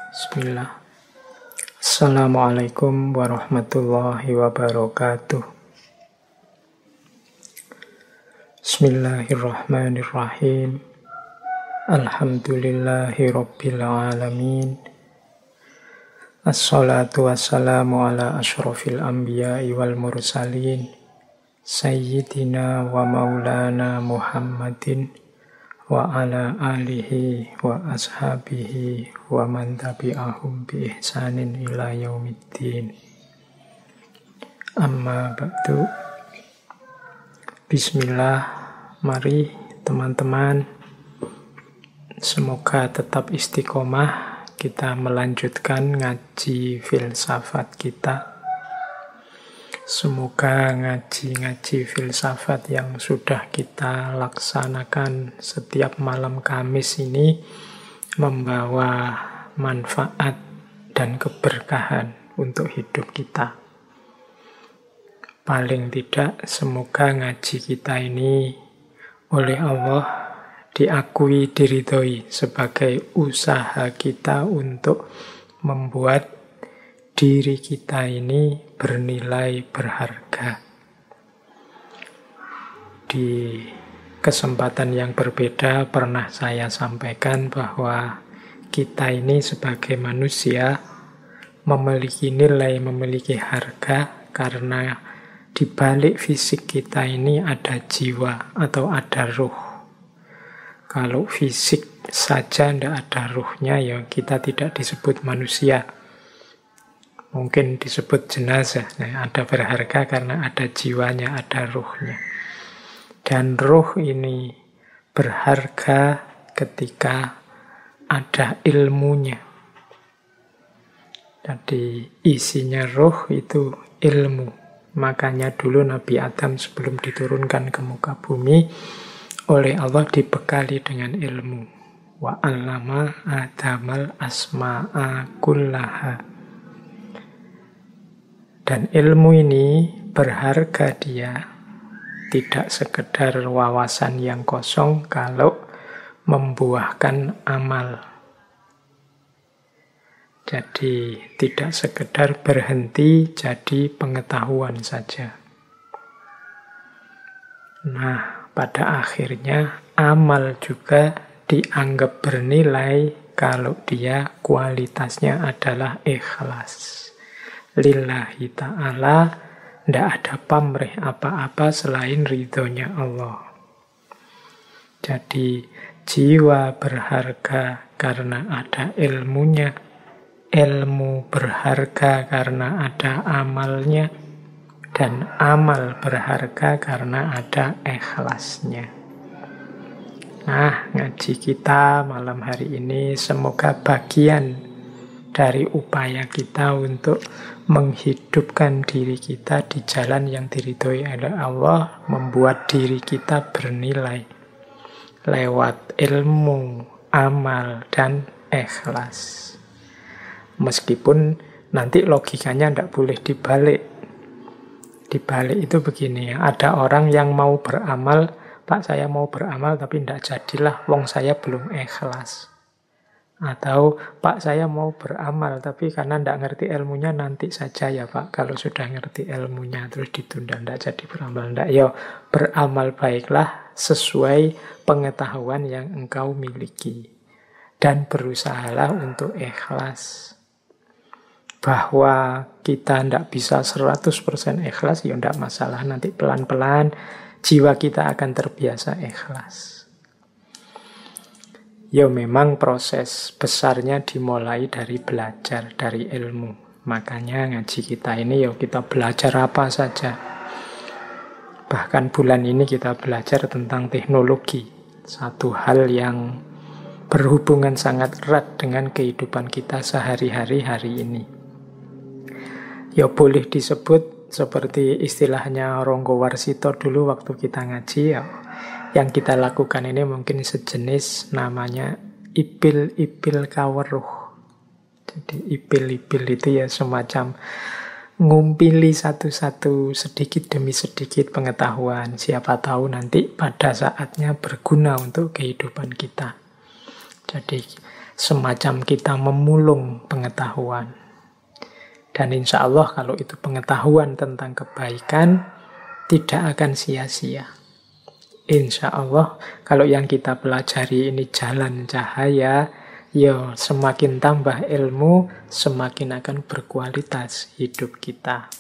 Bismillah. Assalamualaikum warahmatullahi wabarakatuh. Bismillahirrahmanirrahim. Alhamdulillahi rabbil alamin. Assalatu wassalamu ala asyrafil anbiya'i wal mursalin, Sayyidina wa maulana Muhammadin wa ala alihi wa ashabihi wa man tabi'ahum bi ihsanin ila yaumiddin. Amma ba'du. Bismillah, mari teman-teman, semoga tetap istiqomah kita melanjutkan ngaji filsafat kita. Semoga ngaji-ngaji filsafat yang sudah kita laksanakan setiap malam Kamis ini membawa manfaat dan keberkahan untuk hidup kita. Paling tidak, semoga ngaji kita ini oleh Allah diakui, diridhoi sebagai usaha kita untuk membuat diri kita ini bernilai berharga. Di kesempatan yang berbeda pernah saya sampaikan bahwa kita ini sebagai manusia memiliki nilai, memiliki harga karena di balik fisik kita ini ada jiwa atau ada ruh. Kalau fisik saja tidak ada ruhnya, ya kita tidak disebut manusia. Mungkin disebut jenazah. Nah, ada berharga karena ada jiwanya, ada ruhnya. Dan ruh ini berharga ketika ada ilmunya. Jadi isinya ruh itu ilmu. Makanya dulu Nabi Adam sebelum diturunkan ke muka bumi oleh Allah dibekali dengan ilmu. Wa 'allama Adamal asma'a kullaha. Dan ilmu ini berharga dia, tidak sekedar wawasan yang kosong kalau membuahkan amal. Jadi tidak sekedar berhenti jadi pengetahuan saja. Nah, pada akhirnya amal juga dianggap bernilai kalau dia kualitasnya adalah ikhlas. Lillahi ta'ala, tidak ada pamrih apa-apa selain ridhonya Allah. Jadi jiwa berharga karena ada ilmunya, ilmu berharga karena ada amalnya, dan amal berharga karena ada ikhlasnya. Nah, ngaji kita malam hari ini semoga bagian dari upaya kita untuk menghidupkan diri kita di jalan yang diridhoi oleh Allah, membuat diri kita bernilai lewat ilmu, amal, dan ikhlas. Meskipun nanti logikanya tidak boleh dibalik. Dibalik itu begini ya, ada orang yang mau beramal, Pak saya mau beramal tapi tidak jadilah, wong saya belum ikhlas. Atau, Pak saya mau beramal, tapi karena tidak ngerti ilmunya nanti saja ya Pak. Kalau sudah ngerti ilmunya terus ditunda, tidak jadi beramal. Tidak, ya beramal baiklah sesuai pengetahuan yang engkau miliki. Dan berusahalah untuk ikhlas. Bahwa kita tidak bisa 100% ikhlas, ya tidak masalah. Nanti pelan-pelan jiwa kita akan terbiasa ikhlas. Ya memang proses besarnya dimulai dari belajar, dari ilmu. Makanya ngaji kita ini ya kita belajar apa saja. Bahkan bulan ini kita belajar tentang teknologi. Satu hal yang berhubungan sangat erat dengan kehidupan kita sehari-hari hari ini. Ya boleh disebut seperti istilahnya Ronggo Warsito dulu waktu kita ngaji ya. Yang kita lakukan ini mungkin sejenis namanya ipil-ipil kaweruh. Jadi ipil-ipil itu ya semacam ngumpili satu-satu sedikit demi sedikit pengetahuan. Siapa tahu nanti pada saatnya berguna untuk kehidupan kita. Jadi semacam kita memulung pengetahuan. Dan insya Allah kalau itu pengetahuan tentang kebaikan, tidak akan sia-sia. Insya Allah kalau yang kita pelajari ini jalan cahaya, ya semakin tambah ilmu, semakin akan berkualitas hidup kita.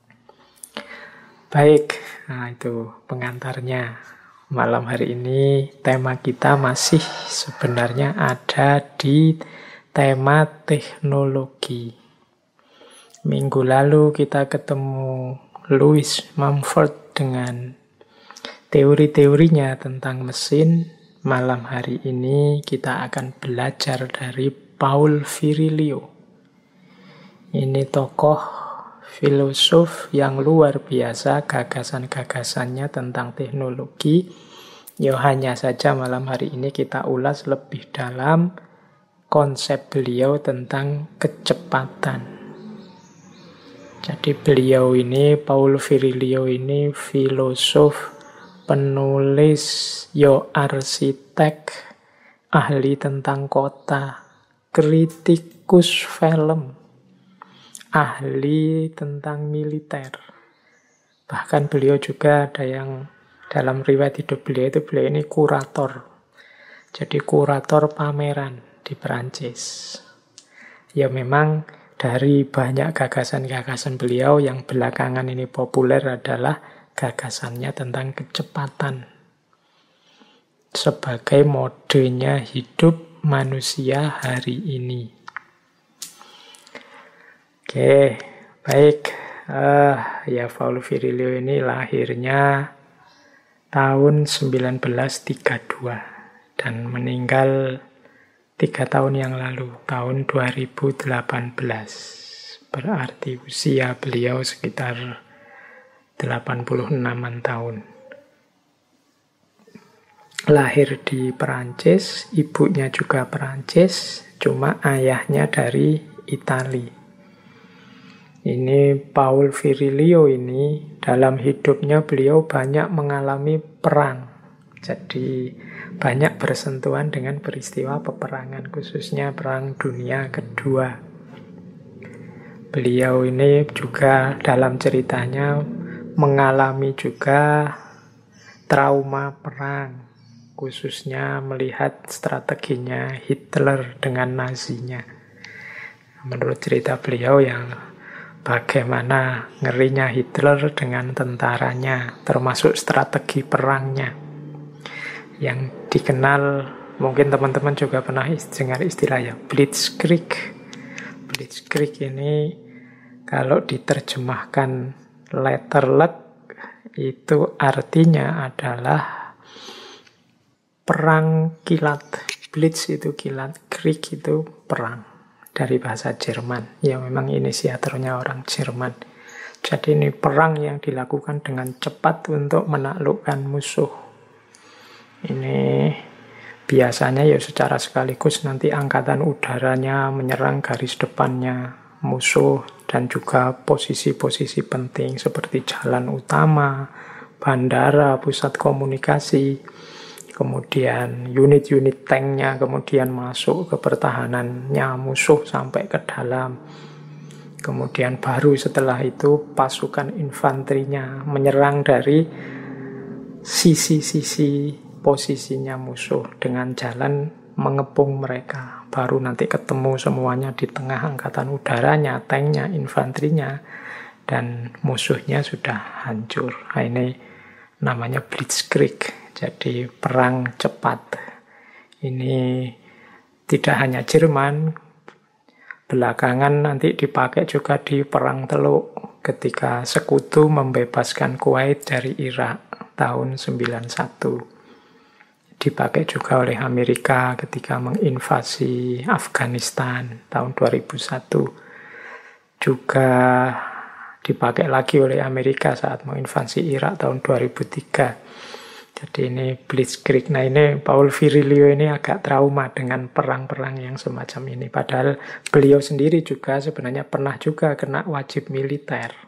Baik, nah itu pengantarnya. Malam hari ini tema kita masih sebenarnya ada di tema teknologi. Minggu lalu kita ketemu Louis Mumford dengan teori-teorinya tentang mesin. Malam hari ini kita akan belajar dari Paul Virilio. Ini tokoh filosof yang luar biasa, gagasan-gagasannya tentang teknologi. Ya hanya saja malam hari ini kita ulas lebih dalam konsep beliau tentang kecepatan. Jadi beliau ini, Paul Virilio ini filosof, penulis, arsitek, ahli tentang kota, kritikus film, ahli tentang militer. Bahkan beliau juga ada yang dalam riwayat hidup beliau ini kurator. Jadi kurator pameran di Perancis. Ya memang dari banyak gagasan-gagasan beliau yang belakangan ini populer adalah gagasannya tentang kecepatan sebagai modenya hidup manusia hari ini. Oke, baik. Paul Virilio ini lahirnya tahun 1932 dan meninggal 3 tahun yang lalu, tahun 2018. Berarti usia beliau sekitar 86-an tahun. Lahir di Perancis, ibunya juga Perancis, cuma ayahnya dari Italia. Ini Paul Virilio ini, dalam hidupnya beliau banyak mengalami perang. Jadi banyak bersentuhan dengan peristiwa peperangan, khususnya Perang Dunia Kedua. Beliau ini juga dalam ceritanya mengalami juga trauma perang, khususnya melihat strateginya Hitler dengan Nazinya. Menurut cerita beliau yang bagaimana ngerinya Hitler dengan tentaranya, termasuk strategi perangnya. Yang dikenal, mungkin teman-teman juga pernah dengar istilah ya, Blitzkrieg. Blitzkrieg ini kalau diterjemahkan letterlek itu artinya adalah perang kilat. Blitz itu kilat, Krieg itu perang, dari bahasa Jerman. Ya memang inisiatornya orang Jerman. Jadi ini perang yang dilakukan dengan cepat untuk menaklukkan musuh. Ini biasanya ya secara sekaligus nanti angkatan udaranya menyerang garis depannya musuh dan juga posisi-posisi penting seperti jalan utama, bandara, pusat komunikasi, kemudian unit-unit tanknya kemudian masuk ke pertahanannya musuh sampai ke dalam. Kemudian baru setelah itu pasukan infanterinya menyerang dari sisi-sisi posisinya musuh dengan jalan mengepung mereka. Baru nanti ketemu semuanya di tengah angkatan udaranya, tanknya, infanterinya, dan musuhnya sudah hancur. Nah, ini namanya Blitzkrieg, jadi perang cepat. Ini tidak hanya Jerman, belakangan nanti dipakai juga di Perang Teluk ketika Sekutu membebaskan Kuwait dari Irak tahun 91. Dipakai juga oleh Amerika ketika menginvasi Afghanistan tahun 2001. Juga dipakai lagi oleh Amerika saat menginvasi Irak tahun 2003. Jadi ini Blitzkrieg. Nah ini Paul Virilio ini agak trauma dengan perang-perang yang semacam ini. Padahal beliau sendiri juga sebenarnya pernah juga kena wajib militer.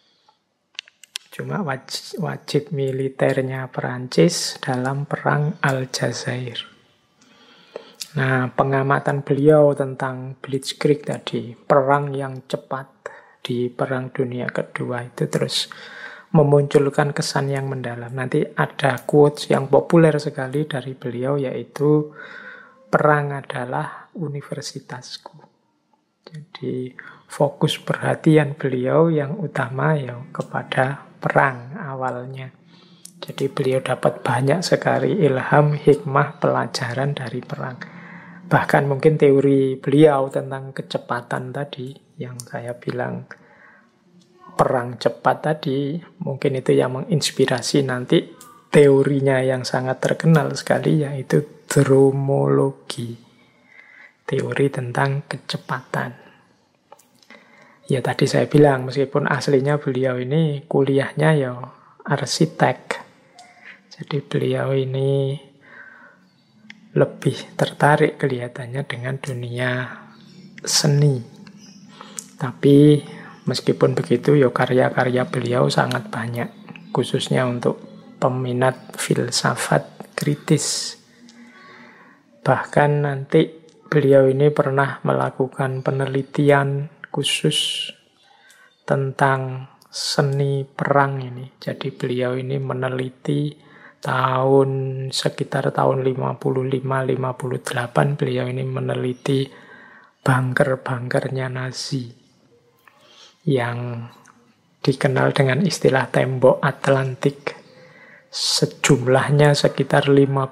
Cuma wajib militernya Perancis dalam perang Aljazair. Nah, pengamatan beliau tentang Blitzkrieg tadi, perang yang cepat di Perang Dunia Kedua itu terus memunculkan kesan yang mendalam. Nanti ada quotes yang populer sekali dari beliau, yaitu perang adalah universitasku. Jadi fokus perhatian beliau yang utama ya kepada perang awalnya. Jadi beliau dapat banyak sekali ilham, hikmah, pelajaran dari perang. Bahkan mungkin teori beliau tentang kecepatan tadi, yang saya bilang perang cepat tadi, mungkin itu yang menginspirasi nanti teorinya yang sangat terkenal sekali, yaitu dromologi. Teori tentang kecepatan. Ya tadi saya bilang, meskipun aslinya beliau ini kuliahnya ya arsitek. Jadi beliau ini lebih tertarik kelihatannya dengan dunia seni. Tapi meskipun begitu, ya karya-karya beliau sangat banyak, khususnya untuk peminat filsafat kritis. Bahkan nanti beliau ini pernah melakukan penelitian khusus tentang seni perang ini. Jadi beliau ini meneliti sekitar tahun 55-58, beliau ini meneliti bunker-bunkernya Nazi yang dikenal dengan istilah tembok Atlantik. Sejumlahnya sekitar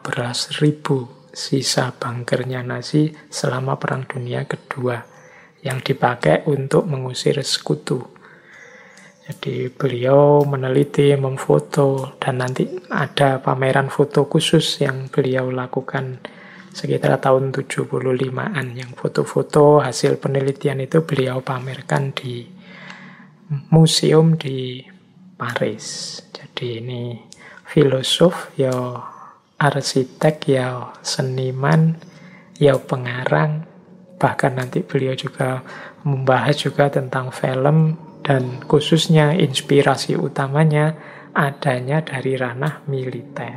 15.000 sisa bunkernya Nazi selama Perang Dunia Kedua yang dipakai untuk mengusir sekutu. Jadi beliau meneliti, memfoto, dan nanti ada pameran foto khusus yang beliau lakukan sekitar tahun 75-an. Yang foto-foto hasil penelitian itu beliau pamerkan di museum di Paris. Jadi ini filosof, ya arsitek, ya seniman, ya pengarang. Bahkan nanti beliau juga membahas juga tentang film, dan khususnya inspirasi utamanya adanya dari ranah militer.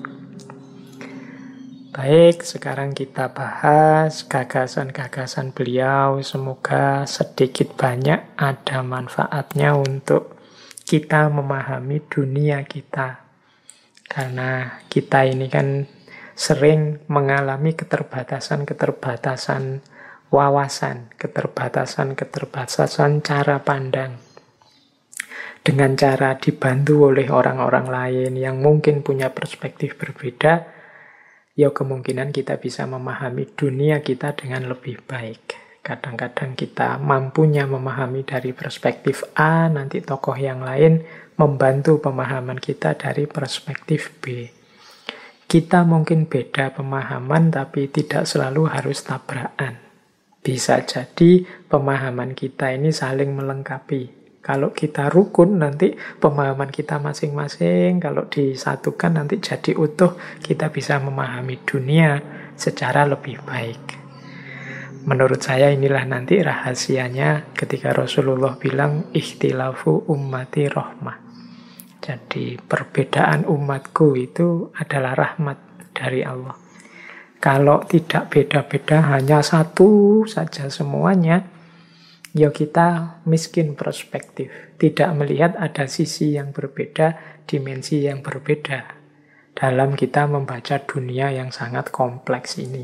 Baik, sekarang kita bahas gagasan-gagasan beliau. Semoga sedikit banyak ada manfaatnya untuk kita memahami dunia kita. Karena kita ini kan sering mengalami keterbatasan-keterbatasan wawasan, keterbatasan-keterbatasan cara pandang. Dengan cara dibantu oleh orang-orang lain yang mungkin punya perspektif berbeda, ya kemungkinan kita bisa memahami dunia kita dengan lebih baik. Kadang-kadang kita mampunya memahami dari perspektif A, nanti tokoh yang lain membantu pemahaman kita dari perspektif B. Kita mungkin beda pemahaman, tapi tidak selalu harus tabrakan. Bisa jadi pemahaman kita ini saling melengkapi. Kalau kita rukun, nanti pemahaman kita masing-masing, kalau disatukan nanti jadi utuh, kita bisa memahami dunia secara lebih baik. Menurut saya inilah nanti rahasianya ketika Rasulullah bilang, ikhtilafu ummati rahmah. Jadi perbedaan umatku itu adalah rahmat dari Allah. Kalau tidak beda-beda, hanya satu saja semuanya, ya kita miskin perspektif. Tidak melihat ada sisi yang berbeda, dimensi yang berbeda dalam kita membaca dunia yang sangat kompleks ini.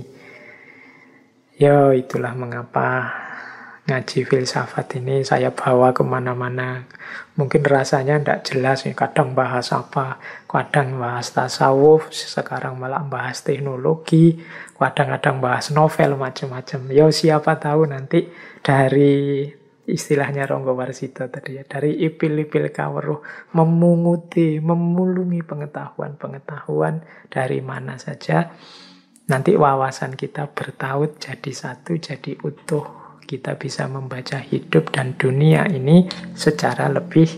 Ya itulah mengapa ngaji filsafat ini saya bawa kemana-mana. Mungkin rasanya tidak jelas, ya. Kadang bahas apa, kadang bahas tasawuf, sekarang malah bahas teknologi, kadang-kadang bahas novel macam-macam. Ya siapa tahu nanti dari istilahnya Ronggo Warsito tadi ya, dari ipil-ipil kaweruh memunguti, memulungi pengetahuan-pengetahuan dari mana saja. Nanti wawasan kita bertaut jadi satu, jadi utuh. Kita bisa membaca hidup dan dunia ini secara lebih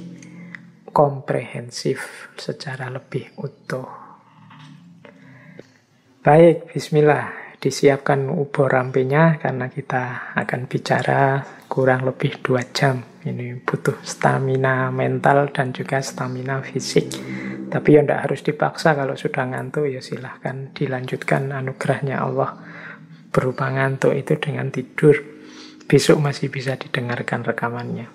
komprehensif, secara lebih utuh. Baik, bismillah. Disiapkan ubur rampenya karena kita akan bicara kurang lebih 2 jam. Ini butuh stamina mental dan juga stamina fisik. Tapi ya tidak harus dipaksa, kalau sudah ngantuk ya silahkan dilanjutkan, anugerahnya Allah. berupa ngantuk itu dengan tidur. Besok masih bisa didengarkan rekamannya.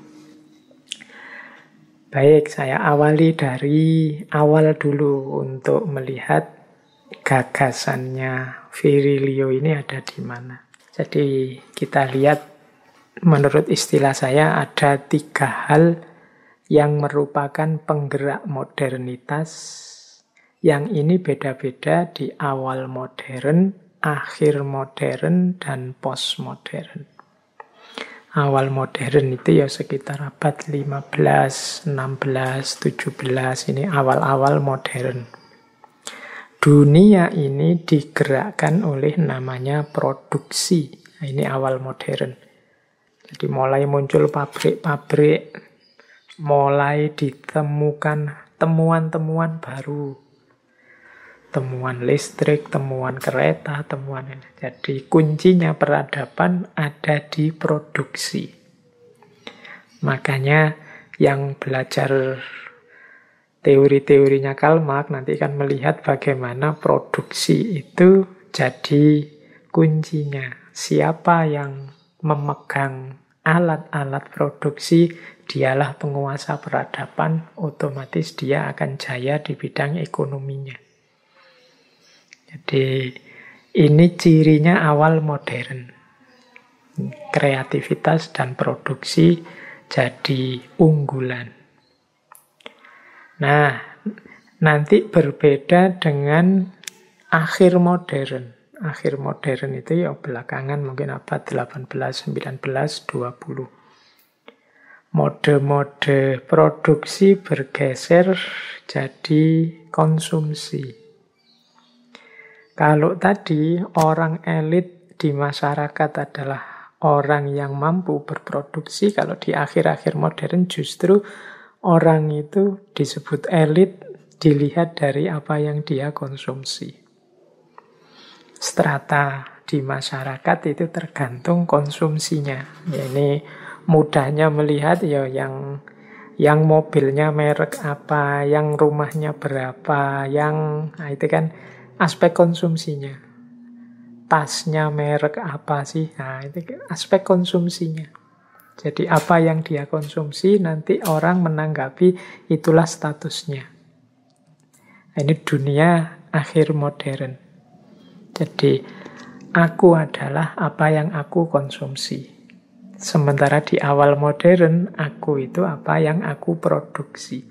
Baik, saya awali dari awal dulu untuk melihat gagasannya Virilio ini ada di mana. Jadi kita lihat, menurut istilah saya ada 3 hal yang merupakan penggerak modernitas. Yang ini beda-beda di awal modern, akhir modern, dan postmodern. Awal modern itu ya sekitar abad 15, 16, 17, ini awal-awal modern. Dunia ini digerakkan oleh namanya produksi. Nah, ini awal modern. Jadi mulai muncul pabrik-pabrik, mulai ditemukan temuan-temuan baru. Temuan listrik, temuan kereta, temuan ini. Jadi kuncinya peradaban ada di produksi. Makanya yang belajar teori-teorinya Karl Marx nanti kan melihat bagaimana produksi itu jadi kuncinya. Siapa yang memegang alat-alat produksi, dialah penguasa peradaban, otomatis dia akan jaya di bidang ekonominya. Jadi ini cirinya awal modern. Kreativitas dan produksi jadi unggulan. Nah, nanti berbeda dengan akhir modern. Akhir modern itu ya belakangan mungkin abad 18, 19, 20. Mode-mode produksi bergeser jadi konsumsi. Kalau tadi orang elit di masyarakat adalah orang yang mampu berproduksi, kalau di akhir-akhir modern justru orang itu disebut elit dilihat dari apa yang dia konsumsi. Strata di masyarakat itu tergantung konsumsinya. Ya, ini mudahnya melihat ya yang mobilnya merek apa, yang rumahnya berapa, itu kan aspek konsumsinya. Tasnya merek apa sih? Nah, itu aspek konsumsinya. Jadi apa yang dia konsumsi nanti orang menanggapi itulah statusnya. Nah, ini dunia akhir modern. Jadi aku adalah apa yang aku konsumsi. Sementara di awal modern, aku itu apa yang aku produksi.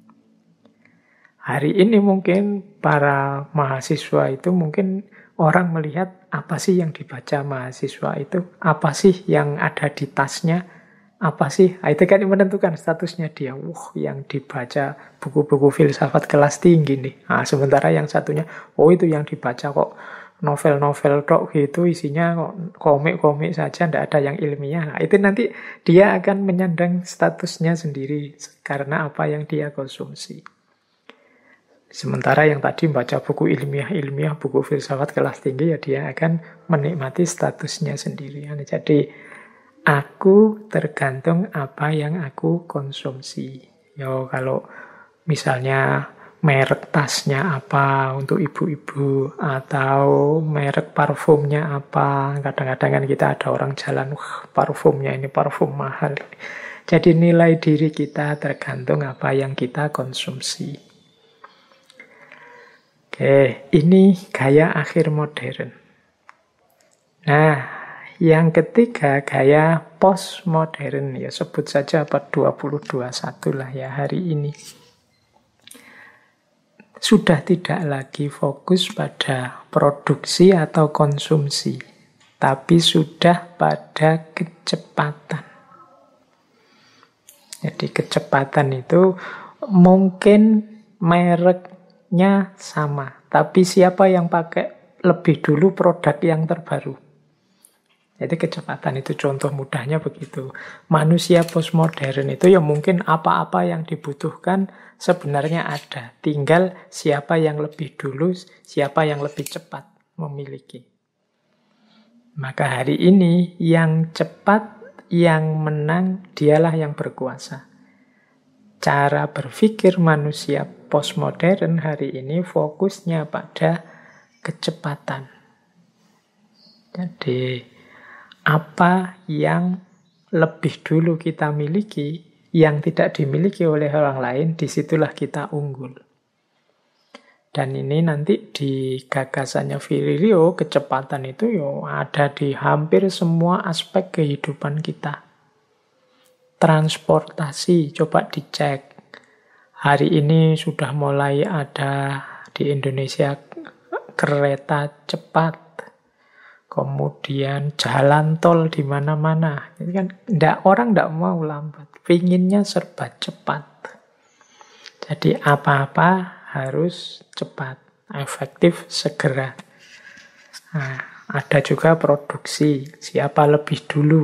Hari ini mungkin para mahasiswa itu mungkin orang melihat apa sih yang dibaca mahasiswa itu, apa sih yang ada di tasnya, apa sih, itu kan menentukan statusnya dia. Yang dibaca buku-buku filsafat kelas tinggi nih. Nah, sementara yang satunya, itu yang dibaca kok novel-novel tok gitu, isinya kok komik-komik saja, tidak ada yang ilmiah. Nah, itu nanti dia akan menyandang statusnya sendiri karena apa yang dia konsumsi. Sementara yang tadi membaca buku ilmiah, buku filsafat kelas tinggi, ya dia akan menikmati statusnya sendiri. Jadi, aku tergantung apa yang aku konsumsi. Kalau misalnya merek tasnya apa untuk ibu-ibu, atau merek parfumnya apa. Kadang-kadang kan kita ada orang jalan, parfumnya ini parfum mahal. Jadi nilai diri kita tergantung apa yang kita konsumsi. Oke, ini gaya akhir modern. Nah, yang ketiga gaya postmodern, ya sebut saja abad 2021 lah ya hari ini. Sudah tidak lagi fokus pada produksi atau konsumsi, tapi sudah pada kecepatan. Jadi kecepatan itu mungkin mereknya sama, tapi siapa yang pakai lebih dulu produk yang terbaru. Jadi kecepatan itu contoh mudahnya begitu. Manusia postmodern itu ya mungkin apa-apa yang dibutuhkan sebenarnya ada. Tinggal siapa yang lebih dulu, siapa yang lebih cepat memiliki. Maka hari ini yang cepat, yang menang, dialah yang berkuasa. Cara berpikir manusia postmodern hari ini fokusnya pada kecepatan. Jadi apa yang lebih dulu kita miliki, yang tidak dimiliki oleh orang lain, disitulah kita unggul. Dan ini nanti di gagasannya Virilio, kecepatan itu ada di hampir semua aspek kehidupan kita. Transportasi, coba dicek. Hari ini sudah mulai ada di Indonesia kereta cepat. Kemudian jalan tol di mana-mana. Ini kan orang ndak mau lambat. Pinginnya serba cepat. Jadi apa-apa harus cepat, efektif, segera. Nah, ada juga produksi. Siapa lebih dulu?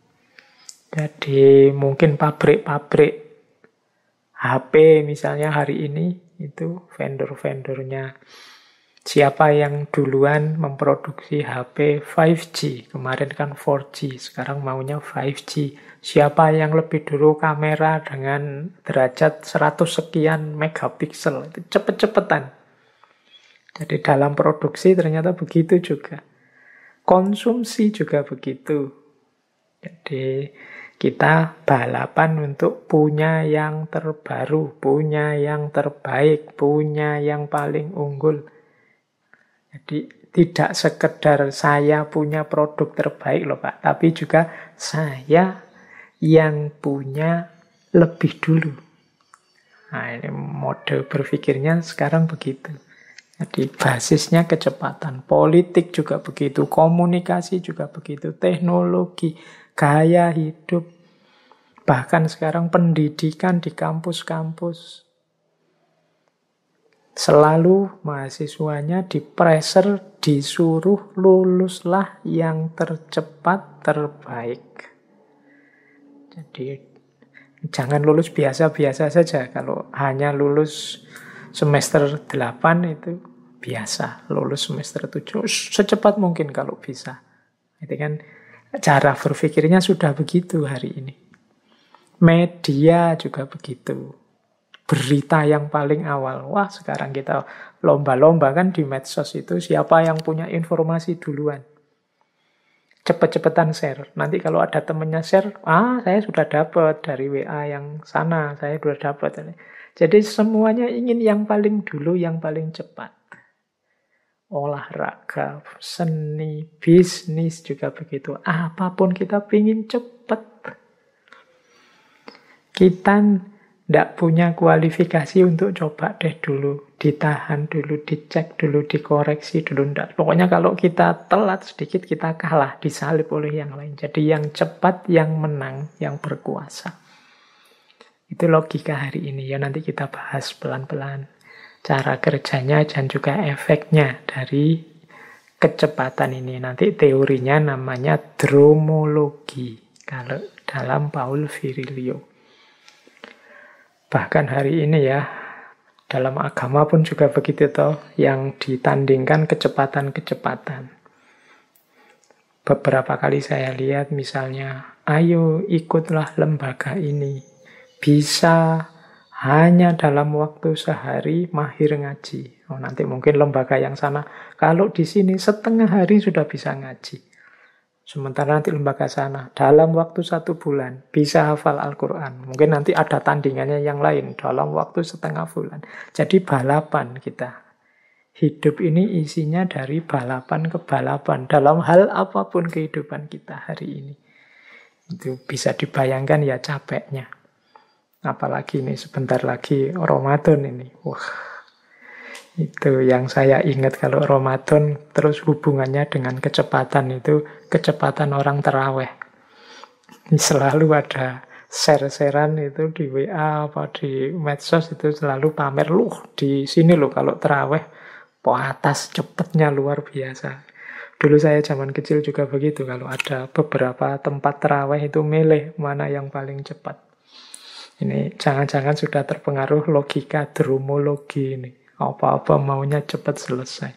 Jadi mungkin pabrik-pabrik HP misalnya hari ini itu vendor-vendornya. Siapa yang duluan memproduksi HP 5G? Kemarin kan 4G, sekarang maunya 5G. Siapa yang lebih dulu kamera dengan derajat 100 sekian megapiksel? Itu cepet-cepetan. Jadi dalam produksi ternyata begitu juga. Konsumsi juga begitu. Jadi kita balapan untuk punya yang terbaru, punya yang terbaik, punya yang paling unggul. Jadi tidak sekedar saya punya produk terbaik loh Pak, tapi juga saya yang punya lebih dulu. Nah ini mode berpikirnya sekarang begitu. Jadi basisnya kecepatan, politik juga begitu, komunikasi juga begitu, teknologi, gaya hidup, bahkan sekarang pendidikan di kampus-kampus. Selalu mahasiswanya dipressure, disuruh luluslah yang tercepat, terbaik. Jadi jangan lulus biasa-biasa saja. Kalau hanya lulus semester 8 itu biasa. Lulus semester 7 secepat mungkin kalau bisa. Itu kan cara berpikirnya sudah begitu hari ini. Media juga begitu. Berita yang paling awal. Wah, sekarang kita lomba-lomba kan di medsos itu siapa yang punya informasi duluan. Cepet-cepetan share. Nanti kalau ada temennya share, saya sudah dapat dari WA yang sana, saya sudah dapat. Jadi semuanya ingin yang paling dulu, yang paling cepat. Olahraga, seni, bisnis juga begitu. Apapun kita pingin cepat. Kita tidak punya kualifikasi untuk coba deh dulu, ditahan dulu, dicek dulu, dikoreksi dulu. Nggak. Pokoknya kalau kita telat sedikit, kita kalah, disalib oleh yang lain. Jadi yang cepat, yang menang, yang berkuasa. Itu logika hari ini. Ya nanti kita bahas pelan-pelan cara kerjanya dan juga efeknya dari kecepatan ini. Nanti teorinya namanya dromologi. Kalau dalam Paul Virilio. Bahkan hari ini ya, dalam agama pun juga begitu toh, yang ditandingkan kecepatan-kecepatan. Beberapa kali saya lihat misalnya, ayo ikutlah lembaga ini. Bisa hanya dalam waktu sehari mahir ngaji. Oh, nanti mungkin lembaga yang sana, kalau di sini setengah hari sudah bisa ngaji. Sementara nanti lembaga sana, dalam waktu 1 bulan, bisa hafal Al-Quran. Mungkin nanti ada tandingannya yang lain, dalam waktu setengah bulan. Jadi balapan kita. Hidup ini isinya dari balapan ke balapan. Dalam hal apapun kehidupan kita hari ini. Itu bisa dibayangkan ya capeknya. Apalagi ini sebentar lagi Ramadan ini. Wah. Itu yang saya ingat kalau Ramadan terus hubungannya dengan kecepatan itu kecepatan orang terawih. Selalu ada share-sharean itu di WA apa di medsos itu selalu pamer di sini loh kalau terawih atas cepetnya luar biasa. Dulu saya zaman kecil juga begitu kalau ada beberapa tempat terawih itu milih mana yang paling cepat. Ini jangan-jangan sudah terpengaruh logika dromologi ini. Apa-apa maunya cepat selesai.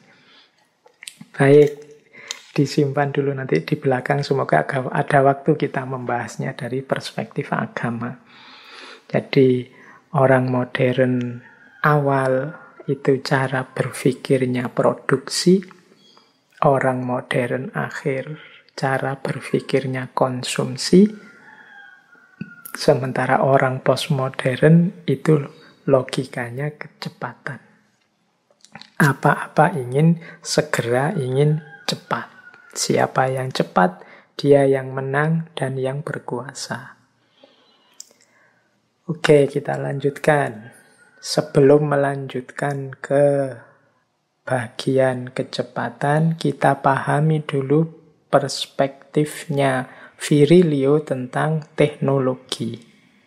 Baik, disimpan dulu nanti di belakang. Semoga ada waktu kita membahasnya dari perspektif agama. Jadi orang modern awal itu cara berpikirnya produksi. Orang modern akhir cara berpikirnya konsumsi, sementara orang postmodern itu logikanya kecepatan. Apa-apa ingin segera, ingin cepat. Siapa yang cepat, dia yang menang dan yang berkuasa. Oke, kita lanjutkan. Sebelum melanjutkan ke bagian kecepatan, kita pahami dulu perspektifnya Virilio tentang teknologi.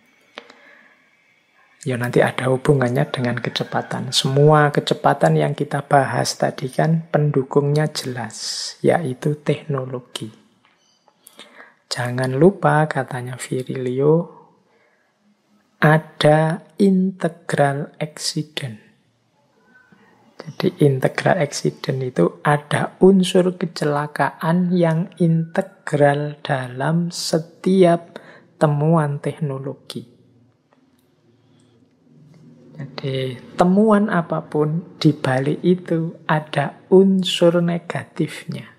Ya nanti ada hubungannya dengan kecepatan. Semua kecepatan yang kita bahas tadi kan pendukungnya jelas, yaitu teknologi. Jangan lupa, katanya Virilio, ada integral accident. Jadi integral accident itu ada unsur kecelakaan yang integral dalam setiap temuan teknologi. Jadi temuan apapun di balik itu ada unsur negatifnya.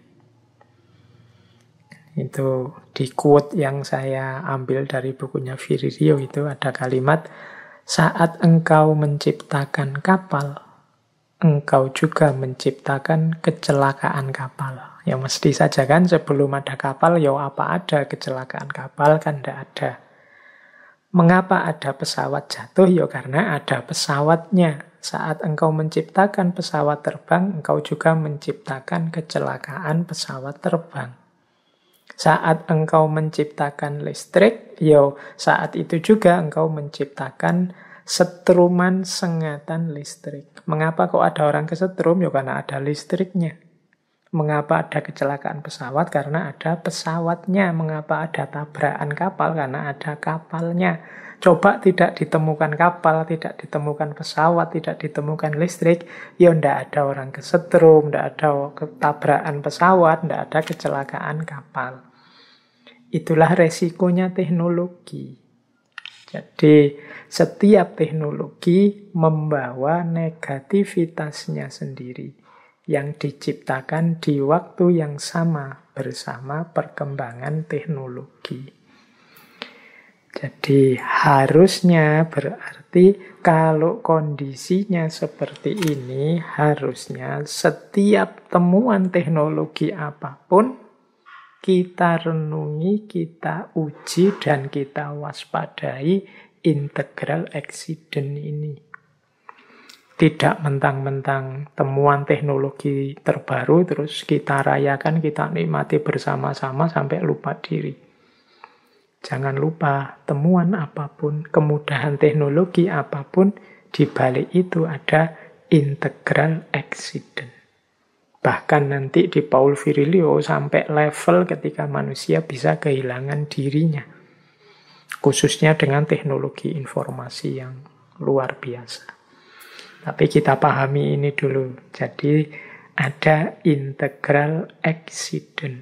Itu di quote yang saya ambil dari bukunya Virilio itu ada kalimat, saat engkau menciptakan kapal, engkau juga menciptakan kecelakaan kapal. Ya mesti saja kan sebelum ada kapal, ya apa ada kecelakaan kapal kan tidak ada. Mengapa ada pesawat jatuh? Ya karena ada pesawatnya. Saat engkau menciptakan pesawat terbang, engkau juga menciptakan kecelakaan pesawat terbang. Saat engkau menciptakan listrik, ya saat itu juga engkau menciptakan setruman sengatan listrik. Mengapa kok ada orang kesetrum? Ya karena ada listriknya. Mengapa ada kecelakaan pesawat? Karena ada pesawatnya. Mengapa ada tabrakan kapal? Karena ada kapalnya. Coba tidak ditemukan kapal, tidak ditemukan pesawat, tidak ditemukan listrik, ya tidak ada orang kesetrum, tidak ada tabrakan pesawat, tidak ada kecelakaan kapal. Itulah resikonya teknologi. Jadi setiap teknologi membawa negativitasnya sendiri yang diciptakan di waktu yang sama bersama perkembangan teknologi. Jadi harusnya berarti kalau kondisinya seperti ini, harusnya setiap temuan teknologi apapun kita renungi, kita uji, dan kita waspadai integral accident ini. Tidak mentang-mentang temuan teknologi terbaru, terus kita rayakan, kita nikmati bersama-sama sampai lupa diri. Jangan lupa, temuan apapun, kemudahan teknologi apapun, di balik itu ada integral accident. Bahkan nanti di Paul Virilio sampai level ketika manusia bisa kehilangan dirinya. Khususnya dengan teknologi informasi yang luar biasa. Tapi kita pahami ini dulu. Jadi ada integral accident.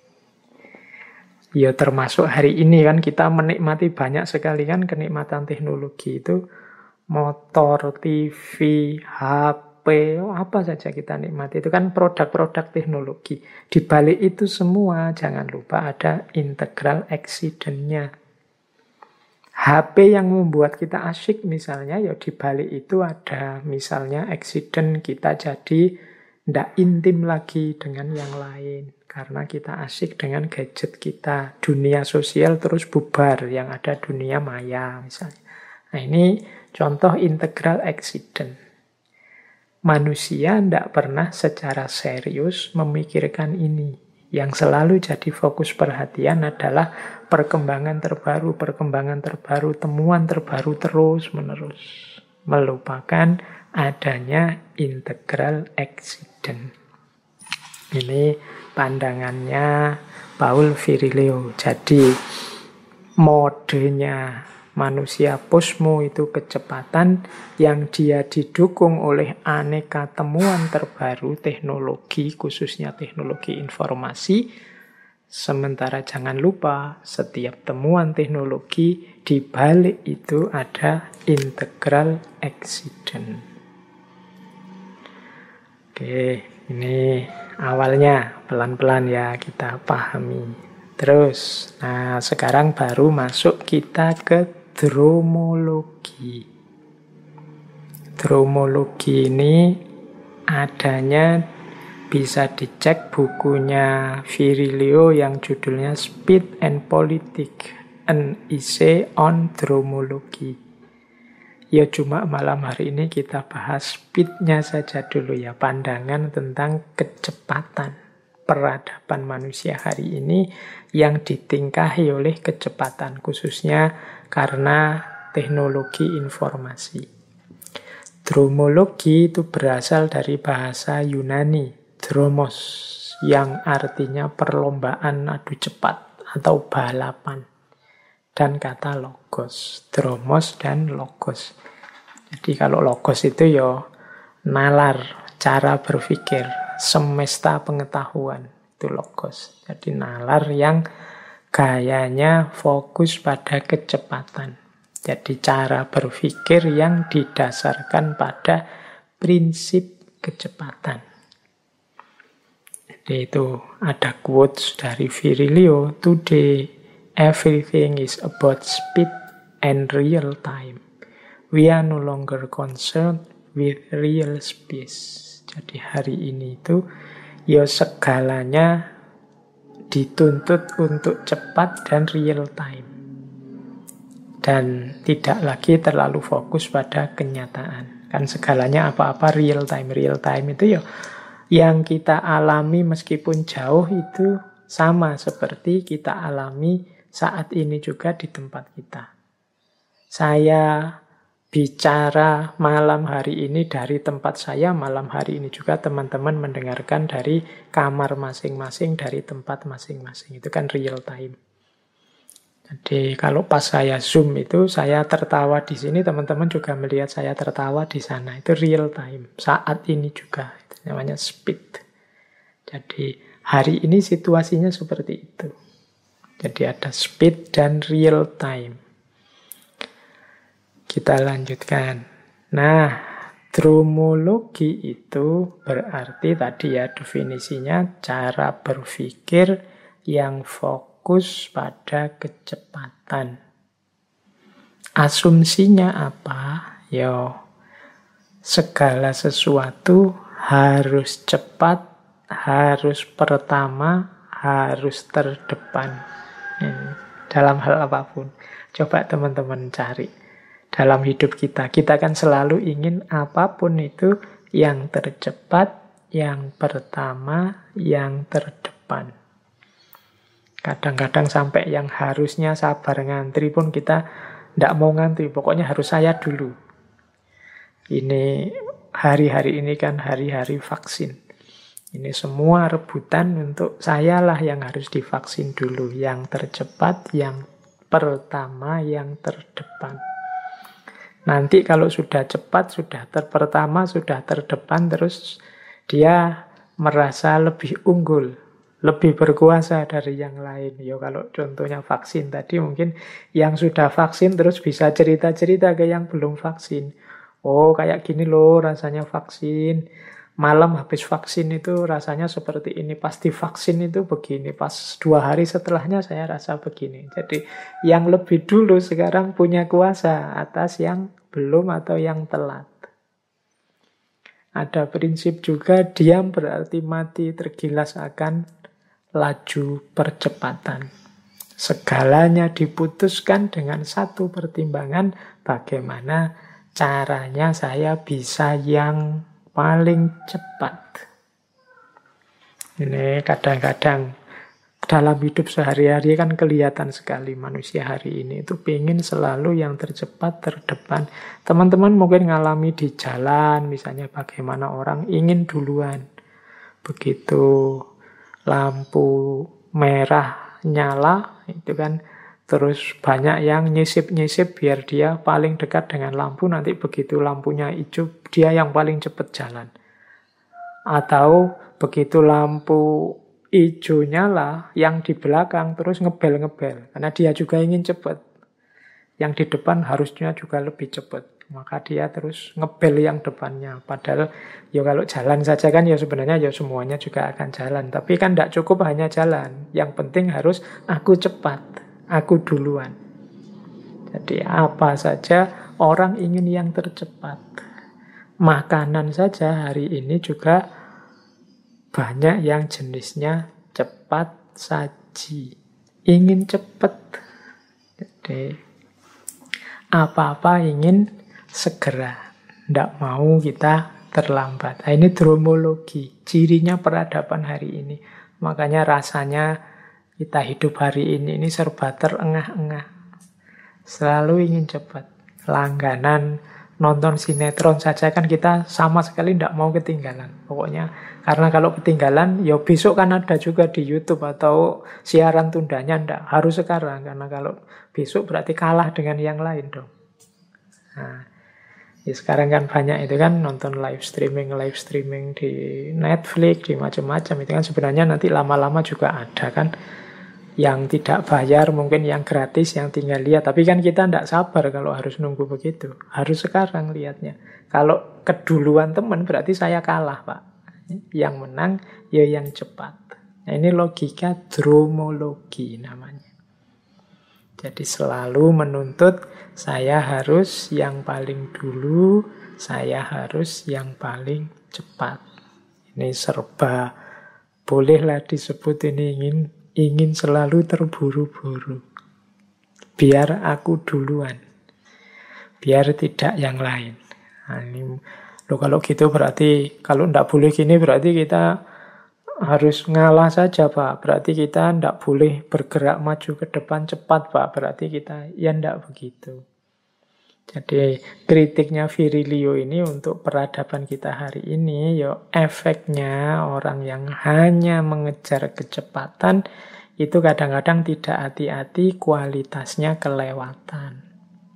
Ya termasuk hari ini kan kita menikmati banyak sekali kan kenikmatan teknologi itu. Motor, TV, HP, apa saja kita nikmati. Itu kan produk-produk teknologi. Di balik itu semua jangan lupa ada integral accident-nya. HP yang membuat kita asyik misalnya, ya di balik itu ada misalnya accident kita jadi tidak intim lagi dengan yang lain. Karena kita asyik dengan gadget kita. Dunia sosial terus bubar, yang ada dunia maya misalnya. Nah ini contoh integral accident. Manusia tidak pernah secara serius memikirkan ini. Yang selalu jadi fokus perhatian adalah perkembangan terbaru, temuan terbaru terus-menerus. Melupakan adanya integral accident. Ini pandangannya Paul Virilio. Jadi modenya manusia posmo itu kecepatan yang dia didukung oleh aneka temuan terbaru teknologi, khususnya teknologi informasi. Sementara jangan lupa setiap temuan teknologi di balik itu ada integral accident. Oke, Ini awalnya pelan-pelan ya kita pahami. Terus, nah sekarang baru masuk kita ke dromologi. Dromologi ini adanya bisa dicek bukunya Virilio yang judulnya Speed and Politics, an essay on dromology. Ya cuma malam hari ini kita bahas speednya saja dulu ya, pandangan tentang kecepatan peradaban manusia hari ini yang ditingkahi oleh kecepatan, khususnya karena teknologi informasi. Dromologi itu berasal dari bahasa Yunani, dromos, yang artinya perlombaan adu cepat atau balapan. Dan kata logos, dromos dan logos. Jadi kalau logos itu ya nalar, cara berpikir, semesta pengetahuan, itu logos. Jadi nalar yang gayanya fokus pada kecepatan. Jadi cara berpikir yang didasarkan pada prinsip kecepatan. Jadi itu ada quotes dari Virilio, "Today everything is about speed and real time. We are no longer concerned with real space." Jadi hari ini itu ya segalanya dituntut untuk cepat dan real time. Dan tidak lagi terlalu fokus pada kenyataan. Kan segalanya apa-apa real time. Real time itu ya yang kita alami meskipun jauh itu sama seperti kita alami saat ini juga di tempat kita. Saya bicara malam hari ini dari tempat saya, malam hari ini juga teman-teman mendengarkan dari kamar masing-masing, dari tempat masing-masing. Itu kan real time. Jadi kalau pas saya zoom itu, saya tertawa di sini, teman-teman juga melihat saya tertawa di sana. Itu real time, saat ini juga. Itu namanya speed. Jadi hari ini situasinya seperti itu. Jadi ada speed dan real time. Kita lanjutkan. Nah, dromologi itu berarti tadi ya definisinya cara berpikir yang fokus pada kecepatan. Asumsinya apa? Ya, segala sesuatu harus cepat, harus pertama, harus terdepan. Dalam hal apapun. Coba teman-teman cari. Dalam hidup kita kan selalu ingin apapun itu yang tercepat, yang pertama, yang terdepan. Kadang-kadang sampai yang harusnya sabar ngantri pun kita tidak mau ngantri, pokoknya harus saya dulu. Ini hari-hari ini kan hari-hari vaksin. Ini semua rebutan untuk sayalah yang harus divaksin dulu, yang tercepat, yang pertama, yang terdepan. Nanti kalau sudah cepat, sudah pertama, sudah terdepan, terus dia merasa lebih unggul, lebih berkuasa dari yang lain. Ya kalau contohnya vaksin tadi mungkin yang sudah vaksin terus bisa cerita-cerita ke yang belum vaksin. Oh kayak gini loh rasanya vaksin. Malam habis vaksin itu rasanya seperti ini. Pasti vaksin itu begini. Pas 2 hari setelahnya saya rasa begini. Jadi yang lebih dulu sekarang punya kuasa atas yang belum atau yang telat. Ada prinsip juga diam berarti mati, tergilas akan laju percepatan. Segalanya diputuskan dengan satu pertimbangan, bagaimana caranya saya bisa yang paling cepat. Ini kadang-kadang dalam hidup sehari-hari kan kelihatan sekali manusia hari ini itu pengen selalu yang tercepat, terdepan. Teman-teman mungkin ngalami di jalan, misalnya bagaimana orang ingin duluan. Begitu lampu merah nyala, itu kan terus banyak yang nyisip-nyisip biar dia paling dekat dengan lampu, nanti begitu lampunya hijau, dia yang paling cepat jalan. Atau begitu lampu hijau nyala, yang di belakang terus ngebel-ngebel. Karena dia juga ingin cepat. Yang di depan harusnya juga lebih cepat. maka dia terus ngebel yang depannya. Padahal ya kalau jalan saja kan ya sebenarnya ya semuanya juga akan jalan. Tapi kan tidak cukup hanya jalan. Yang penting harus aku cepat, aku duluan. Jadi apa saja orang ingin yang tercepat. Makanan saja hari ini juga banyak yang jenisnya cepat saji. Ingin cepat. Jadi apa-apa ingin segera. Tidak mau kita terlambat. Nah, ini dromologi. Cirinya peradaban hari ini. Makanya rasanya kita hidup hari ini serba terengah-engah. Selalu ingin cepat. Langganan nonton sinetron saja kan kita sama sekali tidak mau ketinggalan. Pokoknya karena kalau ketinggalan ya besok kan ada juga di YouTube atau siaran tundanya, tidak harus sekarang. Karena kalau besok berarti kalah dengan yang lain dong. Nah, ya sekarang kan banyak itu kan nonton live streaming di Netflix, di macam-macam. Itu kan sebenarnya nanti lama-lama juga ada kan yang tidak bayar, mungkin yang gratis, yang tinggal lihat. Tapi kan kita tidak sabar kalau harus nunggu begitu. Harus sekarang lihatnya. Kalau keduluan teman berarti saya kalah, Pak. Yang menang ya yang cepat. Nah, ini logika dromologi namanya. Jadi selalu menuntut saya harus yang paling dulu, saya harus yang paling cepat. Ini serba bolehlah disebut ini ingin selalu terburu-buru. Biar aku duluan. Biar tidak yang lain. Nah, ini, kalau gitu berarti, kalau tidak boleh gini berarti kita harus ngalah saja, Pak. Berarti kita tidak boleh bergerak maju ke depan cepat, Pak. Berarti kita, ya tidak begitu. Jadi kritiknya Virilio ini untuk peradaban kita hari ini, ya efeknya orang yang hanya mengejar kecepatan itu kadang-kadang tidak hati-hati, kualitasnya kelewatan.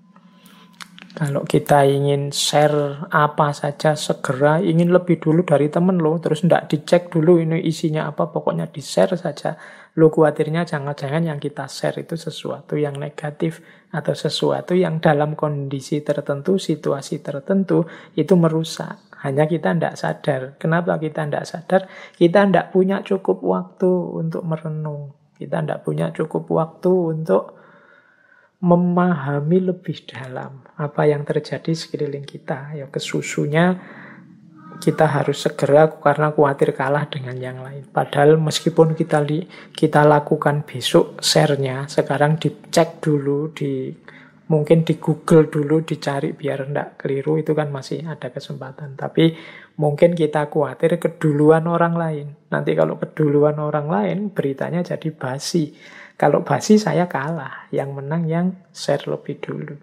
Kalau kita ingin share apa saja segera, ingin lebih dulu dari temen lo, terus tidak dicek dulu ini isinya apa, pokoknya di-share saja. Lo khawatirnya jangan-jangan yang kita share itu sesuatu yang negatif atau sesuatu yang dalam kondisi tertentu, situasi tertentu itu merusak. Hanya kita tidak sadar. Kenapa kita tidak sadar? Kita tidak punya cukup waktu untuk merenung. Kita tidak punya cukup waktu untuk memahami lebih dalam apa yang terjadi sekeliling kita. Ya kesusunya kita harus segera karena khawatir kalah dengan yang lain. Padahal meskipun kita lakukan besok share-nya, sekarang dicek dulu, mungkin di Google dulu dicari biar tidak keliru, itu kan masih ada kesempatan. Tapi mungkin kita khawatir keduluan orang lain. Nanti kalau keduluan orang lain beritanya jadi basi. Kalau basi saya kalah, yang menang yang share lebih dulu.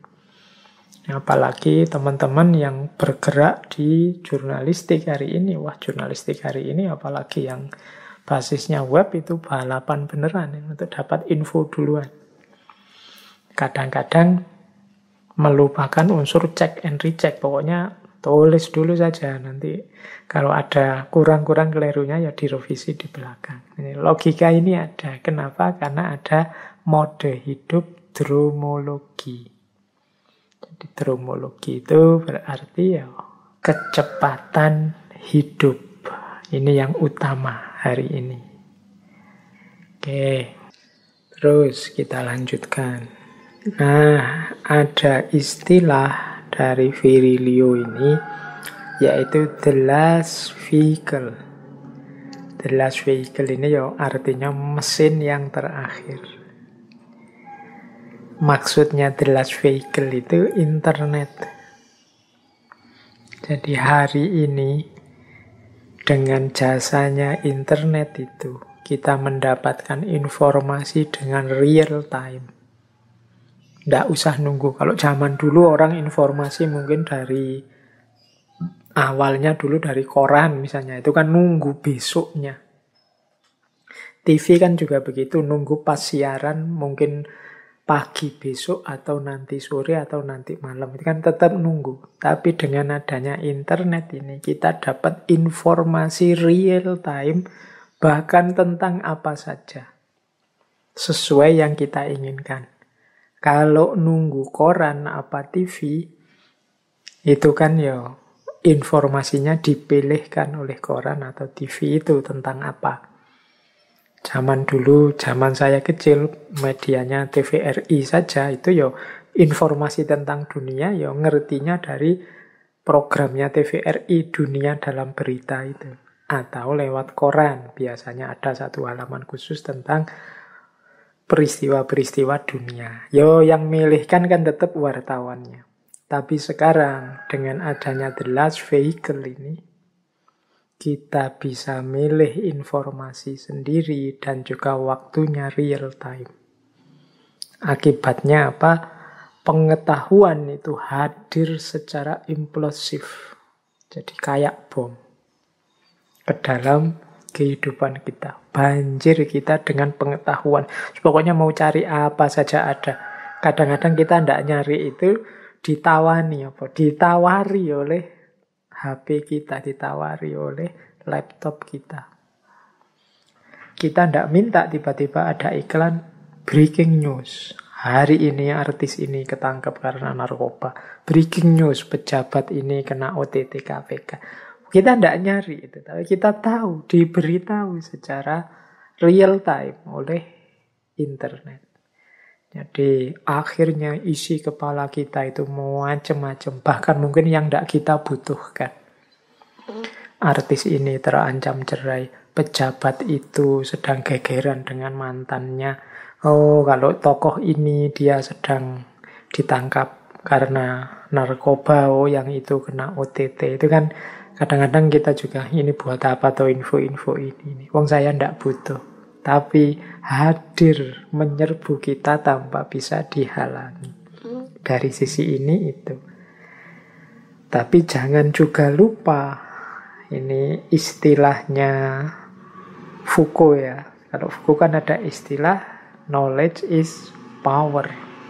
Apalagi teman-teman yang bergerak di jurnalistik hari ini. Wah, jurnalistik hari ini apalagi yang basisnya web itu balapan beneran untuk dapat info duluan. Kadang-kadang melupakan unsur check and recheck. Pokoknya tulis dulu saja. Nanti kalau ada kurang-kurang kelirunya ya direvisi di belakang. Ini, logika ini ada. Kenapa? Karena ada mode hidup dromologi. Jadi dromologi itu berarti ya kecepatan hidup. Ini yang utama hari ini. Oke, terus kita lanjutkan. Nah, ada istilah dari Virilio ini, yaitu the last vehicle. The last vehicle ini ya artinya mesin yang terakhir. Maksudnya the last vehicle itu internet. Jadi hari ini dengan jasanya internet itu kita mendapatkan informasi dengan real time. Nggak usah nunggu. Kalau zaman dulu orang informasi mungkin dari awalnya dulu dari koran misalnya. Itu kan nunggu besoknya. TV kan juga begitu. Nunggu pas siaran mungkin pagi besok atau nanti sore atau nanti malam. Itu kan tetap nunggu. Tapi dengan adanya internet ini kita dapat informasi real time bahkan tentang apa saja. Sesuai yang kita inginkan. Kalau nunggu koran apa TV, Itu kan ya informasinya dipilihkan oleh koran atau TV itu tentang apa. Zaman dulu, zaman saya kecil, medianya TVRI saja, itu ya informasi tentang dunia ya ngertinya dari programnya TVRI, Dunia Dalam Berita itu. Atau lewat koran, biasanya ada satu halaman khusus tentang peristiwa-peristiwa dunia. Yo, yang milihkan kan tetap wartawannya. Tapi sekarang dengan adanya The Last Vehicle ini, kita bisa milih informasi sendiri dan juga waktunya real time. Akibatnya apa? Pengetahuan itu hadir secara implosif. Jadi kayak bom ke dalam kehidupan kita. Banjir kita dengan pengetahuan. Pokoknya mau cari apa saja ada. Kadang-kadang kita tidak nyari itu, ditawari oleh HP kita, ditawari oleh laptop kita. Kita tidak minta tiba-tiba ada iklan breaking news. Hari ini artis ini ketangkep karena narkoba. Breaking news, pejabat ini kena OTT KPK. Kita tidak nyari itu, tapi kita tahu, diberitahu secara real time oleh internet. Jadi akhirnya isi kepala kita itu macam-macam, bahkan mungkin yang tidak kita butuhkan. Artis ini terancam cerai, pejabat itu sedang gegeran dengan mantannya. Oh, kalau tokoh ini dia sedang ditangkap karena narkoba, oh yang itu kena OTT. Itu kan kadang-kadang kita juga, ini buat apa atau info-info ini. Wong saya tidak butuh. Tapi hadir menyerbu kita tanpa bisa dihalangi. Dari sisi ini itu. Tapi jangan juga lupa, ini istilahnya Foucault ya. Kalau Foucault kan ada istilah knowledge is power.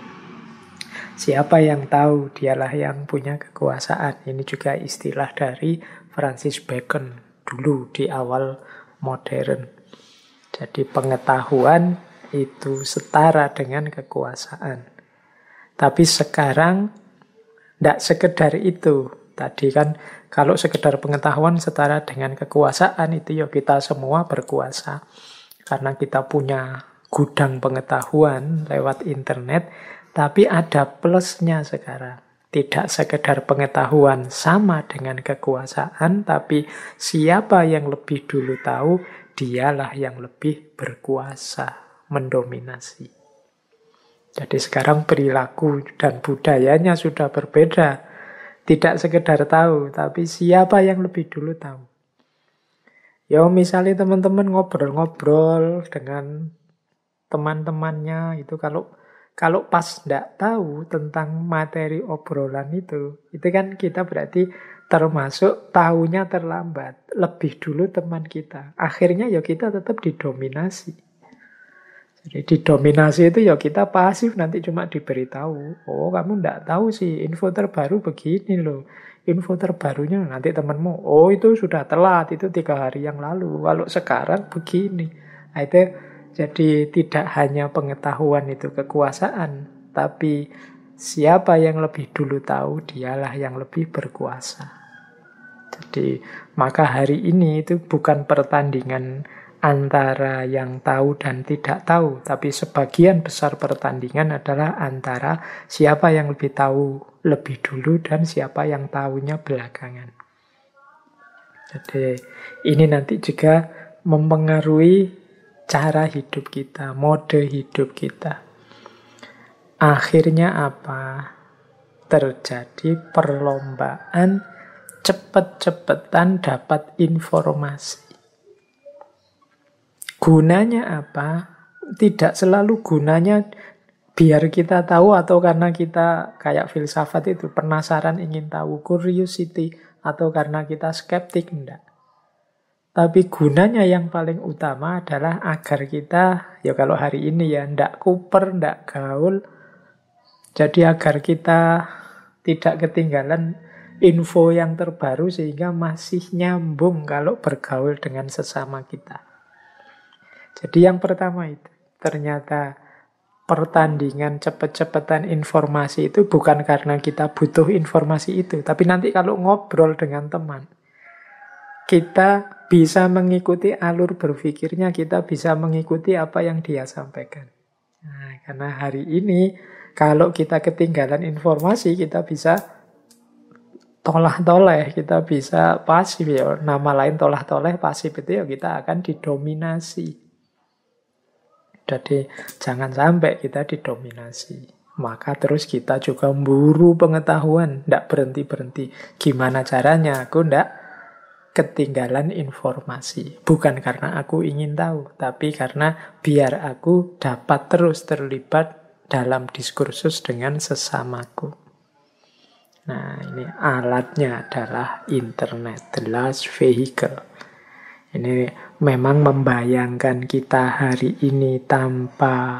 Siapa yang tahu, dialah yang punya kekuasaan. Ini juga istilah dari Francis Bacon dulu di awal modern. Jadi pengetahuan itu setara dengan kekuasaan. Tapi sekarang tidak sekedar itu. Tadi kan kalau sekedar pengetahuan setara dengan kekuasaan, itu ya kita semua berkuasa. Karena kita punya gudang pengetahuan lewat internet. Tapi ada plusnya sekarang. Tidak sekedar pengetahuan sama dengan kekuasaan, tapi siapa yang lebih dulu tahu, dialah yang lebih berkuasa, mendominasi. Jadi sekarang perilaku dan budayanya sudah berbeda. Tidak sekedar tahu, tapi siapa yang lebih dulu tahu. Ya misalnya teman-teman ngobrol-ngobrol dengan teman-temannya, itu kalau pas tidak tahu tentang materi obrolan itu kan kita berarti termasuk tahunya terlambat. Lebih dulu teman kita. Akhirnya ya kita tetap didominasi. Jadi didominasi itu ya kita pasif, nanti cuma diberitahu. Oh kamu tidak tahu sih, info terbaru begini loh. Info terbarunya nanti temanmu, oh itu sudah telat, itu 3 hari yang lalu. Kalau sekarang begini. Nah, itu jadi tidak hanya pengetahuan itu kekuasaan, tapi siapa yang lebih dulu tahu, dialah yang lebih berkuasa. Jadi maka hari ini itu bukan pertandingan antara yang tahu dan tidak tahu, tapi sebagian besar pertandingan adalah antara siapa yang lebih tahu lebih dulu dan siapa yang tahunya belakangan. Jadi ini nanti juga mempengaruhi cara hidup kita, mode hidup kita. Akhirnya apa? Terjadi perlombaan cepet-cepetan dapat informasi. Gunanya apa? Tidak selalu gunanya biar kita tahu atau karena kita kayak filsafat itu, penasaran ingin tahu, curiosity, atau karena kita skeptik, enggak. Tapi gunanya yang paling utama adalah agar kita, ya kalau hari ini ya, ndak kuper, ndak gaul. Jadi agar kita tidak ketinggalan info yang terbaru sehingga masih nyambung kalau bergaul dengan sesama kita. Jadi yang pertama itu, ternyata pertandingan cepet-cepetan informasi itu bukan karena kita butuh informasi itu, tapi nanti kalau ngobrol dengan teman, kita bisa mengikuti alur berpikirnya, kita bisa mengikuti apa yang dia sampaikan. Nah, karena hari ini kalau kita ketinggalan informasi, kita bisa tolah-toleh, kita bisa pasif ya. Nama lain tolah-toleh, pasif itu ya kita akan didominasi. Jadi jangan sampai kita didominasi. Maka terus kita juga memburu pengetahuan, tidak berhenti-berhenti. Gimana caranya aku tidak ketinggalan informasi. Bukan karena aku ingin tahu, tapi karena biar aku dapat terus terlibat dalam diskursus dengan sesamaku. Nah, ini alatnya adalah internet, the last vehicle. Ini memang membayangkan kita hari ini tanpa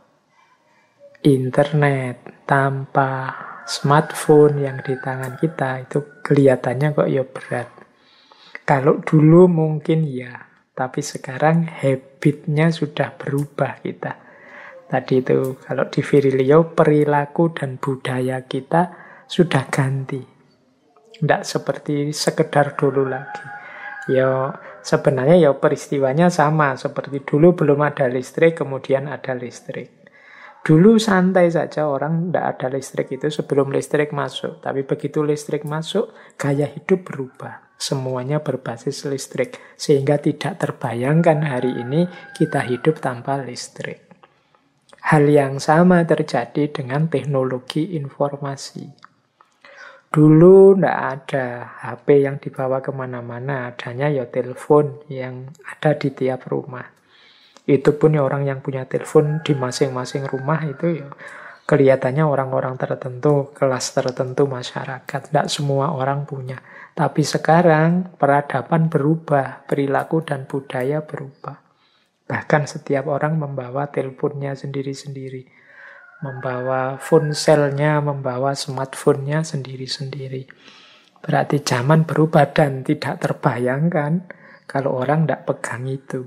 internet, tanpa smartphone yang di tangan kita, itu kelihatannya kok ya berat. Kalau dulu mungkin ya, tapi sekarang habitnya sudah berubah kita. Tadi itu, kalau di Virilio, perilaku dan budaya kita sudah ganti. Tidak seperti sekedar dulu lagi. Ya sebenarnya ya peristiwanya sama. Seperti dulu belum ada listrik, kemudian ada listrik. Dulu santai saja, orang tidak ada listrik itu sebelum listrik masuk. Tapi begitu listrik masuk, gaya hidup berubah. Semuanya berbasis listrik. Sehingga tidak terbayangkan hari ini kita hidup tanpa listrik. Hal yang sama terjadi dengan teknologi informasi. Dulu tidak ada HP yang dibawa kemana-mana, adanya ya telepon yang ada di tiap rumah. Itu pun ya orang yang punya telepon di masing-masing rumah itu ya kelihatannya orang-orang tertentu, kelas tertentu masyarakat. Tidak semua orang punya. Tapi sekarang peradaban berubah, perilaku dan budaya berubah. Bahkan setiap orang membawa teleponnya sendiri-sendiri. Membawa ponselnya, membawa smartphone-nya sendiri-sendiri. Berarti zaman berubah dan tidak terbayangkan kalau orang tidak pegang itu.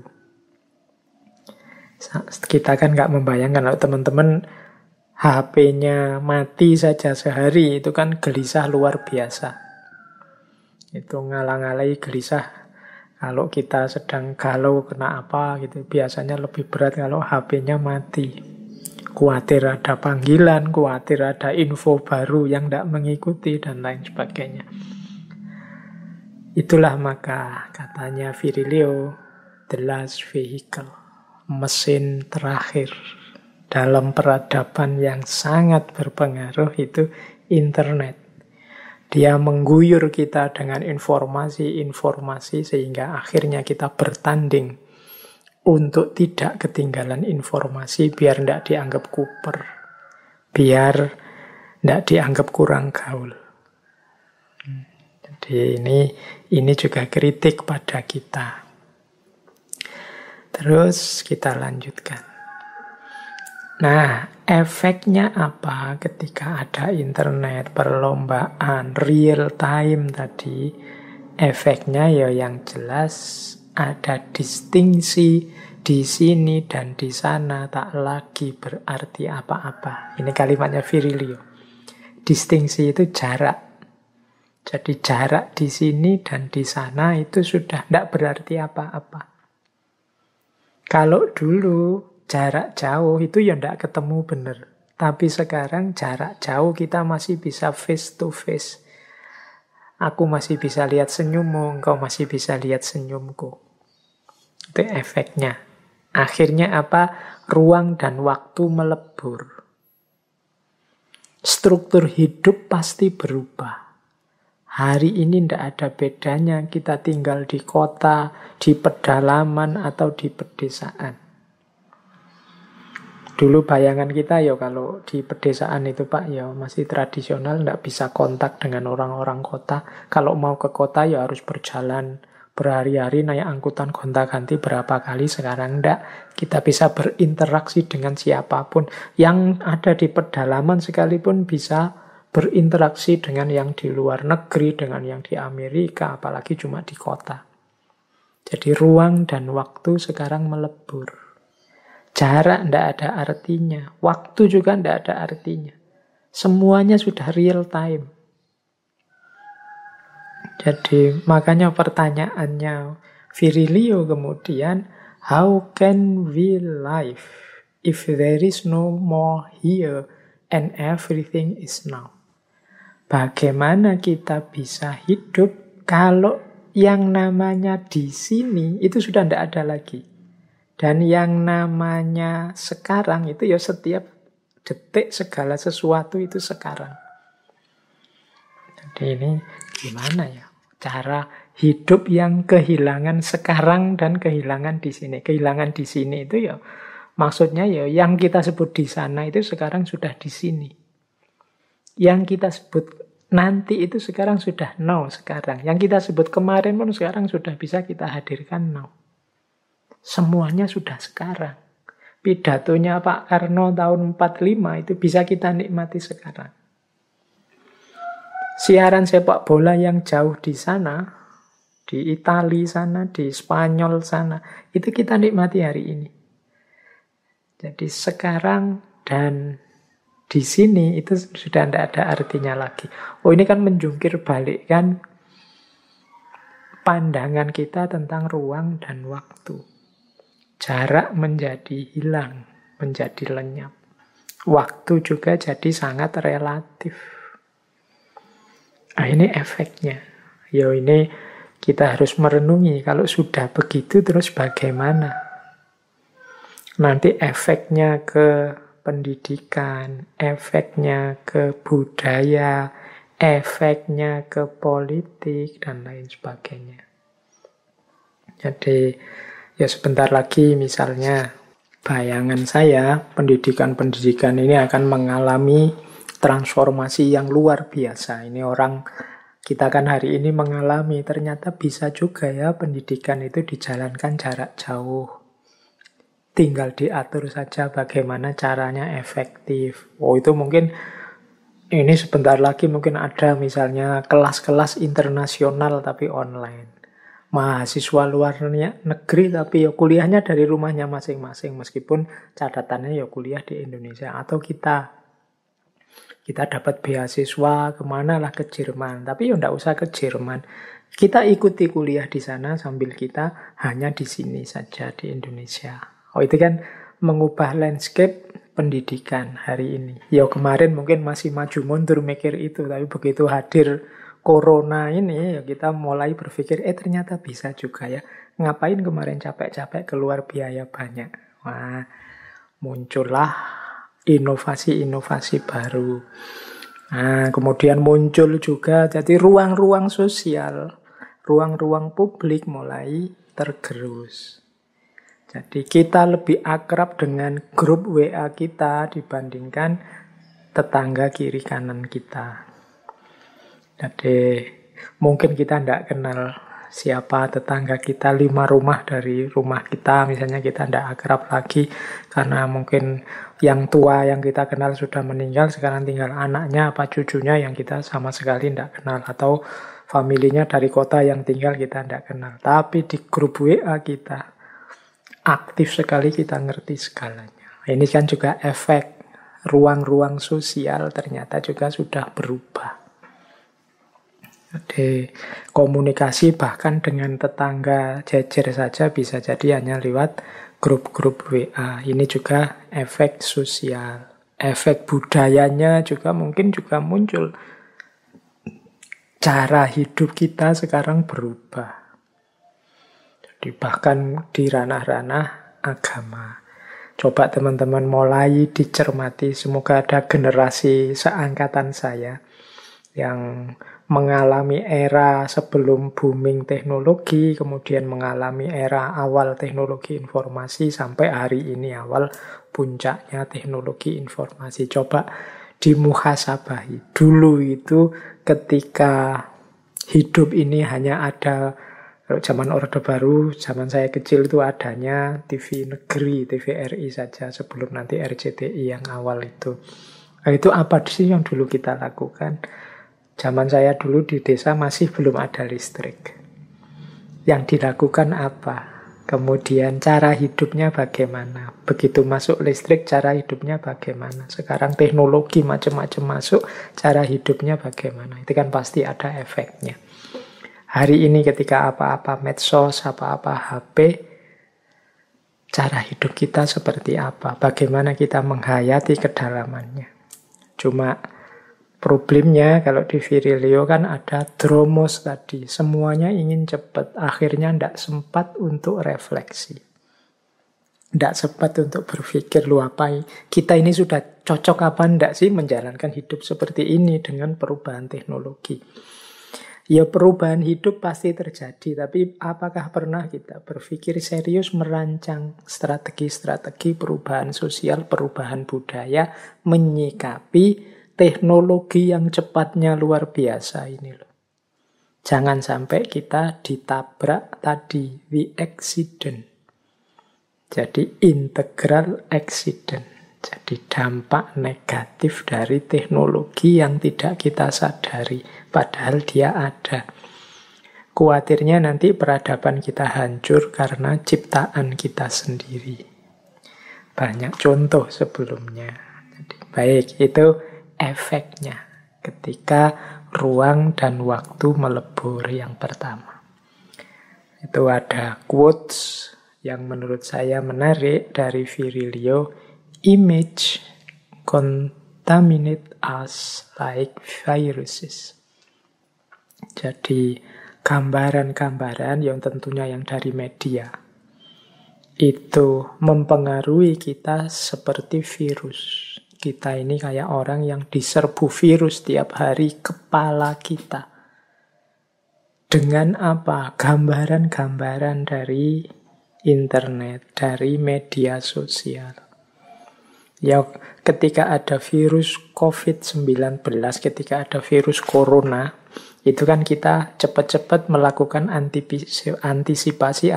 Kita kan nggak membayangkan kalau teman-teman HP-nya mati saja sehari, itu kan gelisah luar biasa. Itu ngalang-alai gelisah. Kalau kita sedang galau kena apa gitu, biasanya lebih berat kalau HP-nya mati. Khawatir ada panggilan, khawatir ada info baru yang tidak mengikuti, dan lain sebagainya. Itulah maka katanya Virilio, the last vehicle, mesin terakhir dalam peradaban yang sangat berpengaruh itu internet. Dia mengguyur kita dengan informasi-informasi sehingga akhirnya kita bertanding untuk tidak ketinggalan informasi, biar tidak dianggap kuper, biar tidak dianggap kurang gaul. Jadi ini juga kritik pada kita. Terus kita lanjutkan. Nah, efeknya apa ketika ada internet, perlombaan, real time tadi? Efeknya ya yang jelas ada distingsi di sini dan di sana, tak lagi berarti apa-apa. Ini kalimatnya Virilio. Distingsi itu jarak. Jadi jarak di sini dan di sana itu sudah tidak berarti apa-apa. Kalau dulu jarak jauh itu ya tidak ketemu benar. Tapi sekarang jarak jauh kita masih bisa face to face. Aku masih bisa lihat senyummu, engkau masih bisa lihat senyumku. Itu efeknya. Akhirnya apa? Ruang dan waktu melebur. Struktur hidup pasti berubah. Hari ini tidak ada bedanya kita tinggal di kota, di pedalaman, atau di pedesaan. Dulu bayangan kita ya kalau di pedesaan itu Pak ya masih tradisional, tidak bisa kontak dengan orang-orang kota. Kalau mau ke kota ya harus berjalan berhari-hari naik angkutan gonta-ganti berapa kali. Sekarang tidak, kita bisa berinteraksi dengan siapapun. Yang ada di pedalaman sekalipun bisa berinteraksi dengan yang di luar negeri, dengan yang di Amerika, apalagi cuma di kota. Jadi ruang dan waktu sekarang melebur. Jarak tidak ada artinya. Waktu juga tidak ada artinya. Semuanya sudah real time. Jadi makanya pertanyaannya Virilio kemudian, how can we live if there is no more here and everything is now? Bagaimana kita bisa hidup kalau yang namanya di sini itu sudah tidak ada lagi. Dan yang namanya sekarang itu ya setiap detik segala sesuatu itu sekarang. Jadi ini gimana ya? Cara hidup yang kehilangan sekarang dan kehilangan di sini. Kehilangan di sini itu ya maksudnya ya yang kita sebut di sana itu sekarang sudah di sini. Yang kita sebut nanti itu sekarang sudah now sekarang. Yang kita sebut kemarin pun sekarang sudah bisa kita hadirkan now. Semuanya sudah sekarang. Pidatonya Pak Karno tahun 45 itu bisa kita nikmati sekarang. Siaran sepak bola yang jauh di sana, di Italia sana, di Spanyol sana, itu kita nikmati hari ini. Jadi sekarang dan di sini itu sudah tidak ada artinya lagi. Oh, ini kan menjungkir balik kan pandangan kita tentang ruang dan waktu. Jarak menjadi hilang, menjadi lenyap. Waktu juga jadi sangat relatif. Nah, ini efeknya. Ya ini kita harus merenungi. Kalau sudah begitu terus bagaimana? Nanti efeknya ke pendidikan, efeknya ke budaya, efeknya ke politik, dan lain sebagainya. Jadi ya sebentar lagi misalnya bayangan saya pendidikan-pendidikan ini akan mengalami transformasi yang luar biasa. Ini orang kita kan hari ini mengalami, ternyata bisa juga ya pendidikan itu dijalankan jarak jauh. Tinggal diatur saja bagaimana caranya efektif. Oh itu mungkin, ini sebentar lagi mungkin ada misalnya kelas-kelas internasional tapi online. Mahasiswa luar negeri tapi ya kuliahnya dari rumahnya masing-masing. Meskipun catatannya ya kuliah di Indonesia. Atau kita dapat beasiswa kemana lah ke Jerman. Tapi ya enggak usah ke Jerman. Kita ikuti kuliah di sana sambil kita hanya di sini saja di Indonesia. Oh itu kan mengubah landscape pendidikan hari ini. Ya kemarin mungkin masih maju mundur mikir itu. Tapi begitu hadir corona ini ya kita mulai berpikir ternyata bisa juga ya. Ngapain kemarin capek-capek keluar biaya banyak. Wah muncullah inovasi-inovasi baru. Nah, kemudian muncul juga jadi ruang-ruang sosial, ruang-ruang publik mulai tergerus. Jadi kita lebih akrab dengan grup WA kita dibandingkan tetangga kiri kanan kita. Jadi mungkin kita tidak kenal siapa tetangga kita 5 rumah dari rumah kita, misalnya kita tidak akrab lagi karena mungkin yang tua yang kita kenal sudah meninggal, sekarang tinggal anaknya apa cucunya yang kita sama sekali tidak kenal, atau familinya dari kota yang tinggal kita tidak kenal. Tapi di grup WA kita aktif sekali, kita ngerti segalanya. Ini kan juga efek ruang-ruang sosial ternyata juga sudah berubah. Jadi komunikasi bahkan dengan tetangga jejer saja bisa jadi hanya lewat grup-grup WA. Ini juga efek sosial. Efek budayanya juga mungkin juga muncul. Cara hidup kita sekarang berubah. Jadi bahkan di ranah-ranah agama. Coba teman-teman mulai dicermati. Semoga ada generasi seangkatan saya yang mengalami era sebelum booming teknologi, kemudian mengalami era awal teknologi informasi, sampai hari ini awal puncaknya teknologi informasi. Coba dimuhasabahi. Dulu itu ketika hidup ini hanya ada, zaman Orde Baru, zaman saya kecil itu adanya TV negeri, TVRI saja sebelum nanti RCTI yang awal itu. Nah, itu apa sih yang dulu kita lakukan? Zaman saya dulu di desa masih belum ada listrik. Yang dilakukan apa? Kemudian cara hidupnya bagaimana. Begitu masuk listrik, cara hidupnya bagaimana. Sekarang teknologi macam-macam masuk, cara hidupnya bagaimana. Itu kan pasti ada efeknya. Hari ini ketika apa-apa medsos, apa-apa HP, cara hidup kita seperti apa. Bagaimana kita menghayati kedalamannya. Cuma problemnya kalau di Virilio kan ada dromos tadi. Semuanya ingin cepat. Akhirnya tidak sempat untuk refleksi. Tidak sempat untuk berpikir, kita ini sudah cocok apa enggak sih menjalankan hidup seperti ini dengan perubahan teknologi. Ya perubahan hidup pasti terjadi, tapi apakah pernah kita berpikir serius merancang strategi-strategi perubahan sosial, perubahan budaya, menyikapi teknologi yang cepatnya luar biasa ini loh. Jangan sampai kita ditabrak tadi, the accident. Jadi integral accident. Jadi dampak negatif dari teknologi yang tidak kita sadari, padahal dia ada. Kuatirnya nanti peradaban kita hancur karena ciptaan kita sendiri. Banyak contoh sebelumnya. Jadi, baik, itu efeknya ketika ruang dan waktu melebur yang pertama. Itu ada quotes yang menurut saya menarik dari Virilio. Image contaminate us like viruses. Jadi gambaran-gambaran yang tentunya yang dari media itu mempengaruhi kita seperti virus. Kita ini kayak orang yang diserbu virus tiap hari kepala kita. Dengan apa? Gambaran-gambaran dari internet, dari media sosial. Ya, ketika ada virus COVID-19, ketika ada virus corona, itu kan kita cepat-cepat melakukan antisipasi.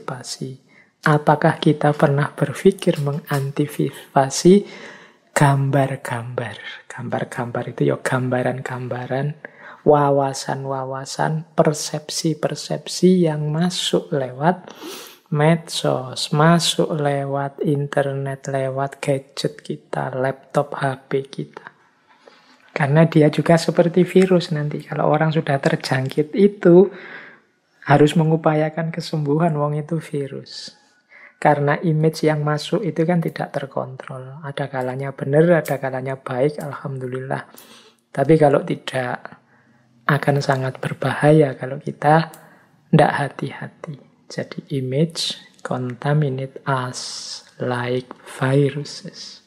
Apakah kita pernah berpikir mengantisipasi gambar-gambar? Gambar-gambar itu ya gambaran-gambaran, wawasan-wawasan, persepsi-persepsi yang masuk lewat medsos, masuk lewat internet, lewat gadget kita, laptop, HP kita. Karena dia juga seperti virus nanti. Kalau orang sudah terjangkit itu, harus mengupayakan kesembuhan, wong itu virus. Karena image yang masuk itu kan tidak terkontrol. Ada kalanya benar, ada kalanya baik, alhamdulillah. Tapi kalau tidak, akan sangat berbahaya kalau kita tidak hati-hati. Jadi image contaminate us like viruses.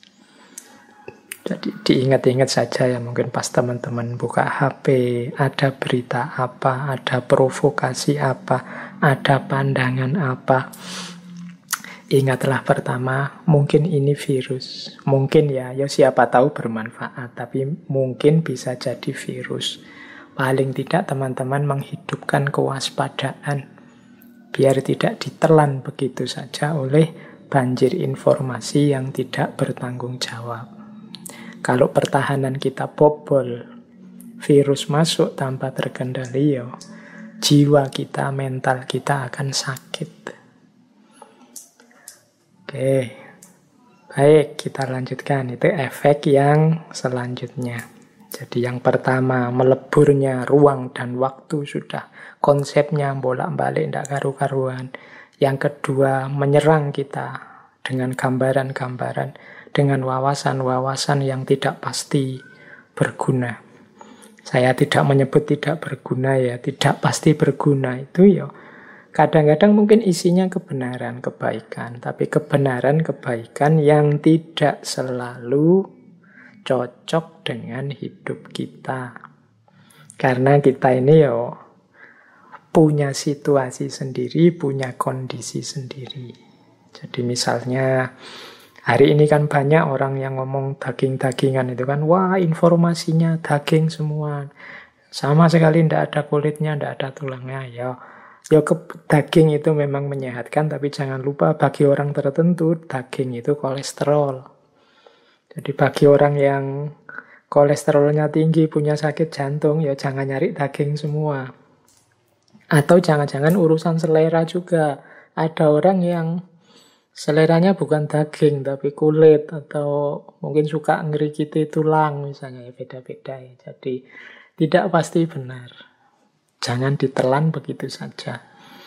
Jadi diingat-ingat saja ya, mungkin pas teman-teman buka HP, ada berita apa, ada provokasi apa, ada pandangan apa. Ingatlah pertama, mungkin ini virus. Mungkin ya siapa tahu bermanfaat, tapi mungkin bisa jadi virus. Paling tidak teman-teman menghidupkan kewaspadaan. Biar tidak ditelan begitu saja oleh banjir informasi yang tidak bertanggung jawab. Kalau pertahanan kita bobol, virus masuk tanpa terkendali, jiwa kita, mental kita akan sakit. Oke, baik, kita lanjutkan. Itu efek yang selanjutnya. Jadi yang pertama, meleburnya ruang dan waktu sudah. Konsepnya bolak-balik, tidak karu-karuan. Yang kedua, menyerang kita dengan gambaran-gambaran, dengan wawasan-wawasan yang tidak pasti berguna. Saya tidak menyebut tidak berguna ya, tidak pasti berguna. Itu kadang-kadang mungkin isinya kebenaran, kebaikan. Tapi kebenaran, kebaikan yang tidak selalu cocok dengan hidup kita. Karena kita ini punya situasi sendiri, punya kondisi sendiri. Jadi misalnya hari ini kan banyak orang yang ngomong daging-dagingan itu kan, wah informasinya daging semua. Sama sekali tidak ada kulitnya, tidak ada tulangnya. Daging itu memang menyehatkan, tapi jangan lupa bagi orang tertentu daging itu kolesterol. Jadi bagi orang yang kolesterolnya tinggi, punya sakit jantung, jangan nyari daging semua. Atau jangan-jangan urusan selera juga. Ada orang yang seleranya bukan daging, tapi kulit, atau mungkin suka ngerikiti tulang misalnya, ya beda-beda ya. Jadi tidak pasti benar. Jangan ditelan begitu saja.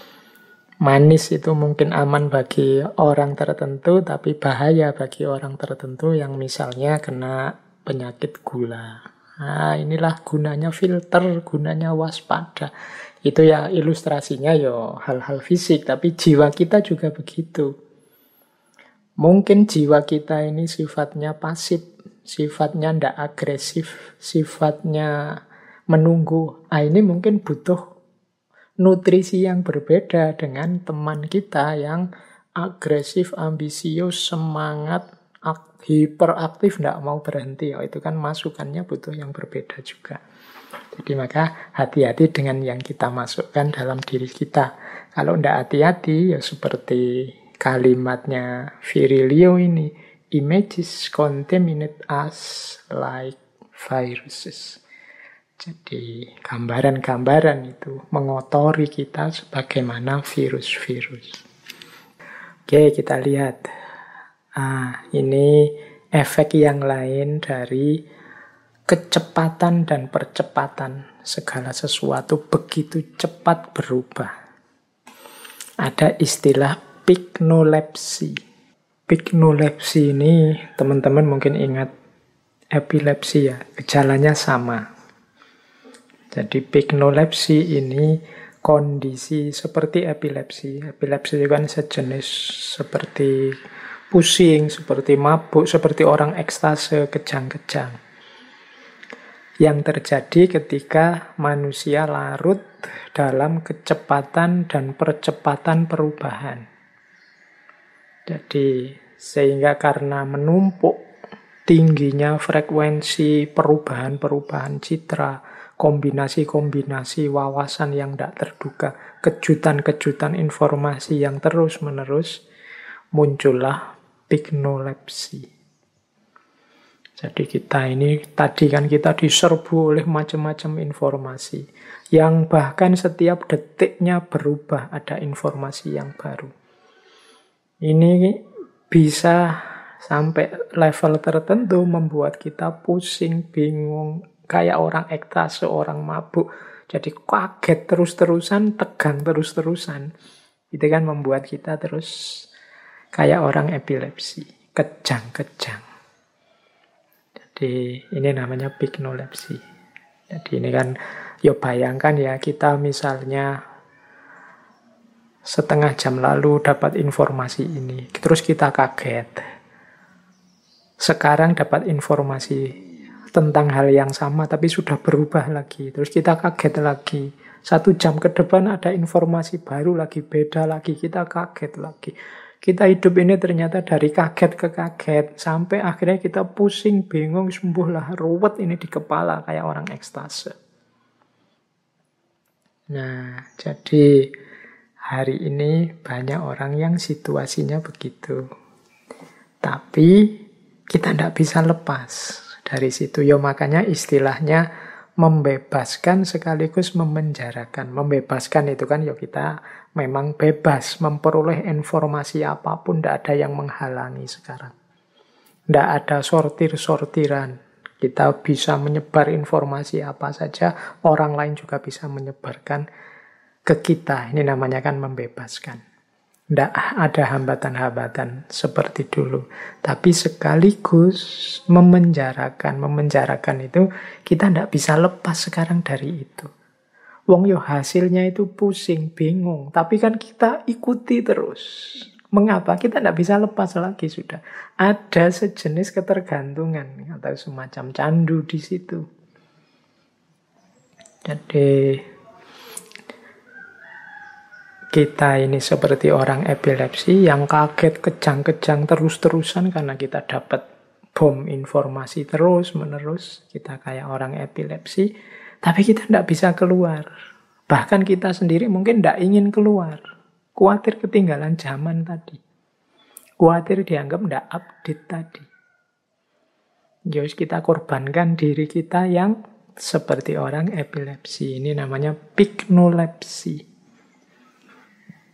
Manis itu mungkin aman bagi orang tertentu, tapi bahaya bagi orang tertentu yang misalnya kena penyakit gula. Nah, inilah gunanya filter, gunanya waspada. Itu ya ilustrasinya ya hal-hal fisik, tapi jiwa kita juga begitu. Mungkin jiwa kita ini sifatnya pasif, sifatnya ndak agresif, sifatnya menunggu. Ini mungkin butuh nutrisi yang berbeda dengan teman kita yang agresif, ambisius, semangat, hiperaktif, ndak mau berhenti. Itu kan masukannya butuh yang berbeda juga. Jadi maka hati-hati dengan yang kita masukkan dalam diri kita. Kalau ndak hati-hati, ya seperti kalimatnya Virilio ini, images contaminate us like viruses. Jadi gambaran-gambaran itu mengotori kita sebagaimana virus-virus. Oke, kita lihat. Ini efek yang lain dari kecepatan dan percepatan. Segala sesuatu begitu cepat berubah. Ada istilah piknolepsi. Piknolepsi ini teman-teman mungkin ingat epilepsi ya, gejalanya sama. Jadi piknolepsi ini kondisi seperti epilepsi. Epilepsi itu kan sejenis seperti pusing, seperti mabuk, seperti orang ekstase, kejang-kejang. Yang terjadi ketika manusia larut dalam kecepatan dan percepatan perubahan. Jadi sehingga karena menumpuk tingginya frekuensi perubahan-perubahan citra, kombinasi-kombinasi wawasan yang tidak terduga, kejutan-kejutan informasi yang terus-menerus, muncullah piknolepsi. Jadi kita ini, tadi kan kita diserbu oleh macam-macam informasi, yang bahkan setiap detiknya berubah, ada informasi yang baru. Ini bisa sampai level tertentu membuat kita pusing, bingung, kayak orang ekstase, orang mabuk. Jadi kaget terus-terusan, tegang terus-terusan. Itu kan membuat kita terus kayak orang epilepsi, kejang-kejang. Jadi ini namanya piknolepsi. Jadi ini kan, bayangkan ya, kita misalnya setengah jam lalu dapat informasi ini, terus kita kaget. Sekarang dapat informasi tentang hal yang sama, tapi sudah berubah lagi. Terus kita kaget lagi. 1 jam ke depan ada informasi baru lagi, beda lagi. Kita kaget lagi. Kita hidup ini ternyata dari kaget ke kaget. Sampai akhirnya kita pusing, bingung, sembuhlah, ruwet ini di kepala, kayak orang ekstase. Nah, jadi hari ini banyak orang yang situasinya begitu. Tapi kita tidak bisa lepas dari situ. Makanya istilahnya membebaskan sekaligus memenjarakan. Membebaskan itu kan kita memang bebas memperoleh informasi apapun, tidak ada yang menghalangi sekarang. Tidak ada sortir-sortiran. Kita bisa menyebar informasi apa saja, orang lain juga bisa menyebarkan ke kita. Ini namanya kan membebaskan. Tidak ada hambatan-hambatan seperti dulu. Tapi sekaligus memenjarakan. Memenjarakan itu kita tidak bisa lepas sekarang dari itu. Wong hasilnya itu pusing, bingung. Tapi kan kita ikuti terus. Mengapa? Kita tidak bisa lepas lagi sudah. Ada sejenis ketergantungan atau semacam candu di situ. Jadi kita ini seperti orang epilepsi yang kaget, kejang-kejang terus-terusan karena kita dapat bom informasi terus-menerus. Kita kayak orang epilepsi, tapi kita tidak bisa keluar. Bahkan kita sendiri mungkin tidak ingin keluar. Khawatir ketinggalan zaman tadi. Khawatir dianggap tidak update tadi. Jadi kita korbankan diri kita yang seperti orang epilepsi. Ini namanya piknolepsi.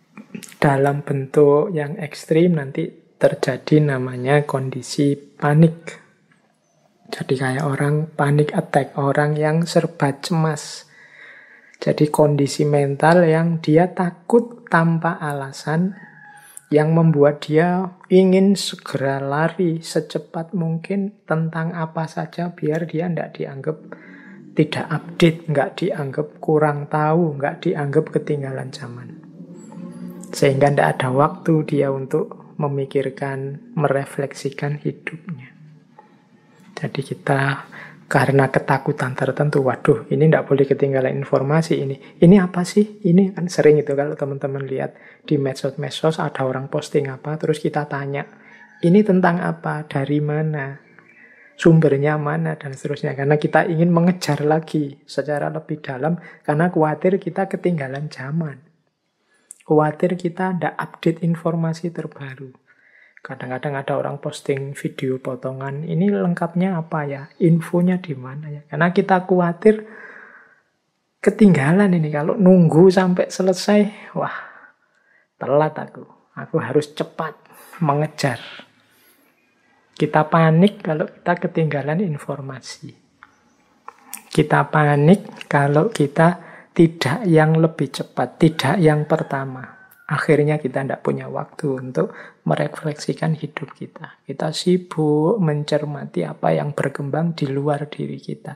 Dalam bentuk yang ekstrim nanti terjadi namanya kondisi panik. Jadi kayak orang panic attack, orang yang serba cemas. Jadi kondisi mental yang dia takut tanpa alasan, yang membuat dia ingin segera lari secepat mungkin tentang apa saja biar dia tidak dianggap tidak update, nggak dianggap kurang tahu, nggak dianggap ketinggalan zaman. Sehingga tidak ada waktu dia untuk memikirkan, merefleksikan hidupnya. Jadi kita karena ketakutan tertentu, waduh ini tidak boleh ketinggalan informasi ini. Ini apa sih? Ini kan sering itu kalau teman-teman lihat di medsos-medsos ada orang posting apa, terus kita tanya, ini tentang apa? Dari mana? Sumbernya mana? Dan seterusnya. Karena kita ingin mengejar lagi secara lebih dalam, karena khawatir kita ketinggalan zaman. Khawatir kita tidak update informasi terbaru. Kadang-kadang ada orang posting video potongan, ini lengkapnya apa ya? Infonya di mana ya? Karena kita khawatir ketinggalan ini. Kalau nunggu sampai selesai, wah, telat aku. Aku harus cepat mengejar. Kita panik kalau kita ketinggalan informasi. Kita panik kalau kita tidak yang lebih cepat, tidak yang pertama. Akhirnya kita tidak punya waktu untuk merefleksikan hidup kita. Kita sibuk mencermati apa yang berkembang di luar diri kita.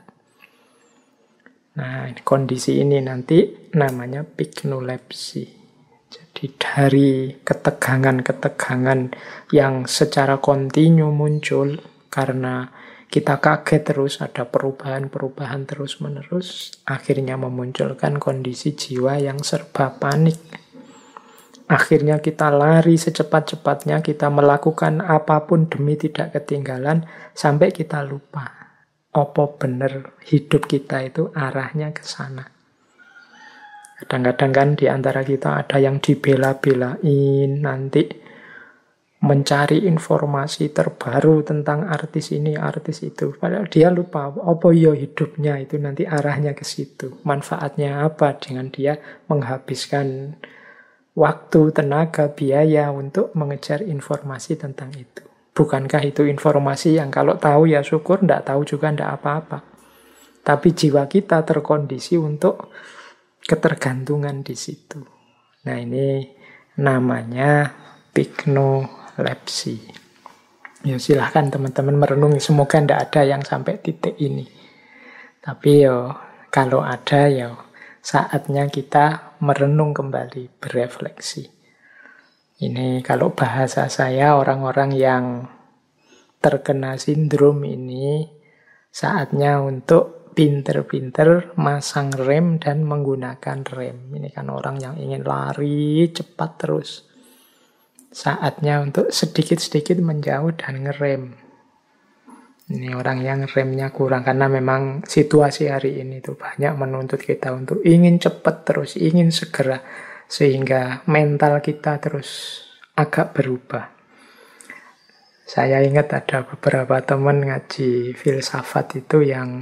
Nah, kondisi ini nanti namanya piknolepsi. Jadi dari ketegangan-ketegangan yang secara kontinu muncul karena kita kaget terus, ada perubahan-perubahan terus-menerus, akhirnya memunculkan kondisi jiwa yang serba panik. Akhirnya kita lari secepat-cepatnya, kita melakukan apapun demi tidak ketinggalan, sampai kita lupa. Apa benar hidup kita itu arahnya ke sana. Kadang-kadang kan di antara kita ada yang dibela-belain, nanti mencari informasi terbaru tentang artis ini, artis itu. Padahal dia lupa, apa ya hidupnya itu nanti arahnya ke situ. Manfaatnya apa dengan dia menghabiskan waktu, tenaga, biaya untuk mengejar informasi tentang itu. Bukankah itu informasi yang kalau tahu ya syukur, tidak tahu juga tidak apa-apa. Tapi jiwa kita terkondisi untuk ketergantungan di situ. Nah ini namanya piknolepsi. Ya silahkan teman-teman merenungi, semoga tidak ada yang sampai titik ini. Tapi yo kalau ada ya saatnya kita merenung kembali, berefleksi. Ini kalau bahasa saya, orang-orang yang terkena sindrom ini saatnya untuk pinter-pinter masang rem dan menggunakan rem. Ini kan orang yang ingin lari cepat terus. Saatnya untuk sedikit-sedikit menjauh dan ngerem. Ini orang yang remnya kurang, karena memang situasi hari ini tuh banyak menuntut kita untuk ingin cepat terus, ingin segera, sehingga mental kita terus agak berubah. Saya ingat ada beberapa teman ngaji filsafat itu yang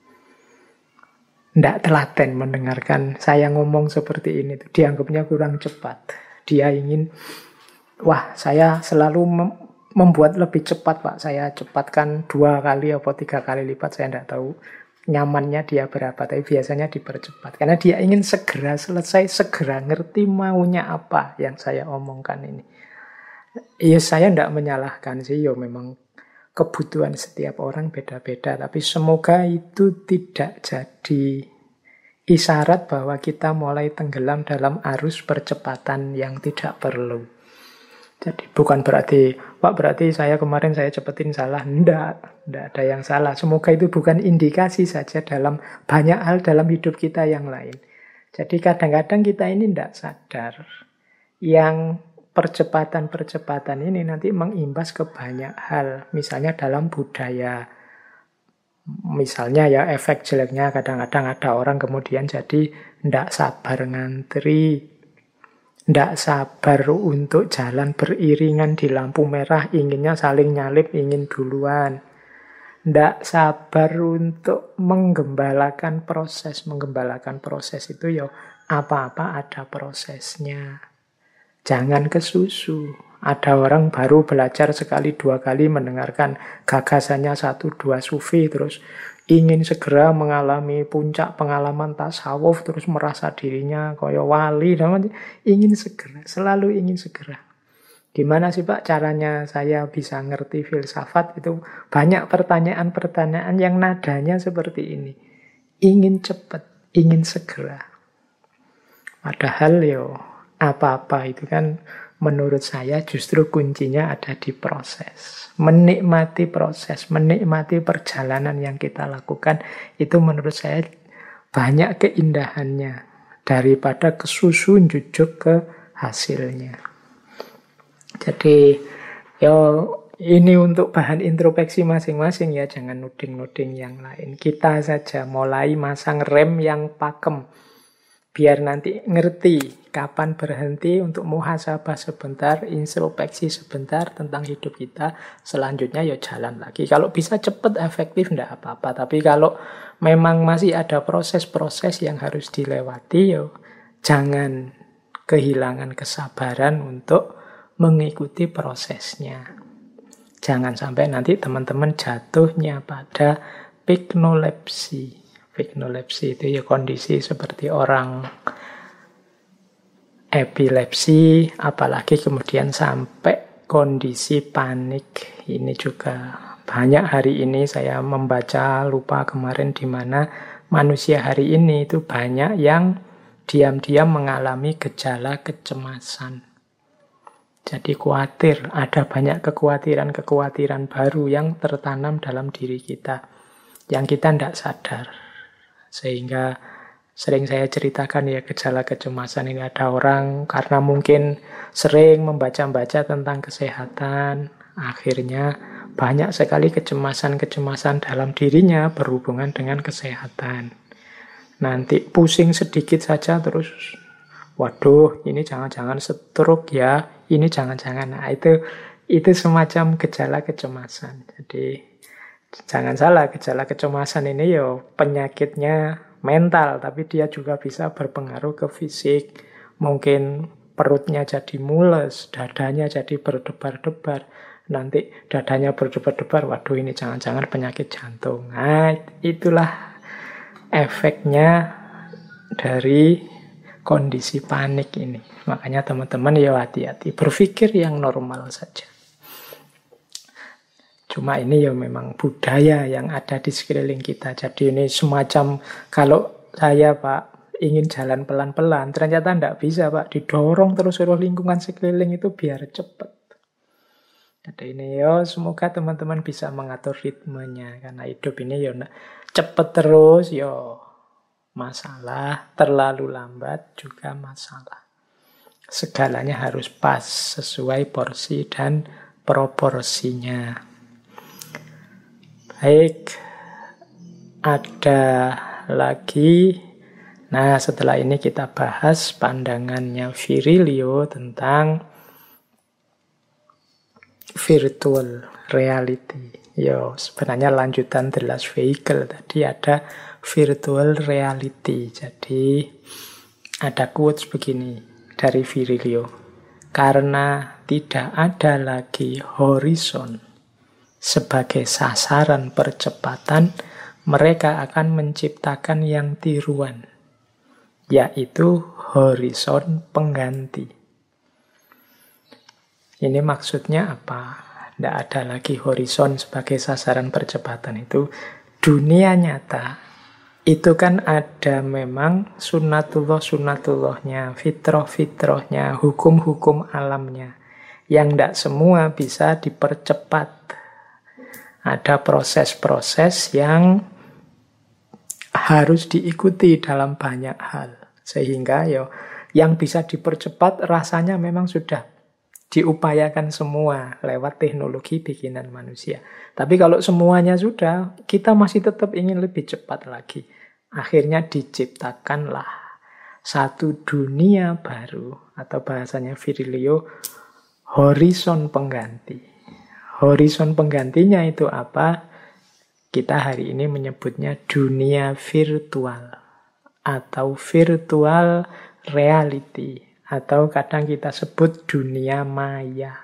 tidak telaten mendengarkan saya ngomong seperti ini, tuh dianggapnya kurang cepat. Dia ingin, wah saya selalu membuat lebih cepat Pak, saya cepatkan 2 kali atau 3 kali lipat, saya tidak tahu nyamannya dia berapa, tapi biasanya dipercepat. Karena dia ingin segera selesai, segera ngerti maunya apa yang saya omongkan ini. Ya saya tidak menyalahkan sih, ya memang kebutuhan setiap orang beda-beda, tapi semoga itu tidak jadi isyarat bahwa kita mulai tenggelam dalam arus percepatan yang tidak perlu. Jadi bukan berarti, Pak berarti kemarin saya cepetin salah. Tidak ada yang salah. Semoga itu bukan indikasi saja dalam banyak hal dalam hidup kita yang lain. Jadi kadang-kadang kita ini tidak sadar. Yang percepatan-percepatan ini nanti mengimbas ke banyak hal. Misalnya dalam budaya. Misalnya ya efek jeleknya kadang-kadang ada orang kemudian jadi tidak sabar ngantri. Tidak sabar untuk jalan beriringan di lampu merah, inginnya saling nyalip, ingin duluan. Tidak sabar untuk menggembalakan proses. Menggembalakan proses itu ya apa-apa ada prosesnya. Jangan kesusu. Ada orang baru belajar sekali dua kali mendengarkan gagasannya satu dua sufi, terus ingin segera mengalami puncak pengalaman tasawuf, terus merasa dirinya kaya wali, ingin segera, selalu ingin segera. Gimana sih Pak caranya saya bisa ngerti filsafat? Itu banyak pertanyaan-pertanyaan yang nadanya seperti ini. Ingin cepat, ingin segera. Padahal apa-apa itu kan menurut saya justru kuncinya ada di proses. Menikmati proses, menikmati perjalanan yang kita lakukan, itu menurut saya banyak keindahannya daripada kesusu jujuk ke hasilnya. Jadi ini untuk bahan introspeksi masing-masing ya, jangan nuding-nuding yang lain. Kita saja mulai masang rem yang pakem, biar nanti ngerti kapan berhenti untuk muhasabah sebentar, introspeksi sebentar tentang hidup kita. Selanjutnya jalan lagi. Kalau bisa cepat, efektif, enggak apa-apa. Tapi kalau memang masih ada proses-proses yang harus dilewati, jangan kehilangan kesabaran untuk mengikuti prosesnya. Jangan sampai nanti teman-teman jatuhnya pada piknolepsi. Piknolepsi itu kondisi seperti orang epilepsi, apalagi kemudian sampai kondisi panik. Ini juga banyak hari ini saya membaca, lupa kemarin di mana, manusia hari ini itu banyak yang diam-diam mengalami gejala kecemasan. Jadi khawatir, ada banyak kekhawatiran-kekhawatiran baru yang tertanam dalam diri kita, yang kita tidak sadar. Sehingga sering saya ceritakan gejala kecemasan ini, ada orang karena mungkin sering membaca-baca tentang kesehatan, akhirnya banyak sekali kecemasan-kecemasan dalam dirinya berhubungan dengan kesehatan. Nanti pusing sedikit saja terus, waduh, ini jangan-jangan stroke ya, ini jangan-jangan. Nah, itu semacam gejala kecemasan. Jadi, jangan salah, gejala kecemasan ini penyakitnya mental, tapi dia juga bisa berpengaruh ke fisik. Mungkin perutnya jadi mules, dadanya jadi berdebar-debar. Nanti dadanya berdebar-debar, waduh, ini jangan-jangan penyakit jantung. Nah, itulah efeknya dari kondisi panik ini. Makanya teman-teman hati-hati, berpikir yang normal saja. Cuma ini memang budaya yang ada di sekeliling kita. Jadi ini semacam, kalau saya Pak ingin jalan pelan-pelan, ternyata tidak bisa Pak, didorong terus oleh lingkungan sekeliling itu biar cepat. Jadi ini semoga teman-teman bisa mengatur ritmenya, karena hidup ini cepat terus masalah, terlalu lambat juga masalah. Segalanya harus pas, sesuai porsi dan proporsinya. Baik, ada lagi. Nah, setelah ini kita bahas pandangannya Virilio tentang virtual reality. Sebenarnya lanjutan The Last Vehicle. Tadi ada virtual reality. Jadi ada quotes begini dari Virilio. Karena tidak ada lagi horizon sebagai sasaran percepatan, mereka akan menciptakan yang tiruan, yaitu horizon pengganti. Ini maksudnya apa? Tidak ada lagi horizon sebagai sasaran percepatan itu. Dunia nyata itu kan ada memang sunnatullahnya, fitrah-fitrahnya, hukum-hukum alamnya, yang tidak semua bisa dipercepat. Ada proses-proses yang harus diikuti dalam banyak hal. Sehingga yang bisa dipercepat rasanya memang sudah diupayakan semua lewat teknologi bikinan manusia. Tapi kalau semuanya sudah, kita masih tetap ingin lebih cepat lagi. Akhirnya diciptakanlah satu dunia baru, atau bahasanya Virilio, horizon pengganti. Horizon penggantinya itu apa? Kita hari ini menyebutnya dunia virtual atau virtual reality atau kadang kita sebut dunia maya.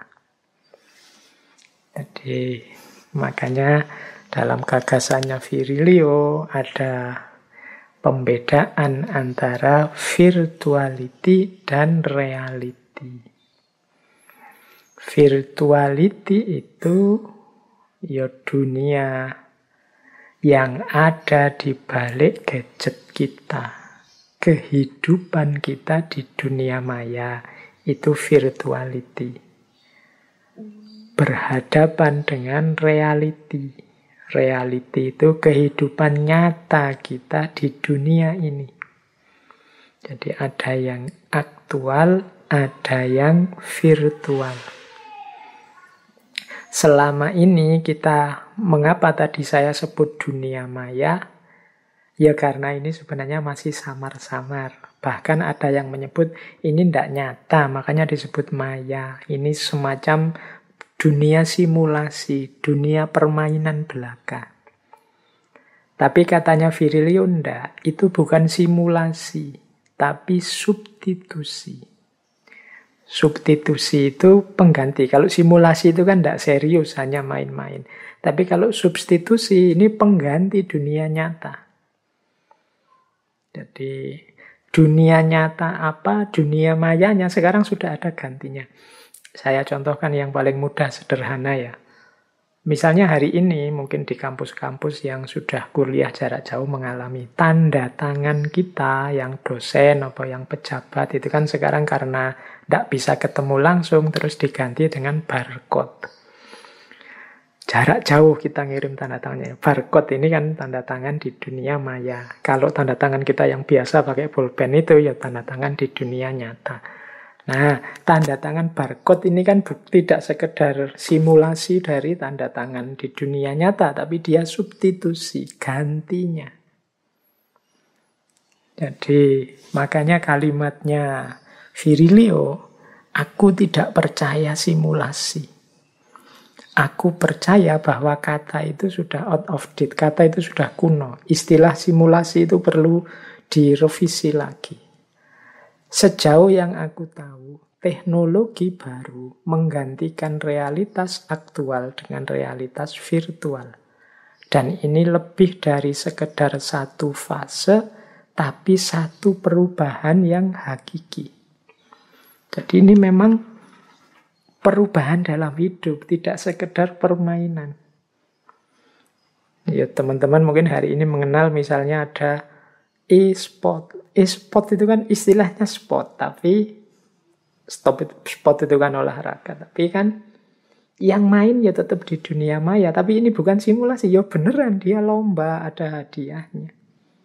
Jadi makanya dalam gagasannya Virilio ada pembedaan antara virtuality dan reality. Virtuality itu ya dunia yang ada di balik gadget kita. Kehidupan kita di dunia maya itu virtuality. Berhadapan dengan reality. Reality itu kehidupan nyata kita di dunia ini. Jadi ada yang aktual, ada yang virtual. Selama ini kita, mengapa tadi saya sebut dunia maya? Ya karena ini sebenarnya masih samar-samar. Bahkan ada yang menyebut ini tidak nyata, makanya disebut maya. Ini semacam dunia simulasi, dunia permainan belaka. Tapi katanya Virilio enggak, itu bukan simulasi, tapi substitusi. Substitusi itu pengganti. Kalau simulasi itu kan enggak serius, hanya main-main. Tapi kalau substitusi ini pengganti dunia nyata. Jadi dunia nyata apa, dunia mayanya sekarang sudah ada gantinya. Saya contohkan yang paling mudah, sederhana ya. Misalnya hari ini mungkin di kampus-kampus yang sudah kuliah jarak jauh mengalami tanda tangan kita yang dosen atau yang pejabat itu kan sekarang karena tidak bisa ketemu langsung terus diganti dengan barcode. Jarak jauh kita ngirim tanda tangannya. Barcode ini kan tanda tangan di dunia maya. Kalau tanda tangan kita yang biasa pakai pulpen itu ya tanda tangan di dunia nyata. Nah, tanda tangan barcode ini kan tidak sekedar simulasi dari tanda tangan di dunia nyata, tapi dia substitusi, gantinya. Jadi, makanya kalimatnya Virilio, aku tidak percaya simulasi. Aku percaya bahwa kata itu sudah out of date, kata itu sudah kuno. Istilah simulasi itu perlu direvisi lagi. Sejauh yang aku tahu, teknologi baru menggantikan realitas aktual dengan realitas virtual. Dan ini lebih dari sekedar satu fase, tapi satu perubahan yang hakiki. Jadi ini memang perubahan dalam hidup, tidak sekedar permainan. Ya, teman-teman mungkin hari ini mengenal misalnya ada e-sport. E-sport itu kan istilahnya sport, tapi sport itu kan olahraga. Tapi kan yang main ya tetap di dunia maya. Tapi ini bukan simulasi, ya beneran dia lomba, ada hadiahnya.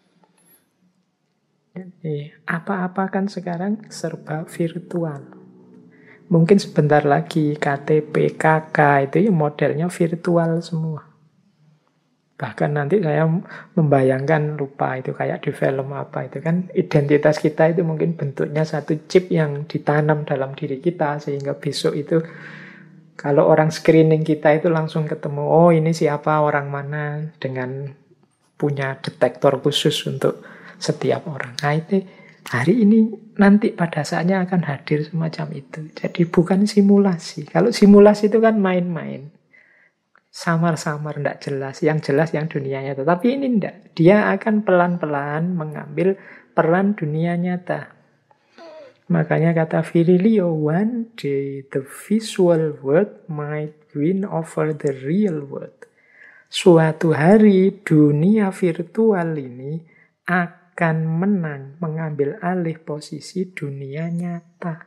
Jadi apa-apa kan sekarang serba virtual. Mungkin sebentar lagi KTP, KK itu ya modelnya virtual semua. Bahkan nanti saya membayangkan, lupa itu kayak di film apa itu kan, identitas kita itu mungkin bentuknya satu chip yang ditanam dalam diri kita, sehingga besok itu kalau orang screening kita itu langsung ketemu, oh ini siapa, orang mana, dengan punya detektor khusus untuk setiap orang. Nah itu hari ini nanti pada saatnya akan hadir semacam itu. Jadi bukan simulasi. Kalau simulasi itu kan main-main, samar-samar, tidak jelas. Yang jelas yang dunia nyata. Tapi ini tidak. Dia akan pelan-pelan mengambil peran dunia nyata. Makanya kata Virilio, one day the visual world might win over the real world. Suatu hari dunia virtual ini akan menang, mengambil alih posisi dunia nyata.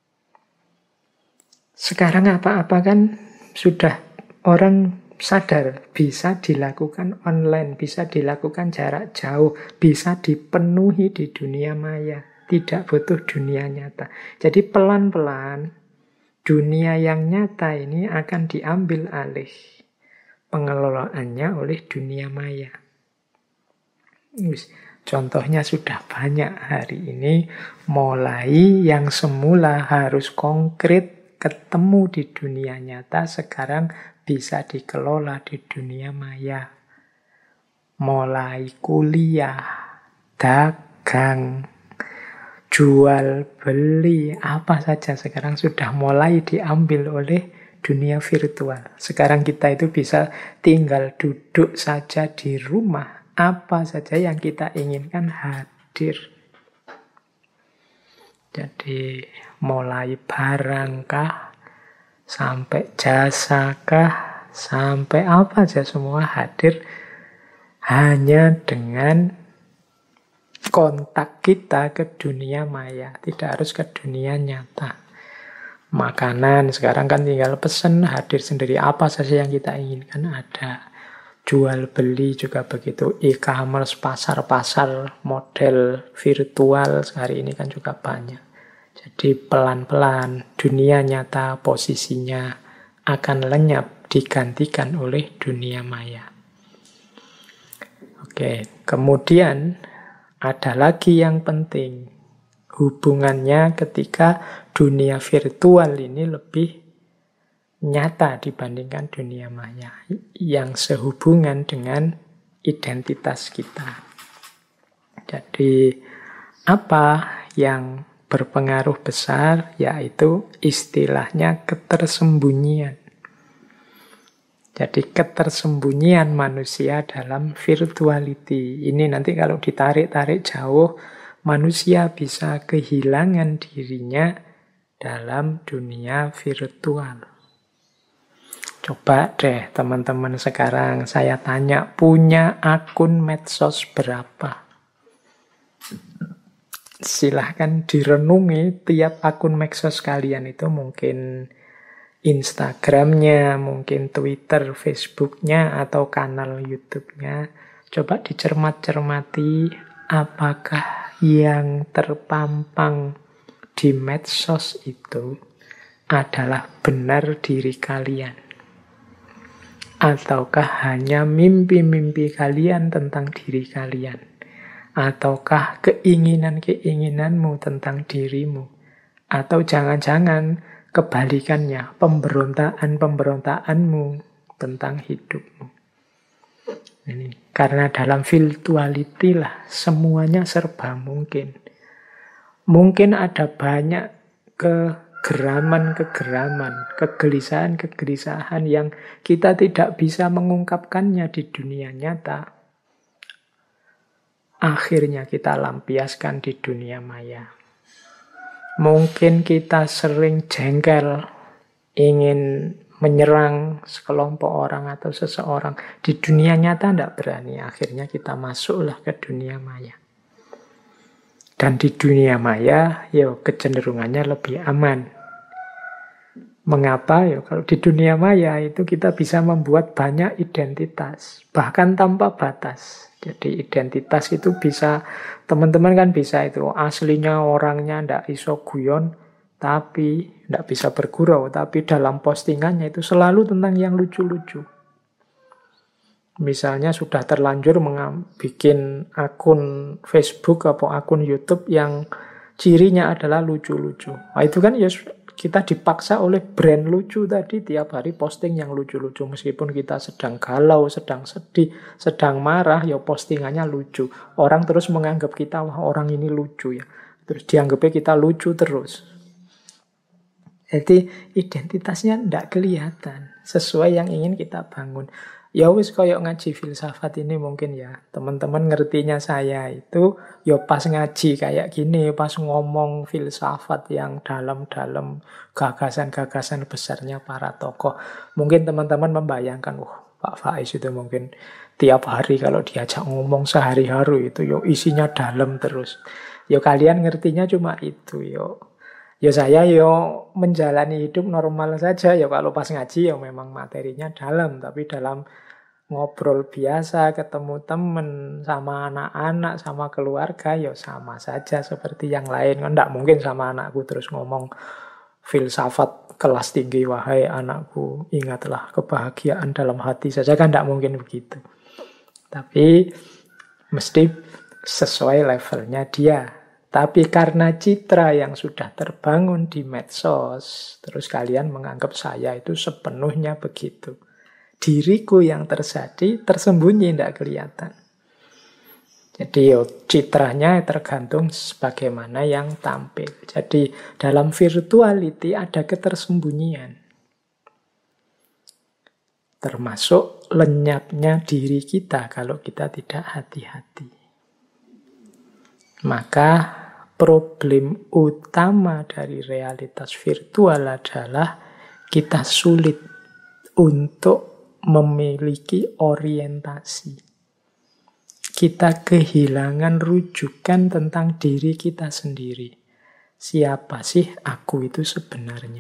Sekarang apa-apa kan sudah orang sadar bisa dilakukan online, bisa dilakukan jarak jauh, bisa dipenuhi di dunia maya, tidak butuh dunia nyata. Jadi pelan-pelan dunia yang nyata ini akan diambil alih pengelolaannya oleh dunia maya. Contohnya sudah banyak hari ini, mulai yang semula harus konkret ketemu di dunia nyata, sekarang bisa dikelola di dunia maya. Mulai kuliah, dagang, jual beli apa saja sekarang sudah mulai diambil oleh dunia virtual. Sekarang kita itu bisa tinggal duduk saja di rumah, apa saja yang kita inginkan hadir. Jadi mulai barangkah, sampai jasakah, sampai apa saja semua hadir hanya dengan kontak kita ke dunia maya, tidak harus ke dunia nyata. Makanan sekarang kan tinggal pesen, hadir sendiri, apa saja yang kita inginkan ada. Jual beli juga begitu, e-commerce, pasar-pasar model virtual hari ini kan juga banyak. Jadi pelan-pelan dunia nyata posisinya akan lenyap digantikan oleh dunia maya. Oke, kemudian ada lagi yang penting. Hubungannya ketika dunia virtual ini lebih nyata dibandingkan dunia maya. Yang sehubungan dengan identitas kita. Jadi apa yang berpengaruh besar? Yaitu istilahnya ketersembunyian. Jadi ketersembunyian manusia dalam virtuality. Ini nanti kalau ditarik-tarik jauh, manusia bisa kehilangan dirinya dalam dunia virtual. Coba deh teman-teman sekarang saya tanya, punya akun medsos berapa? Silahkan direnungi tiap akun medsos kalian itu, mungkin Instagramnya, mungkin Twitter, Facebooknya, atau kanal YouTube-nya. Coba dicermat-cermati apakah yang terpampang di medsos itu adalah benar diri kalian. Ataukah hanya mimpi-mimpi kalian tentang diri kalian. Ataukah keinginan-keinginanmu tentang dirimu. Atau jangan-jangan kebalikannya, pemberontakan-pemberontakanmu tentang hidupmu. Ini karena dalam virtuality lah semuanya serba mungkin. Mungkin ada banyak kegeraman-kegeraman, kegelisahan-kegelisahan yang kita tidak bisa mengungkapkannya di dunia nyata. Akhirnya kita lampiaskan di dunia maya. Mungkin kita sering jengkel, ingin menyerang sekelompok orang atau seseorang. Di dunia nyata tidak berani. Akhirnya kita masuklah ke dunia maya. Dan di dunia maya, kecenderungannya lebih aman. Mengapa? Kalau di dunia maya itu kita bisa membuat banyak identitas. Bahkan tanpa batas. Jadi identitas itu bisa, teman-teman kan bisa itu, aslinya orangnya ndak iso guyon, tapi ndak bisa bergurau, tapi dalam postingannya itu selalu tentang yang lucu-lucu. Misalnya sudah terlanjur bikin akun Facebook atau akun YouTube yang cirinya adalah lucu-lucu. Nah, itu kan kita dipaksa oleh brand lucu tadi tiap hari posting yang lucu-lucu. Meskipun kita sedang galau, sedang sedih, sedang marah, postingannya lucu. Orang terus menganggap kita, wah orang ini lucu ya. Terus dianggapnya kita lucu terus. Jadi identitasnya tidak kelihatan sesuai yang ingin kita bangun. Ya wis koyok ngaji filsafat ini mungkin ya. Teman-teman ngertinya saya itu pas ngaji kayak gini, pas ngomong filsafat yang dalam-dalam, gagasan-gagasan besarnya para tokoh. Mungkin teman-teman membayangkan, Pak Faiz itu mungkin tiap hari kalau diajak ngomong sehari-hari itu isinya dalam terus. Kalian ngertinya cuma itu saya menjalani hidup normal saja. Kalau pas ngaji memang materinya dalam, tapi dalam ngobrol biasa, ketemu temen, sama anak-anak, sama keluarga, sama saja seperti yang lain. Nggak mungkin sama anakku terus ngomong filsafat kelas tinggi, wahai anakku, ingatlah kebahagiaan dalam hati saja, kan nggak mungkin begitu. Tapi mesti sesuai levelnya dia. Tapi karena citra yang sudah terbangun di medsos, terus kalian menganggap saya itu sepenuhnya begitu. Diriku yang tersembunyi tidak kelihatan. Jadi citranya tergantung sebagaimana yang tampil. Jadi dalam virtuality ada ketersembunyian. Termasuk lenyapnya diri kita kalau kita tidak hati-hati. Maka problem utama dari realitas virtual adalah kita sulit untuk memiliki orientasi. Kita kehilangan rujukan tentang diri kita sendiri. Siapa sih aku itu sebenarnya?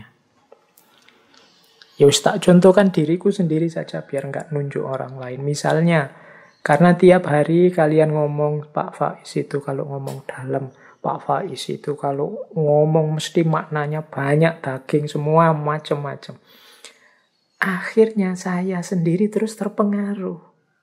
Ya tak contohkan diriku sendiri saja biar nggak nunjuk orang lain. Misalnya, karena tiap hari kalian ngomong Pak Faiz itu kalau ngomong dalam, Pak Faiz itu kalau ngomong mesti maknanya banyak, daging semua macam-macam. Akhirnya saya sendiri terus terpengaruh.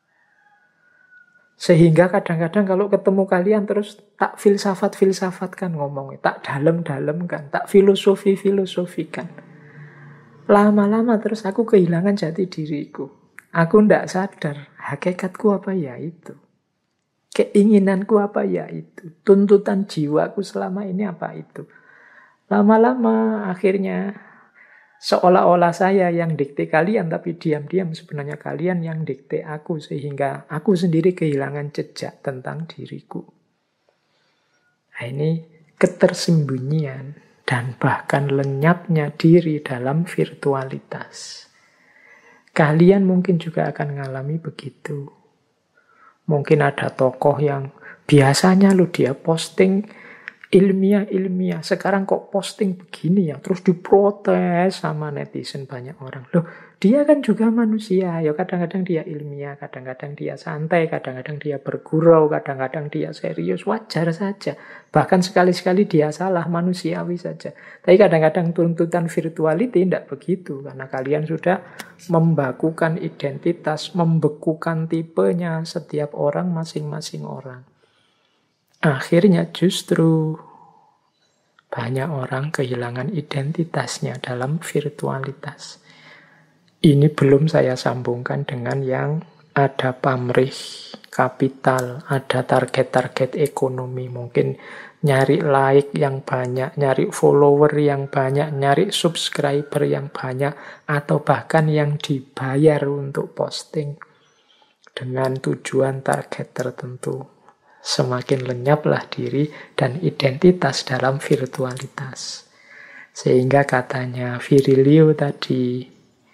Sehingga kadang-kadang kalau ketemu kalian terus tak filsafat-filsafatkan ngomongnya, tak dalam-dalamkan, tak filosofi-filosofikan. Lama-lama terus aku kehilangan jati diriku. Aku ndak sadar hakikatku apa ya itu. Keinginanku apa ya itu. Tuntutan jiwaku selama ini apa itu. Lama-lama akhirnya seolah-olah saya yang dikte kalian, tapi diam-diam sebenarnya kalian yang dikte aku, sehingga aku sendiri kehilangan jejak tentang diriku. Nah, ini ketersembunyian dan bahkan lenyapnya diri dalam virtualitas. Kalian mungkin juga akan mengalami begitu. Mungkin ada tokoh yang biasanya dia posting ilmiah-ilmiah. Sekarang kok posting begini ya, terus diprotes sama netizen banyak orang. Loh, dia kan juga manusia. Ya kadang-kadang dia ilmiah, kadang-kadang dia santai, kadang-kadang dia bergurau, kadang-kadang dia serius. Wajar saja. Bahkan sekali-sekali dia salah, manusiawi saja. Tapi kadang-kadang tuntutan virtuality tidak begitu. Karena kalian sudah membakukan identitas, membekukan tipenya setiap orang masing-masing orang. Akhirnya justru banyak orang kehilangan identitasnya dalam virtualitas. Ini belum saya sambungkan dengan yang ada pamrih kapital, ada target-target ekonomi. Mungkin nyari like yang banyak, nyari follower yang banyak, nyari subscriber yang banyak, atau bahkan yang dibayar untuk posting dengan tujuan target tertentu. Semakin lenyaplah diri dan identitas dalam virtualitas. Sehingga katanya Virilio tadi,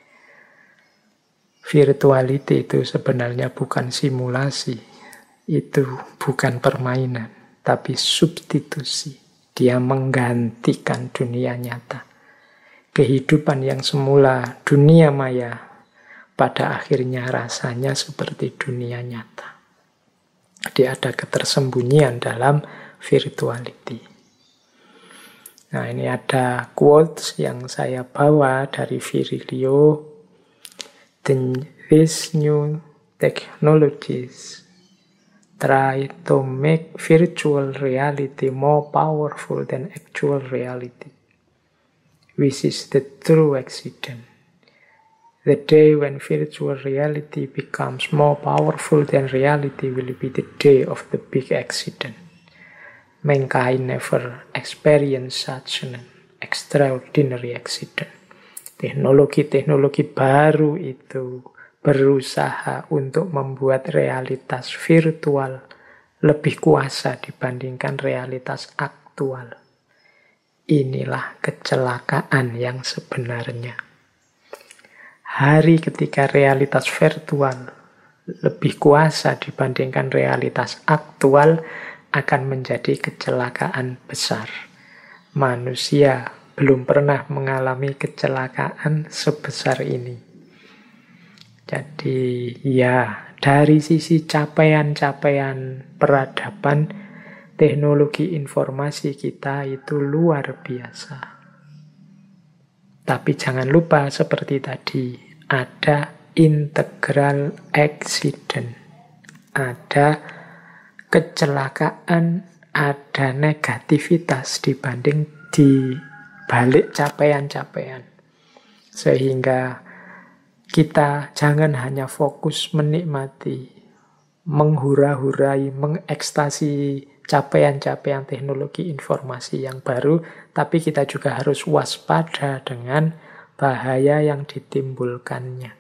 virtuality itu sebenarnya bukan simulasi. Itu bukan permainan, tapi substitusi. Dia menggantikan dunia nyata. Kehidupan yang semula dunia maya, pada akhirnya rasanya seperti dunia nyata. Jadi ada ketersembunyian dalam virtuality. Nah, ini ada quotes yang saya bawa dari Virilio. These new technologies try to make virtual reality more powerful than actual reality, which is the true accident. The day when virtual reality becomes more powerful than reality will be the day of the big accident. Mankind never experienced such an extraordinary accident. Teknologi-teknologi baru itu berusaha untuk membuat realitas virtual lebih kuasa dibandingkan realitas aktual. Inilah kecelakaan yang sebenarnya. Hari ketika realitas virtual lebih kuasa dibandingkan realitas aktual akan menjadi kecelakaan besar. Manusia belum pernah mengalami kecelakaan sebesar ini. Jadi ya, dari sisi capaian-capaian peradaban, teknologi informasi kita itu luar biasa. Tapi jangan lupa seperti tadi, ada integral accident. Ada kecelakaan, ada negativitas dibanding di balik capaian-capaian. Sehingga kita jangan hanya fokus menikmati, menghura-hurai, mengekstasi capaian-capaian teknologi informasi yang baru, tapi kita juga harus waspada dengan bahaya yang ditimbulkannya.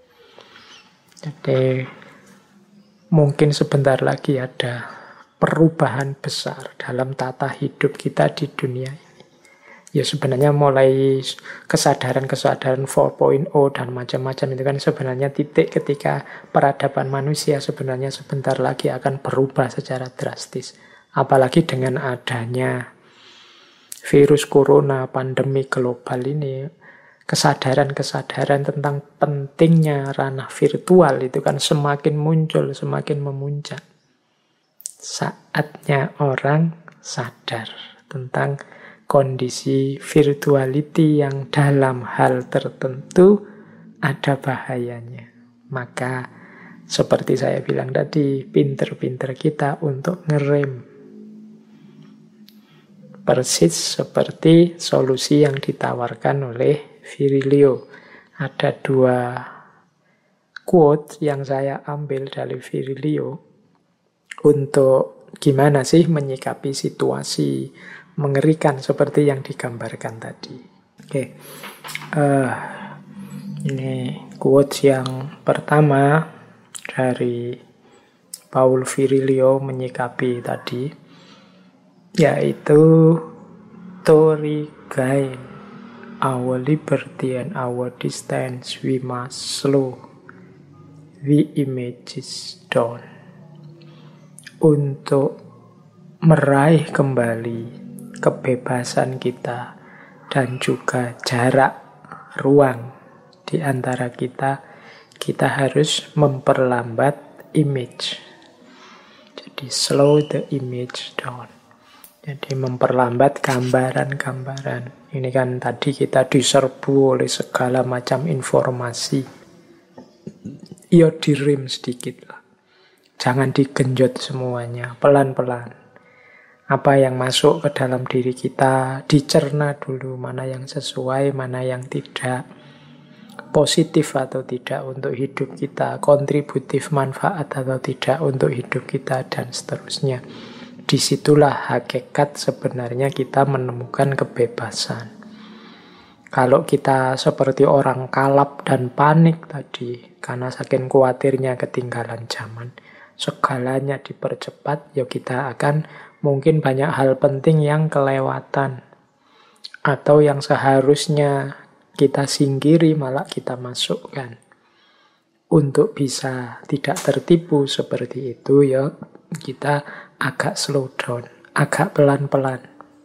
Jadi mungkin sebentar lagi ada perubahan besar dalam tata hidup kita di dunia ini. Ya sebenarnya mulai kesadaran-kesadaran 4.0 dan macam-macam itu kan sebenarnya titik ketika peradaban manusia sebenarnya sebentar lagi akan berubah secara drastis. Apalagi dengan adanya virus corona, pandemi global ini, kesadaran-kesadaran tentang pentingnya ranah virtual itu kan semakin muncul, semakin memuncak. Saatnya orang sadar tentang kondisi virtuality yang dalam hal tertentu ada bahayanya. Maka seperti saya bilang tadi, pinter-pinter kita untuk ngerem. Persis seperti solusi yang ditawarkan oleh Virilio. Ada 2 quote yang saya ambil dari Virilio untuk gimana sih menyikapi situasi mengerikan seperti yang digambarkan tadi. Oke. Ini quote yang pertama dari Paul Virilio menyikapi tadi, yaitu to regain our liberty and our distance we must slow the images down. Untuk meraih kembali kebebasan kita dan juga jarak ruang di antara kita, kita harus memperlambat image. Jadi slow the image down. Jadi memperlambat gambaran-gambaran. Ini kan tadi kita diserbu oleh segala macam informasi. Ya direm sedikit lah. Jangan digenjot semuanya, pelan-pelan. Apa yang masuk ke dalam diri kita, dicerna dulu mana yang sesuai, mana yang tidak. Positif atau tidak untuk hidup kita, kontributif manfaat atau tidak untuk hidup kita, dan seterusnya. Disitulah hakikat sebenarnya kita menemukan kebebasan. Kalau kita seperti orang kalap dan panik tadi, karena saking khawatirnya ketinggalan zaman, segalanya dipercepat, ya kita akan mungkin banyak hal penting yang kelewatan. Atau yang seharusnya kita singkiri malah kita masukkan. Untuk bisa tidak tertipu seperti itu, ya kita agak slow down, agak pelan-pelan.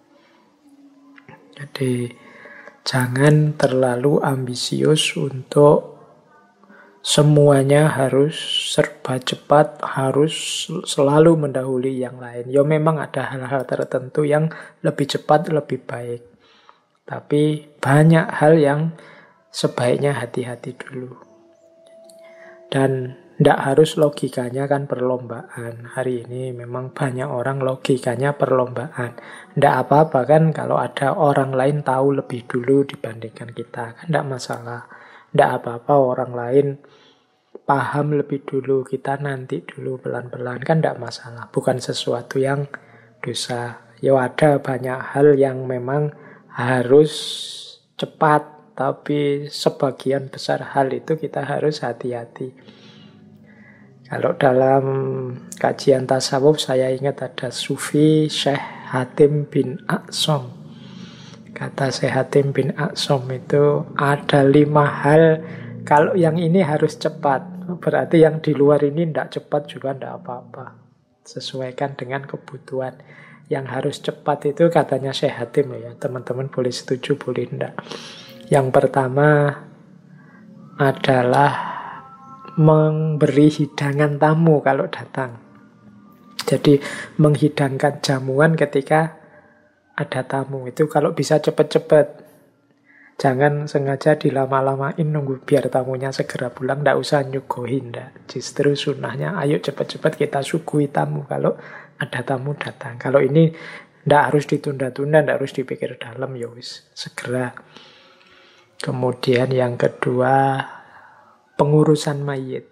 Jadi jangan terlalu ambisius untuk semuanya harus serba cepat, harus selalu mendahului yang lain. Ya memang ada hal-hal tertentu yang lebih cepat, lebih baik. Tapi banyak hal yang sebaiknya hati-hati dulu. Dan tidak harus logikanya kan perlombaan. Hari ini memang banyak orang logikanya perlombaan. Tidak apa-apa kan kalau ada orang lain tahu lebih dulu dibandingkan kita. Kan tidak masalah. Tidak apa-apa orang lain paham lebih dulu, kita nanti dulu pelan-pelan. Kan tidak masalah. Bukan sesuatu yang dosa. Ya ada banyak hal yang memang harus cepat. Tapi sebagian besar hal itu kita harus hati-hati. Kalau dalam kajian tasawuf saya ingat ada Sufi Syekh Hatim bin Aqsom. Kata Syekh Hatim bin Aqsom itu ada 5 hal, kalau yang ini harus cepat. Berarti yang di luar ini tidak cepat juga tidak apa-apa. Sesuaikan dengan kebutuhan. Yang harus cepat itu katanya Syekh Hatim ya. Teman-teman boleh setuju, boleh tidak. Yang pertama adalah memberi hidangan tamu kalau datang. Jadi menghidangkan jamuan ketika ada tamu itu kalau bisa cepat-cepat. Jangan sengaja dilama-lamain nunggu biar tamunya segera pulang, ndak usah nyuguhin, ndak. Justru sunnahnya ayo cepat-cepat kita suguhi tamu kalau ada tamu datang. Kalau ini ndak harus ditunda-tunda, ndak harus dipikir dalam, ya wis segera. Kemudian yang kedua, pengurusan mayit.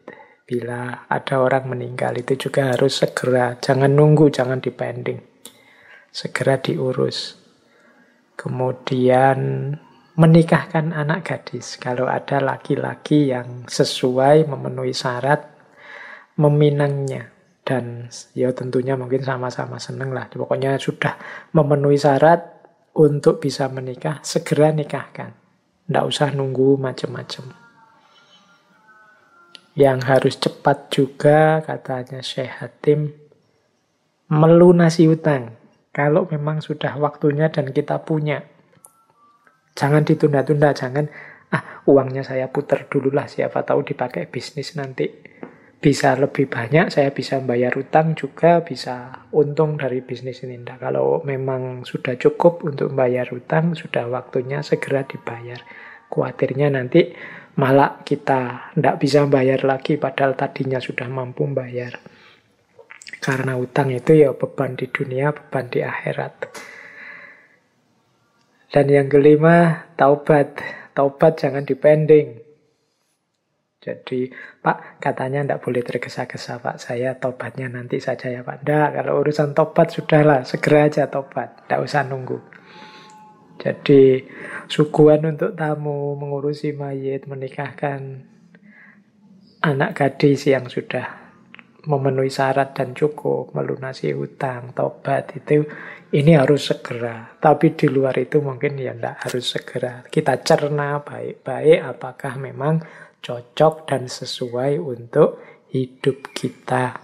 Bila ada orang meninggal itu juga harus segera, jangan nunggu, jangan dipending. Segera diurus. Kemudian menikahkan anak gadis. Kalau ada laki-laki yang sesuai memenuhi syarat meminangnya. Dan ya tentunya mungkin sama-sama seneng lah. Pokoknya sudah memenuhi syarat untuk bisa menikah, segera nikahkan. Nggak usah nunggu macam-macam. Yang harus cepat juga, katanya Syekh Hatim, melunasi utang. Kalau memang sudah waktunya dan kita punya. Jangan ditunda-tunda, jangan, uangnya saya putar dulu lah, siapa tahu dipakai bisnis nanti. Bisa lebih banyak, saya bisa bayar utang juga, bisa untung dari bisnis ini. Nah, kalau memang sudah cukup untuk bayar utang, sudah waktunya segera dibayar. Khawatirnya nanti malah kita tidak bisa bayar lagi, padahal tadinya sudah mampu bayar. Karena utang itu ya beban di dunia, beban di akhirat. Dan yang kelima, taubat. Taubat jangan dipending. Jadi, Pak, katanya tidak boleh tergesa-gesa, Pak. Saya tobatnya nanti saja ya, Pak. Tidak, kalau urusan tobat sudahlah, segera aja tobat. Tidak usah nunggu. Jadi, suguhan untuk tamu, mengurusi mayit, menikahkan anak gadis yang sudah memenuhi syarat dan cukup, melunasi hutang, tobat, itu ini harus segera. Tapi di luar itu mungkin ya tidak harus segera. Kita cerna baik-baik apakah memang cocok dan sesuai untuk hidup kita.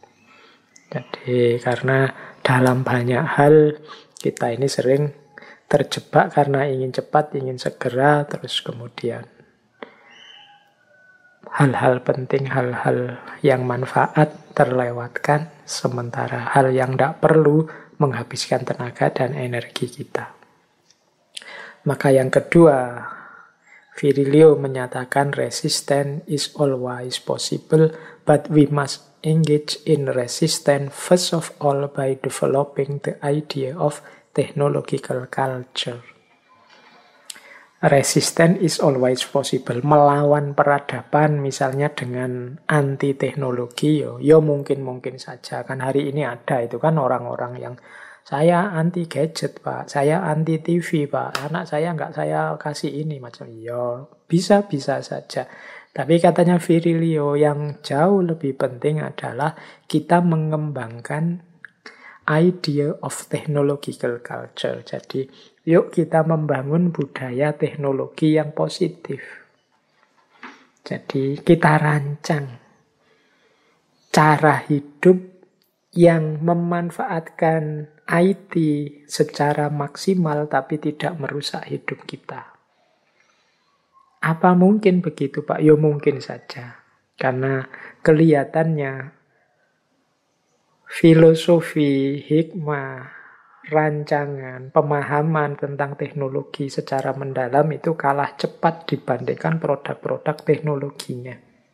Jadi karena dalam banyak hal kita ini sering terjebak karena ingin cepat, ingin segera, terus kemudian hal-hal penting, hal-hal yang manfaat terlewatkan, sementara hal yang tidak perlu menghabiskan tenaga dan energi kita. Maka yang kedua, Virilio menyatakan resistance is always possible, but we must engage in resistance first of all by developing the idea of technological culture. Resistance is always possible. Melawan peradaban misalnya dengan anti teknologi, yo mungkin saja. Kan hari ini ada itu kan orang-orang yang saya anti gadget, Pak. Saya anti TV, Pak. Anak saya nggak saya kasih ini macam. Yo bisa saja. Tapi katanya Virilio yang jauh lebih penting adalah kita mengembangkan idea of technological culture. Jadi, yuk kita membangun budaya teknologi yang positif. Jadi, kita rancang cara hidup yang memanfaatkan IT secara maksimal tapi tidak merusak hidup kita. Apa mungkin begitu, Pak? Ya mungkin saja. Karena kelihatannya filosofi, hikmah, rancangan, pemahaman tentang teknologi secara mendalam itu kalah cepat dibandingkan produk-produk teknologinya.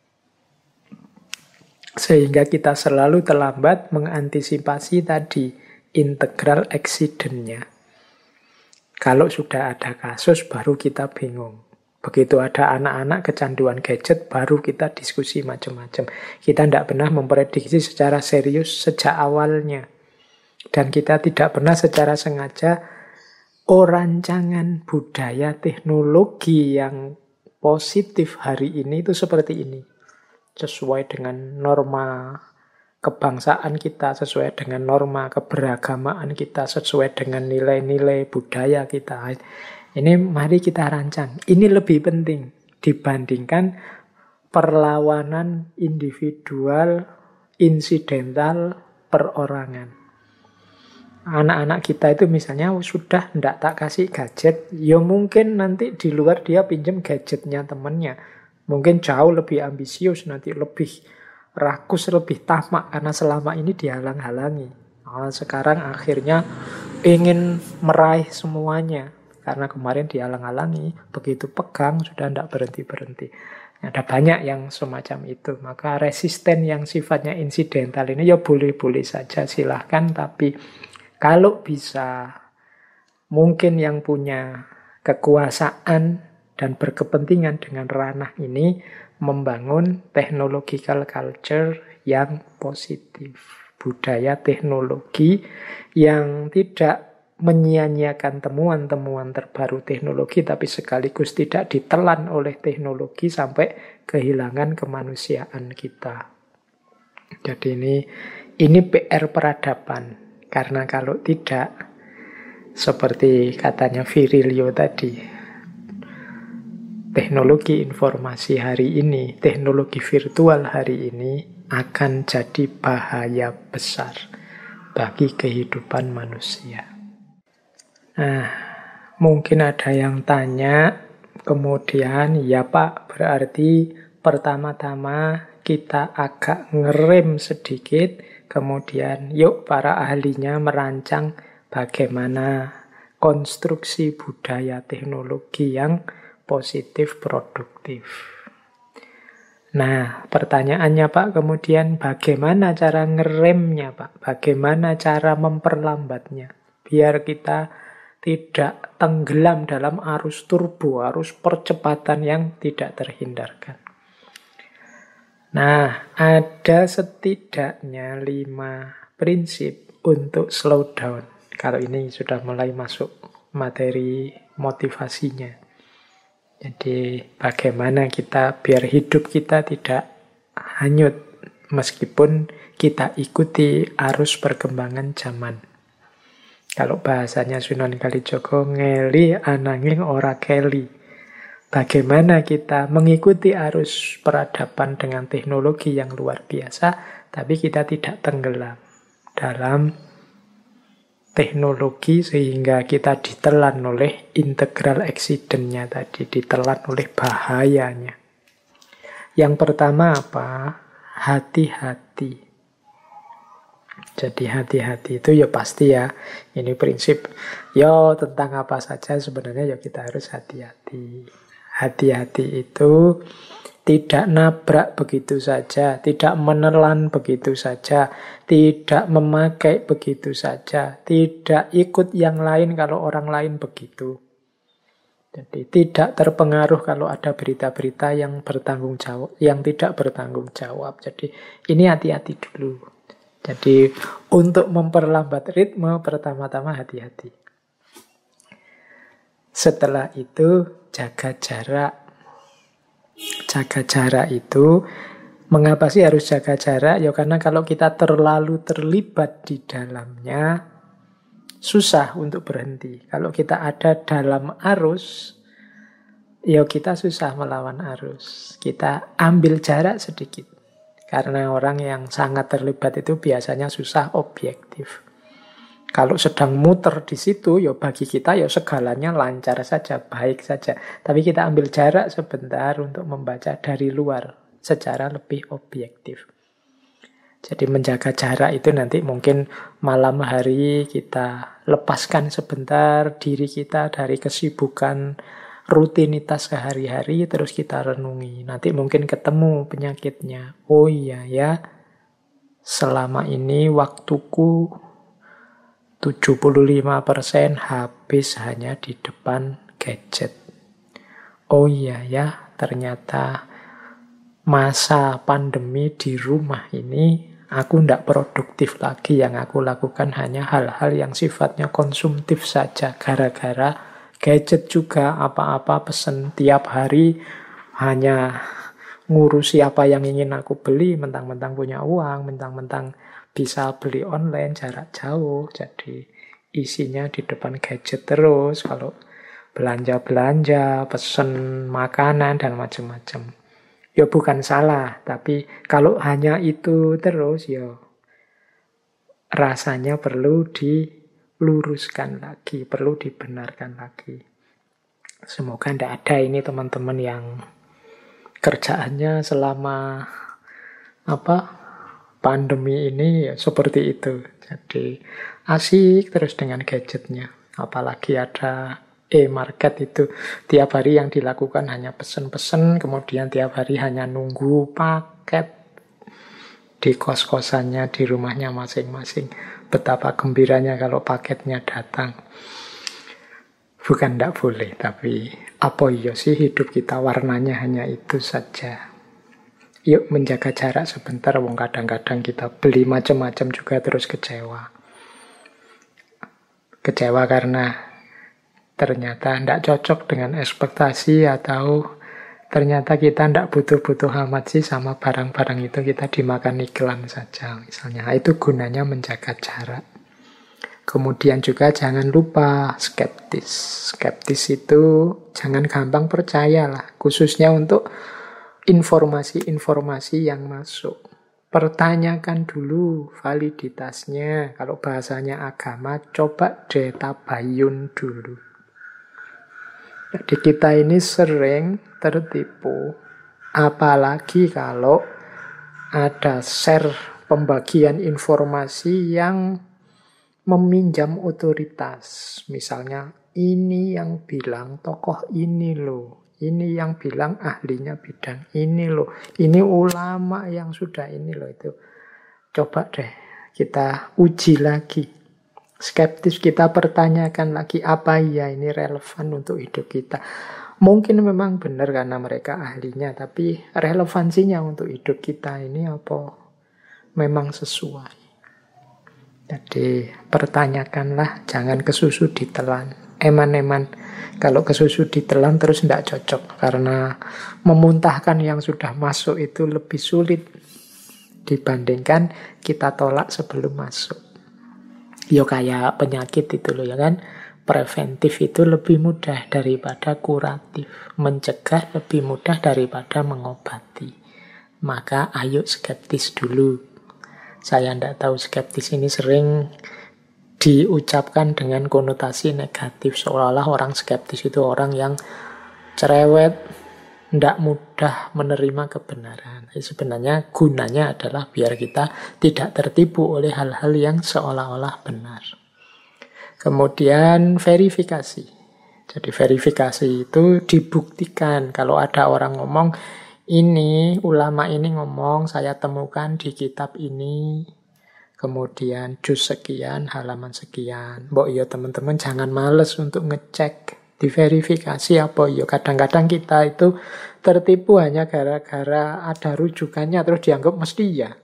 Sehingga kita selalu terlambat mengantisipasi tadi integral accident-nya. Kalau sudah ada kasus baru kita bingung. Begitu ada anak-anak kecanduan gadget, baru kita diskusi macam-macam. Kita tidak pernah memprediksi secara serius sejak awalnya. Dan kita tidak pernah secara sengaja, rancangan budaya teknologi yang positif hari ini itu seperti ini. Sesuai dengan norma kebangsaan kita, sesuai dengan norma keberagamaan kita, sesuai dengan nilai-nilai budaya kita. Ini mari kita rancang. Ini lebih penting dibandingkan perlawanan individual, insidental, perorangan. Anak-anak kita itu misalnya sudah tidak tak kasih gadget, ya mungkin nanti di luar dia pinjam gadgetnya temannya. Mungkin jauh lebih ambisius, nanti lebih rakus, lebih tamak karena selama ini dihalang-halangi. Sekarang akhirnya ingin meraih semuanya. Karena kemarin dihalang-halangi, begitu pegang sudah tidak berhenti-berhenti. Ada banyak yang semacam itu. Maka resisten yang sifatnya insidental ini ya boleh-boleh saja, silahkan. Tapi kalau bisa, mungkin yang punya kekuasaan dan berkepentingan dengan ranah ini, membangun technological culture yang positif. Budaya teknologi yang tidak menyia-nyiakan temuan-temuan terbaru teknologi, tapi sekaligus tidak ditelan oleh teknologi sampai kehilangan kemanusiaan kita. Jadi ini PR peradaban. Karena kalau tidak, seperti katanya Virilio tadi, teknologi informasi hari ini, teknologi virtual hari ini akan jadi bahaya besar bagi kehidupan manusia. Nah, mungkin ada yang tanya, kemudian, ya Pak, berarti pertama-tama kita agak ngerem sedikit, kemudian yuk para ahlinya merancang bagaimana konstruksi budaya teknologi yang positif, produktif. Nah, pertanyaannya Pak, kemudian bagaimana cara ngeremnya Pak? Bagaimana cara memperlambatnya? Biar kita tidak tenggelam dalam arus turbo, arus percepatan yang tidak terhindarkan. Nah, ada setidaknya 5 prinsip untuk slow down. Kalau ini sudah mulai masuk materi motivasinya. Jadi, bagaimana kita biar hidup kita tidak hanyut meskipun kita ikuti arus perkembangan zaman. Kalau bahasanya Sunan Kalijaga, ngeli ananging ora keli. Bagaimana kita mengikuti arus peradaban dengan teknologi yang luar biasa, tapi kita tidak tenggelam dalam teknologi sehingga kita ditelan oleh integral accident-nya tadi, ditelan oleh bahayanya. Yang pertama apa? Hati-hati. Jadi hati-hati itu ya pasti ya, ini prinsip ya tentang apa saja sebenarnya ya kita harus hati-hati. Hati-hati itu tidak nabrak begitu saja, tidak menelan begitu saja, tidak memakai begitu saja, tidak ikut yang lain kalau orang lain begitu. Jadi tidak terpengaruh kalau ada berita-berita yang bertanggung jawab, yang tidak bertanggung jawab. Jadi ini hati-hati dulu. Jadi untuk memperlambat ritme, pertama-tama hati-hati. Setelah itu jaga jarak. Jaga jarak itu, mengapa sih harus jaga jarak? Ya karena kalau kita terlalu terlibat di dalamnya, susah untuk berhenti. Kalau kita ada dalam arus, ya kita susah melawan arus. Kita ambil jarak sedikit. Karena orang yang sangat terlibat itu biasanya susah objektif. Kalau sedang muter di situ, ya bagi kita ya segalanya lancar saja, baik saja. Tapi kita ambil jarak sebentar untuk membaca dari luar secara lebih objektif. Jadi menjaga jarak itu nanti mungkin malam hari kita lepaskan sebentar diri kita dari kesibukan rutinitas sehari-hari, terus kita renungi. Nanti mungkin ketemu penyakitnya. Oh iya ya, selama ini waktuku 75% habis hanya di depan gadget. Oh iya ya, ternyata masa pandemi di rumah ini aku tidak produktif lagi. Yang aku lakukan hanya hal-hal yang sifatnya konsumtif saja. Gara-gara gadget juga, apa-apa pesen tiap hari, hanya ngurusi apa yang ingin aku beli, mentang-mentang punya uang, mentang-mentang bisa beli online jarak jauh. Jadi isinya di depan gadget terus, kalau belanja-belanja, pesen makanan, dan macam-macam. Ya bukan salah, tapi kalau hanya itu terus, ya rasanya perlu diluruskan lagi, perlu dibenarkan lagi. Semoga tidak ada ini teman-teman yang kerjaannya selama pandemi ini ya seperti itu. Jadi asik terus dengan gadgetnya. Apalagi ada e-market itu. Tiap hari yang dilakukan hanya pesen-pesen, kemudian tiap hari hanya nunggu paket di kos-kosannya, di rumahnya masing-masing. Betapa gembiranya kalau paketnya datang. Bukan tidak boleh, tapi apa iya sih hidup kita warnanya hanya itu saja. Yuk menjaga jarak sebentar, wong kadang-kadang kita beli macam-macam juga terus kecewa. Kecewa karena ternyata tidak cocok dengan ekspektasi, atau ternyata kita tidak butuh-butuh amat sih sama barang-barang itu, kita dimakan iklan saja misalnya. Itu gunanya menjaga jarak. Kemudian juga jangan lupa skeptis. Skeptis itu jangan gampang percaya lah, khususnya untuk informasi-informasi yang masuk. Pertanyakan dulu validitasnya. Kalau bahasanya agama, coba deh tabayun dulu. Jadi kita ini sering tertipu, apalagi kalau ada share pembagian informasi yang meminjam otoritas. Misalnya, ini yang bilang tokoh ini loh, ini yang bilang ahlinya bidang ini loh, ini ulama yang sudah ini loh itu. Coba deh kita uji lagi. Skeptis kita pertanyakan lagi, apa iya ini relevan untuk hidup kita. Mungkin memang benar karena mereka ahlinya, tapi relevansinya untuk hidup kita ini apa memang sesuai. Jadi pertanyakanlah, jangan kesusu ditelan. Eman-eman, kalau kesusu ditelan terus tidak cocok. Karena memuntahkan yang sudah masuk itu lebih sulit dibandingkan kita tolak sebelum masuk. Yo kayak penyakit itu loh ya kan. Preventif itu lebih mudah daripada kuratif. Mencegah lebih mudah daripada mengobati. Maka ayo skeptis dulu. Saya tidak tahu, skeptis ini sering diucapkan dengan konotasi negatif. Seolah-olah orang skeptis itu orang yang cerewet, tidak mudah menerima kebenaran. Jadi sebenarnya gunanya adalah biar kita tidak tertipu oleh hal-hal yang seolah-olah benar. Kemudian verifikasi. Jadi verifikasi itu dibuktikan. Kalau ada orang ngomong, ini, ulama ini ngomong, saya temukan di kitab ini, kemudian juz sekian, halaman sekian. Mbok ya teman-teman jangan males untuk ngecek, diverifikasi apa ya. Kadang-kadang kita itu tertipu hanya gara-gara ada rujukannya, terus dianggap mesti ya.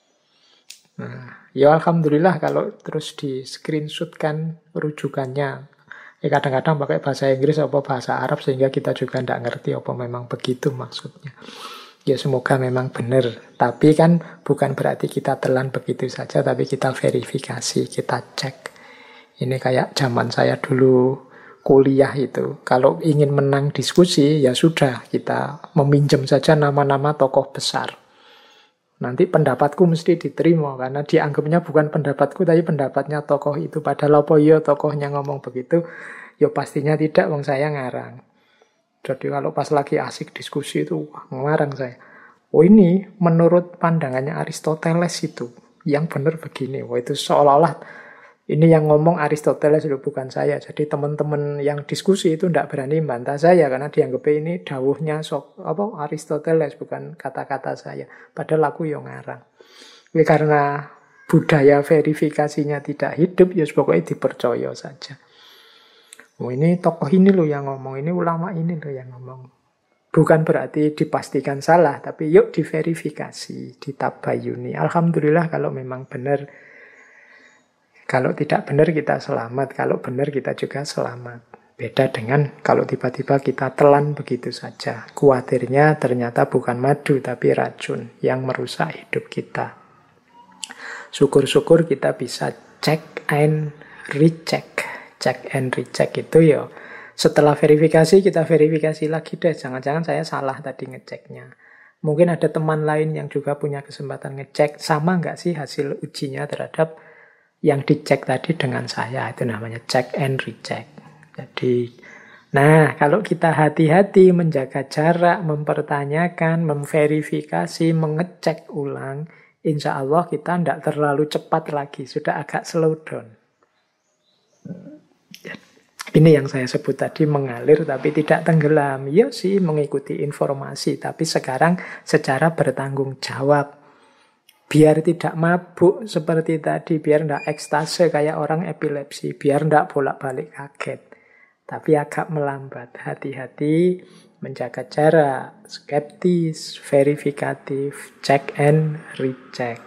Nah, ya alhamdulillah kalau terus di screenshotkan rujukannya. Kadang-kadang pakai bahasa Inggris atau bahasa Arab sehingga kita juga tidak ngerti apa memang begitu maksudnya. Ya semoga memang benar. Tapi kan bukan berarti kita telan begitu saja, tapi kita verifikasi, kita cek. Ini kayak zaman saya dulu kuliah itu. Kalau ingin menang diskusi, ya sudah, kita meminjam saja nama-nama tokoh besar. Nanti pendapatku mesti diterima, karena dianggapnya bukan pendapatku, tapi pendapatnya tokoh itu. Padahal apa ya tokohnya ngomong begitu, ya pastinya tidak, wong saya ngarang. Jadi kalau pas lagi asik diskusi itu, ngarang saya. Oh ini menurut pandangannya Aristoteles itu, yang benar begini. Wah itu seolah-olah ini yang ngomong Aristoteles itu bukan saya. Jadi teman-teman yang diskusi itu tidak berani bantah saya karena dianggap ini dawuhnya Aristoteles, bukan kata-kata saya. Padahal aku yang ngarang. Karena budaya verifikasinya tidak hidup, ya pokoknya dipercaya saja. Oh ini tokoh ini loh yang ngomong, ini ulama ini loh yang ngomong. Bukan berarti dipastikan salah, tapi yuk diverifikasi, ditabayuni. Alhamdulillah kalau memang benar. Kalau tidak benar kita selamat, kalau benar kita juga selamat. Beda dengan kalau tiba-tiba kita telan begitu saja. Kuatirnya ternyata bukan madu tapi racun yang merusak hidup kita. Syukur-syukur kita bisa check and recheck. Check and recheck itu ya setelah verifikasi kita verifikasi lagi deh. Jangan-jangan saya salah tadi ngeceknya. Mungkin ada teman lain yang juga punya kesempatan ngecek. Sama nggak sih hasil ujinya terhadap yang dicek tadi dengan saya. Itu namanya check and recheck. Jadi, nah kalau kita hati-hati menjaga jarak, mempertanyakan, memverifikasi, mengecek ulang, insya Allah kita tidak terlalu cepat lagi. Sudah agak slow down. Ini yang saya sebut tadi mengalir tapi tidak tenggelam. Ya sih mengikuti informasi, tapi sekarang secara bertanggung jawab. Biar tidak mabuk seperti tadi, biar tidak ekstase kayak orang epilepsi, biar tidak bolak-balik kaget. Tapi agak melambat, hati-hati menjaga jarak, skeptis, verifikatif, check and recheck.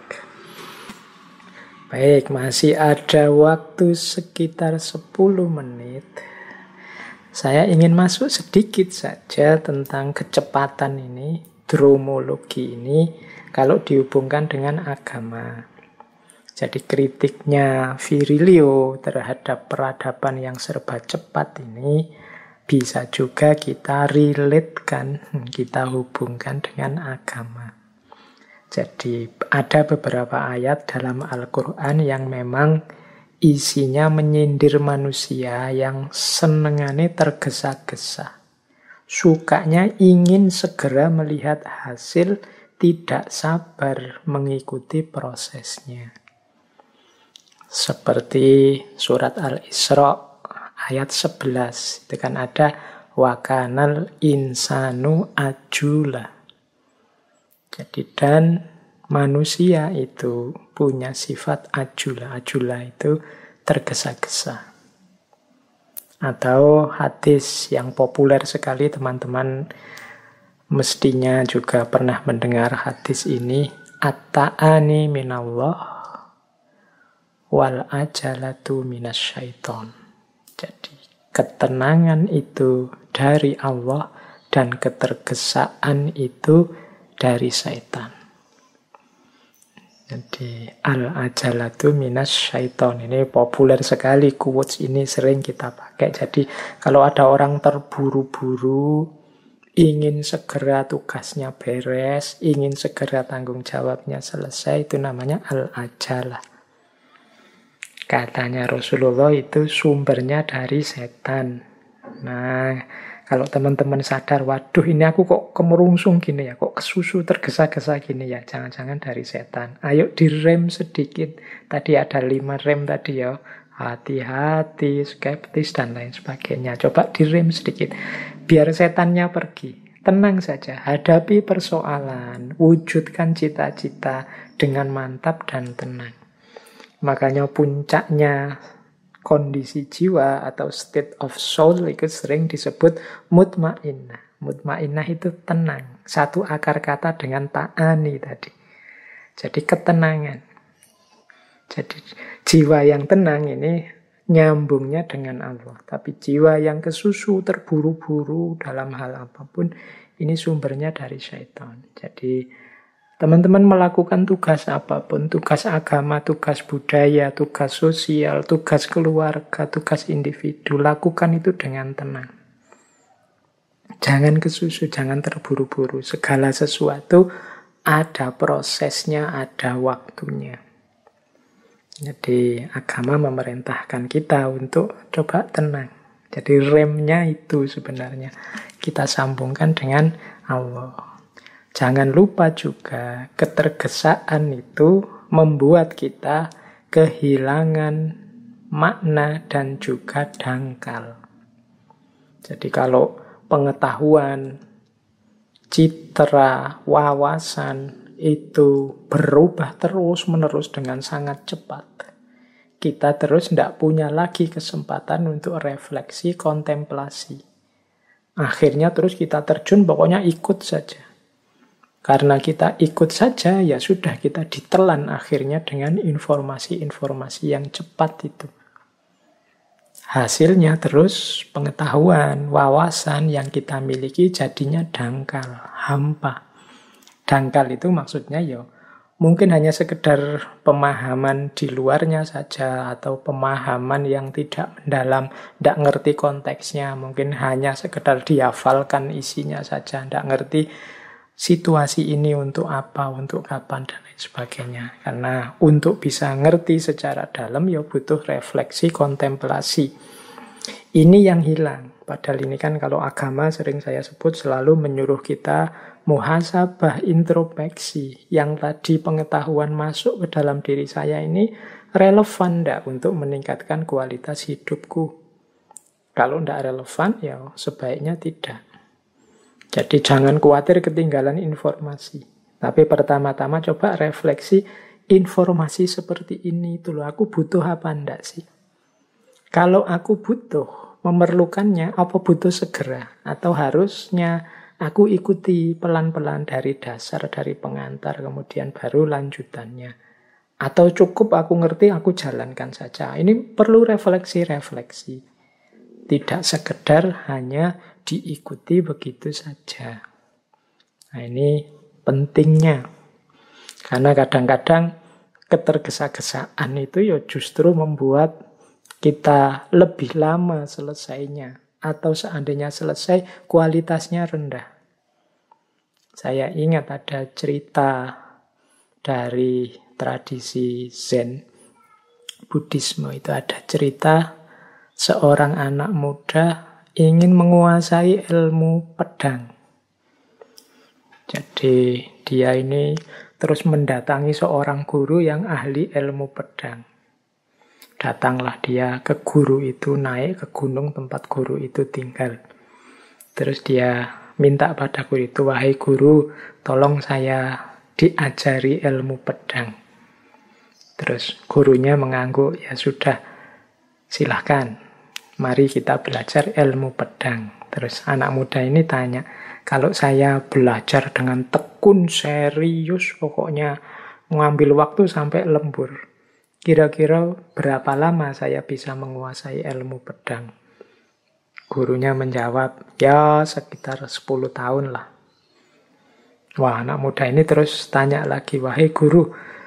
Baik, masih ada waktu sekitar 10 menit. Saya ingin masuk sedikit saja tentang kecepatan ini, dromologi ini, kalau dihubungkan dengan agama. Jadi kritiknya Virilio terhadap peradaban yang serba cepat ini bisa juga kita relate-kan, kita hubungkan dengan agama. Jadi ada beberapa ayat dalam Al-Quran yang memang isinya menyindir manusia yang senengane tergesa-gesa. Sukanya ingin segera melihat hasil, tidak sabar mengikuti prosesnya. Seperti surat Al-Isra ayat 11, itu kan ada wakanal insanu ajula. Jadi dan manusia itu punya sifat ajula. Ajula itu tergesa-gesa. Atau hadis yang populer sekali, teman-teman mestinya juga pernah mendengar hadis ini. At-ta'ani minallah wal ajalatu minasyaiton. Jadi ketenangan itu dari Allah dan ketergesaan itu dari setan. Jadi al-ajalatu minas syaiton. Ini populer sekali, quotes ini sering kita pakai. Jadi kalau ada orang terburu-buru, ingin segera tugasnya beres, ingin segera tanggung jawabnya selesai, itu namanya al-ajalah. Katanya Rasulullah itu sumbernya dari setan. Nah, kalau teman-teman sadar, waduh ini aku kok kemerungsung gini ya, kok kesusu tergesa-gesa gini ya, jangan-jangan dari setan. Ayo direm sedikit. Tadi ada 5 rem tadi ya, hati-hati, skeptis, dan lain sebagainya. Coba direm sedikit, biar setannya pergi. Tenang saja, hadapi persoalan, wujudkan cita-cita dengan mantap dan tenang. Makanya puncaknya kondisi jiwa atau state of soul itu sering disebut mutmainnah. Mutmainnah itu tenang. Satu akar kata dengan ta'ani tadi. Jadi ketenangan. Jadi jiwa yang tenang ini nyambungnya dengan Allah. Tapi jiwa yang kesusu, terburu-buru dalam hal apapun, ini sumbernya dari syaitan. Jadi teman-teman melakukan tugas apapun, tugas agama, tugas budaya, tugas sosial, tugas keluarga, tugas individu, lakukan itu dengan tenang. Jangan kesusu, jangan terburu-buru. Segala sesuatu ada prosesnya, ada waktunya. Jadi agama memerintahkan kita untuk coba tenang. Jadi remnya itu sebenarnya kita sambungkan dengan Allah. Jangan lupa juga ketergesaan itu membuat kita kehilangan makna dan juga dangkal. Jadi kalau pengetahuan, citra, wawasan itu berubah terus-menerus dengan sangat cepat, kita terus tidak punya lagi kesempatan untuk refleksi, kontemplasi. Akhirnya terus kita terjun, pokoknya ikut saja. Karena kita ikut saja, ya sudah kita ditelan akhirnya dengan informasi-informasi yang cepat itu. Hasilnya terus pengetahuan, wawasan yang kita miliki jadinya dangkal, hampa. Dangkal itu maksudnya ya mungkin hanya sekedar pemahaman di luarnya saja, atau pemahaman yang tidak mendalam, tidak ngerti konteksnya, mungkin hanya sekedar dihafalkan isinya saja, tidak ngerti situasi ini untuk apa, untuk kapan, dan lain sebagainya. Karena untuk bisa ngerti secara dalam ya butuh refleksi, kontemplasi. Ini yang hilang. Padahal ini kan kalau agama sering saya sebut selalu menyuruh kita muhasabah, introspeksi. Yang tadi pengetahuan masuk ke dalam diri saya ini relevan enggak untuk meningkatkan kualitas hidupku. Kalau enggak relevan ya sebaiknya tidak. Jadi jangan khawatir ketinggalan informasi. Tapi pertama-tama coba refleksi, informasi seperti ini itu loh, aku butuh apa enggak sih? Kalau aku butuh, memerlukannya, apa butuh segera? Atau harusnya aku ikuti pelan-pelan dari dasar, dari pengantar, kemudian baru lanjutannya. Atau cukup aku ngerti, aku jalankan saja. Ini perlu refleksi-refleksi. Tidak sekedar hanya diikuti begitu saja. Nah, ini pentingnya. Karena kadang-kadang ketergesa-gesaan itu ya justru membuat kita lebih lama selesainya. Atau seandainya selesai, kualitasnya rendah. Saya ingat ada cerita dari tradisi Zen, Buddhisme. Itu ada cerita seorang anak muda ingin menguasai ilmu pedang. Jadi dia ini terus mendatangi seorang guru yang ahli ilmu pedang. Datanglah dia ke guru itu, naik ke gunung tempat guru itu tinggal. Terus dia minta pada guru itu, wahai guru, tolong saya diajari ilmu pedang. Terus gurunya mengangguk, ya sudah, silahkan, mari kita belajar ilmu pedang. Terus anak muda ini tanya, kalau saya belajar dengan tekun, serius, pokoknya mengambil waktu sampai lembur, kira-kira berapa lama saya bisa menguasai ilmu pedang? Gurunya menjawab, ya sekitar 10 tahun lah. Wah, anak muda ini terus tanya lagi, wahai guru,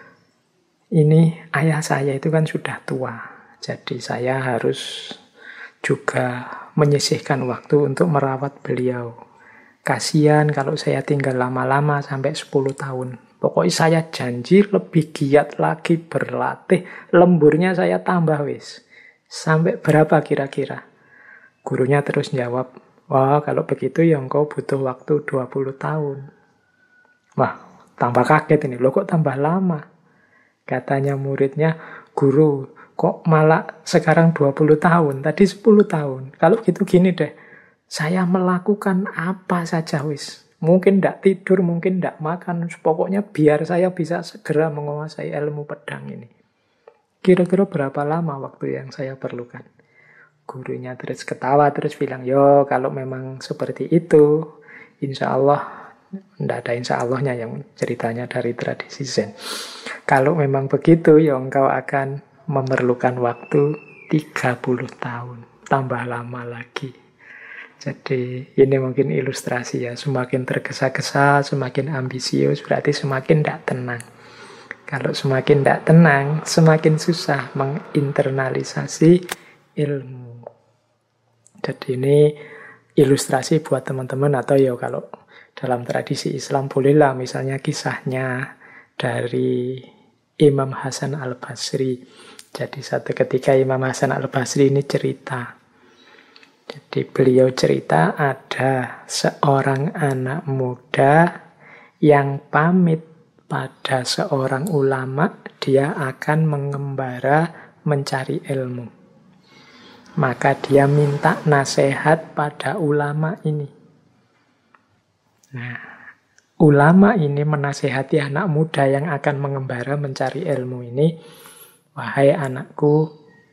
ini ayah saya itu kan sudah tua, jadi saya harus juga menyisihkan waktu untuk merawat beliau. Kasihan kalau saya tinggal lama-lama sampai 10 tahun. Pokoknya saya janji lebih giat lagi berlatih, lemburnya saya tambah wis. Sampai berapa kira-kira? Gurunya terus jawab, wah kalau begitu ya engkau butuh waktu 20 tahun. Wah, tambah kaget ini, loh kok tambah lama? Katanya muridnya, guru, kok malah sekarang 20 tahun, tadi 10 tahun. Kalau gitu gini deh, saya melakukan apa saja wis. Mungkin tidak tidur, mungkin tidak makan. Pokoknya biar saya bisa segera menguasai ilmu pedang ini. Kira-kira berapa lama waktu yang saya perlukan? Gurunya terus ketawa, terus bilang, yo kalau memang seperti itu, insya Allah, tidak ada insya Allahnya yang ceritanya dari tradisi Zen. Kalau memang begitu, ya engkau akan memerlukan waktu 30 tahun. Tambah lama lagi. Jadi ini mungkin ilustrasi ya, semakin tergesa-gesa, semakin ambisius, berarti semakin tidak tenang. Kalau semakin tidak tenang, semakin susah menginternalisasi ilmu. Jadi ini ilustrasi buat teman-teman, atau ya kalau dalam tradisi Islam bolehlah misalnya kisahnya dari Imam Hasan Al-Basri. Jadi satu ketika Imam Hasan Al-Basri ini cerita. Jadi beliau cerita ada seorang anak muda yang pamit pada seorang ulama, dia akan mengembara mencari ilmu. Maka dia minta nasihat pada ulama ini. Nah, ulama ini menasihati anak muda yang akan mengembara mencari ilmu ini, wahai anakku,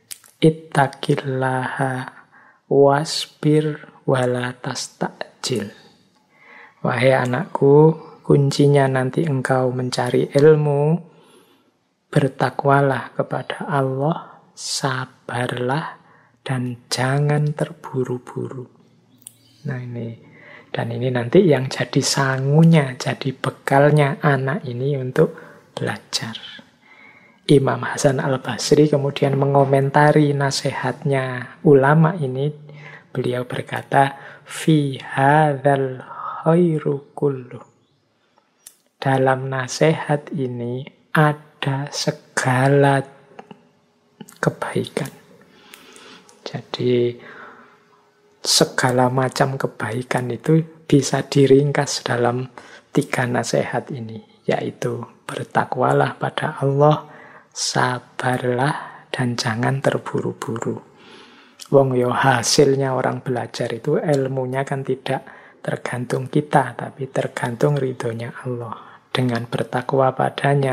ittaqillaha wasbir wala tastajil. Wahai anakku, kuncinya nanti engkau mencari ilmu, bertakwalah kepada Allah, sabarlah, dan jangan terburu-buru. Nah ini, dan ini nanti yang jadi sangunya, jadi bekalnya anak ini untuk belajar. Imam Hasan Al-Basri kemudian mengomentari nasihatnya ulama ini. Beliau berkata, fi hadzal khairu kullu. Dalam nasihat ini ada segala kebaikan. Jadi segala macam kebaikan itu bisa diringkas dalam 3 nasihat ini, yaitu bertakwalah pada Allah, sabarlah, dan jangan terburu-buru. Wong yo hasilnya orang belajar itu ilmunya kan tidak tergantung kita, tapi tergantung ridhonya Allah. Dengan bertakwa padanya,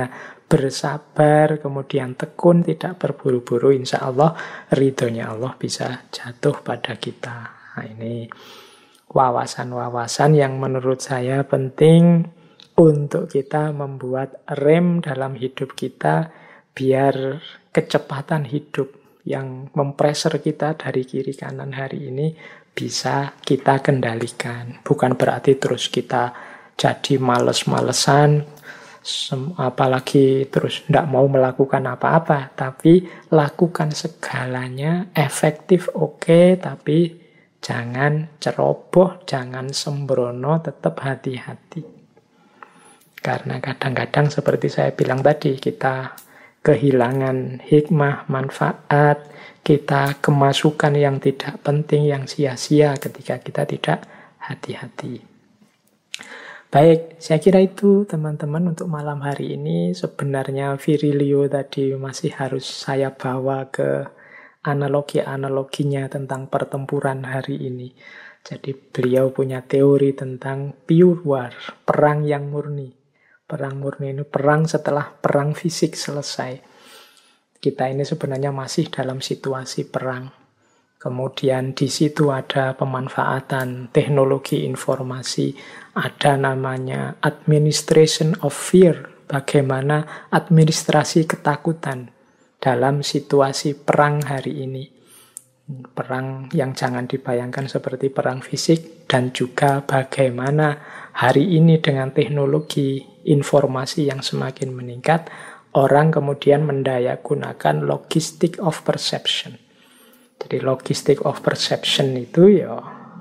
bersabar, kemudian tekun, tidak berburu-buru, insya Allah ridhonya Allah bisa jatuh pada kita. Nah, ini wawasan-wawasan yang menurut saya penting untuk kita membuat rem dalam hidup kita, biar kecepatan hidup yang mempreser kita dari kiri kanan hari ini bisa kita kendalikan. Bukan berarti terus kita jadi males-malesan, apalagi terus tidak mau melakukan apa-apa, tapi lakukan segalanya, efektif oke, tapi jangan ceroboh, jangan sembrono, tetap hati-hati. Karena kadang-kadang seperti saya bilang tadi, kita kehilangan hikmah, manfaat, kita kemasukan yang tidak penting, yang sia-sia ketika kita tidak hati-hati. Baik, saya kira itu teman-teman untuk malam hari ini. Sebenarnya Virilio tadi masih harus saya bawa ke analogi-analoginya tentang pertempuran hari ini. Jadi beliau punya teori tentang pure war, perang yang murni. Perang murni ini perang setelah perang fisik selesai. Kita ini sebenarnya masih dalam situasi perang. Kemudian di situ ada pemanfaatan teknologi informasi, ada namanya administration of fear, bagaimana administrasi ketakutan dalam situasi perang hari ini. Perang yang jangan dibayangkan seperti perang fisik, dan juga bagaimana hari ini dengan teknologi informasi yang semakin meningkat, orang kemudian mendayagunakan logistic of perception. Jadi logistic of perception itu ya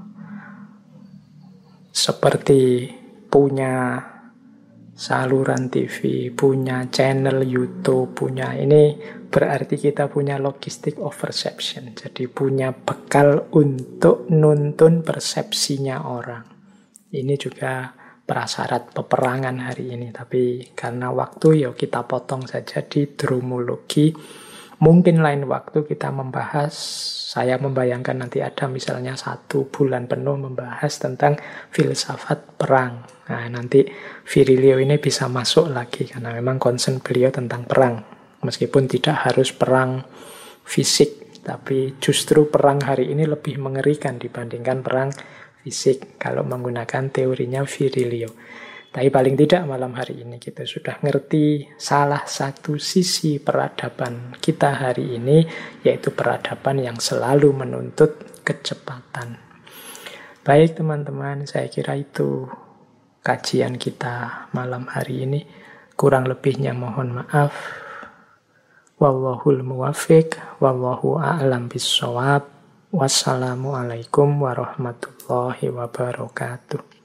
seperti punya saluran TV, punya channel YouTube, punya ini berarti kita punya logistic of perception. Jadi punya bekal untuk nuntun persepsinya orang. Ini juga prasyarat peperangan hari ini. Tapi karena waktu ya kita potong saja di dromologi. Mungkin lain waktu kita membahas, saya membayangkan nanti ada misalnya 1 bulan penuh membahas tentang filsafat perang. Nah, nanti Virilio ini bisa masuk lagi, karena memang concern beliau tentang perang. Meskipun tidak harus perang fisik, tapi justru perang hari ini lebih mengerikan dibandingkan perang fisik, kalau menggunakan teorinya Virilio. Tapi paling tidak malam hari ini kita sudah ngerti salah satu sisi peradaban kita hari ini, yaitu peradaban yang selalu menuntut kecepatan. Baik teman-teman, saya kira itu kajian kita malam hari ini. Kurang lebihnya mohon maaf. Wallahul muwaffiq, wallahu a'lam bissawab. Wassalamualaikum warahmatullahi wabarakatuh.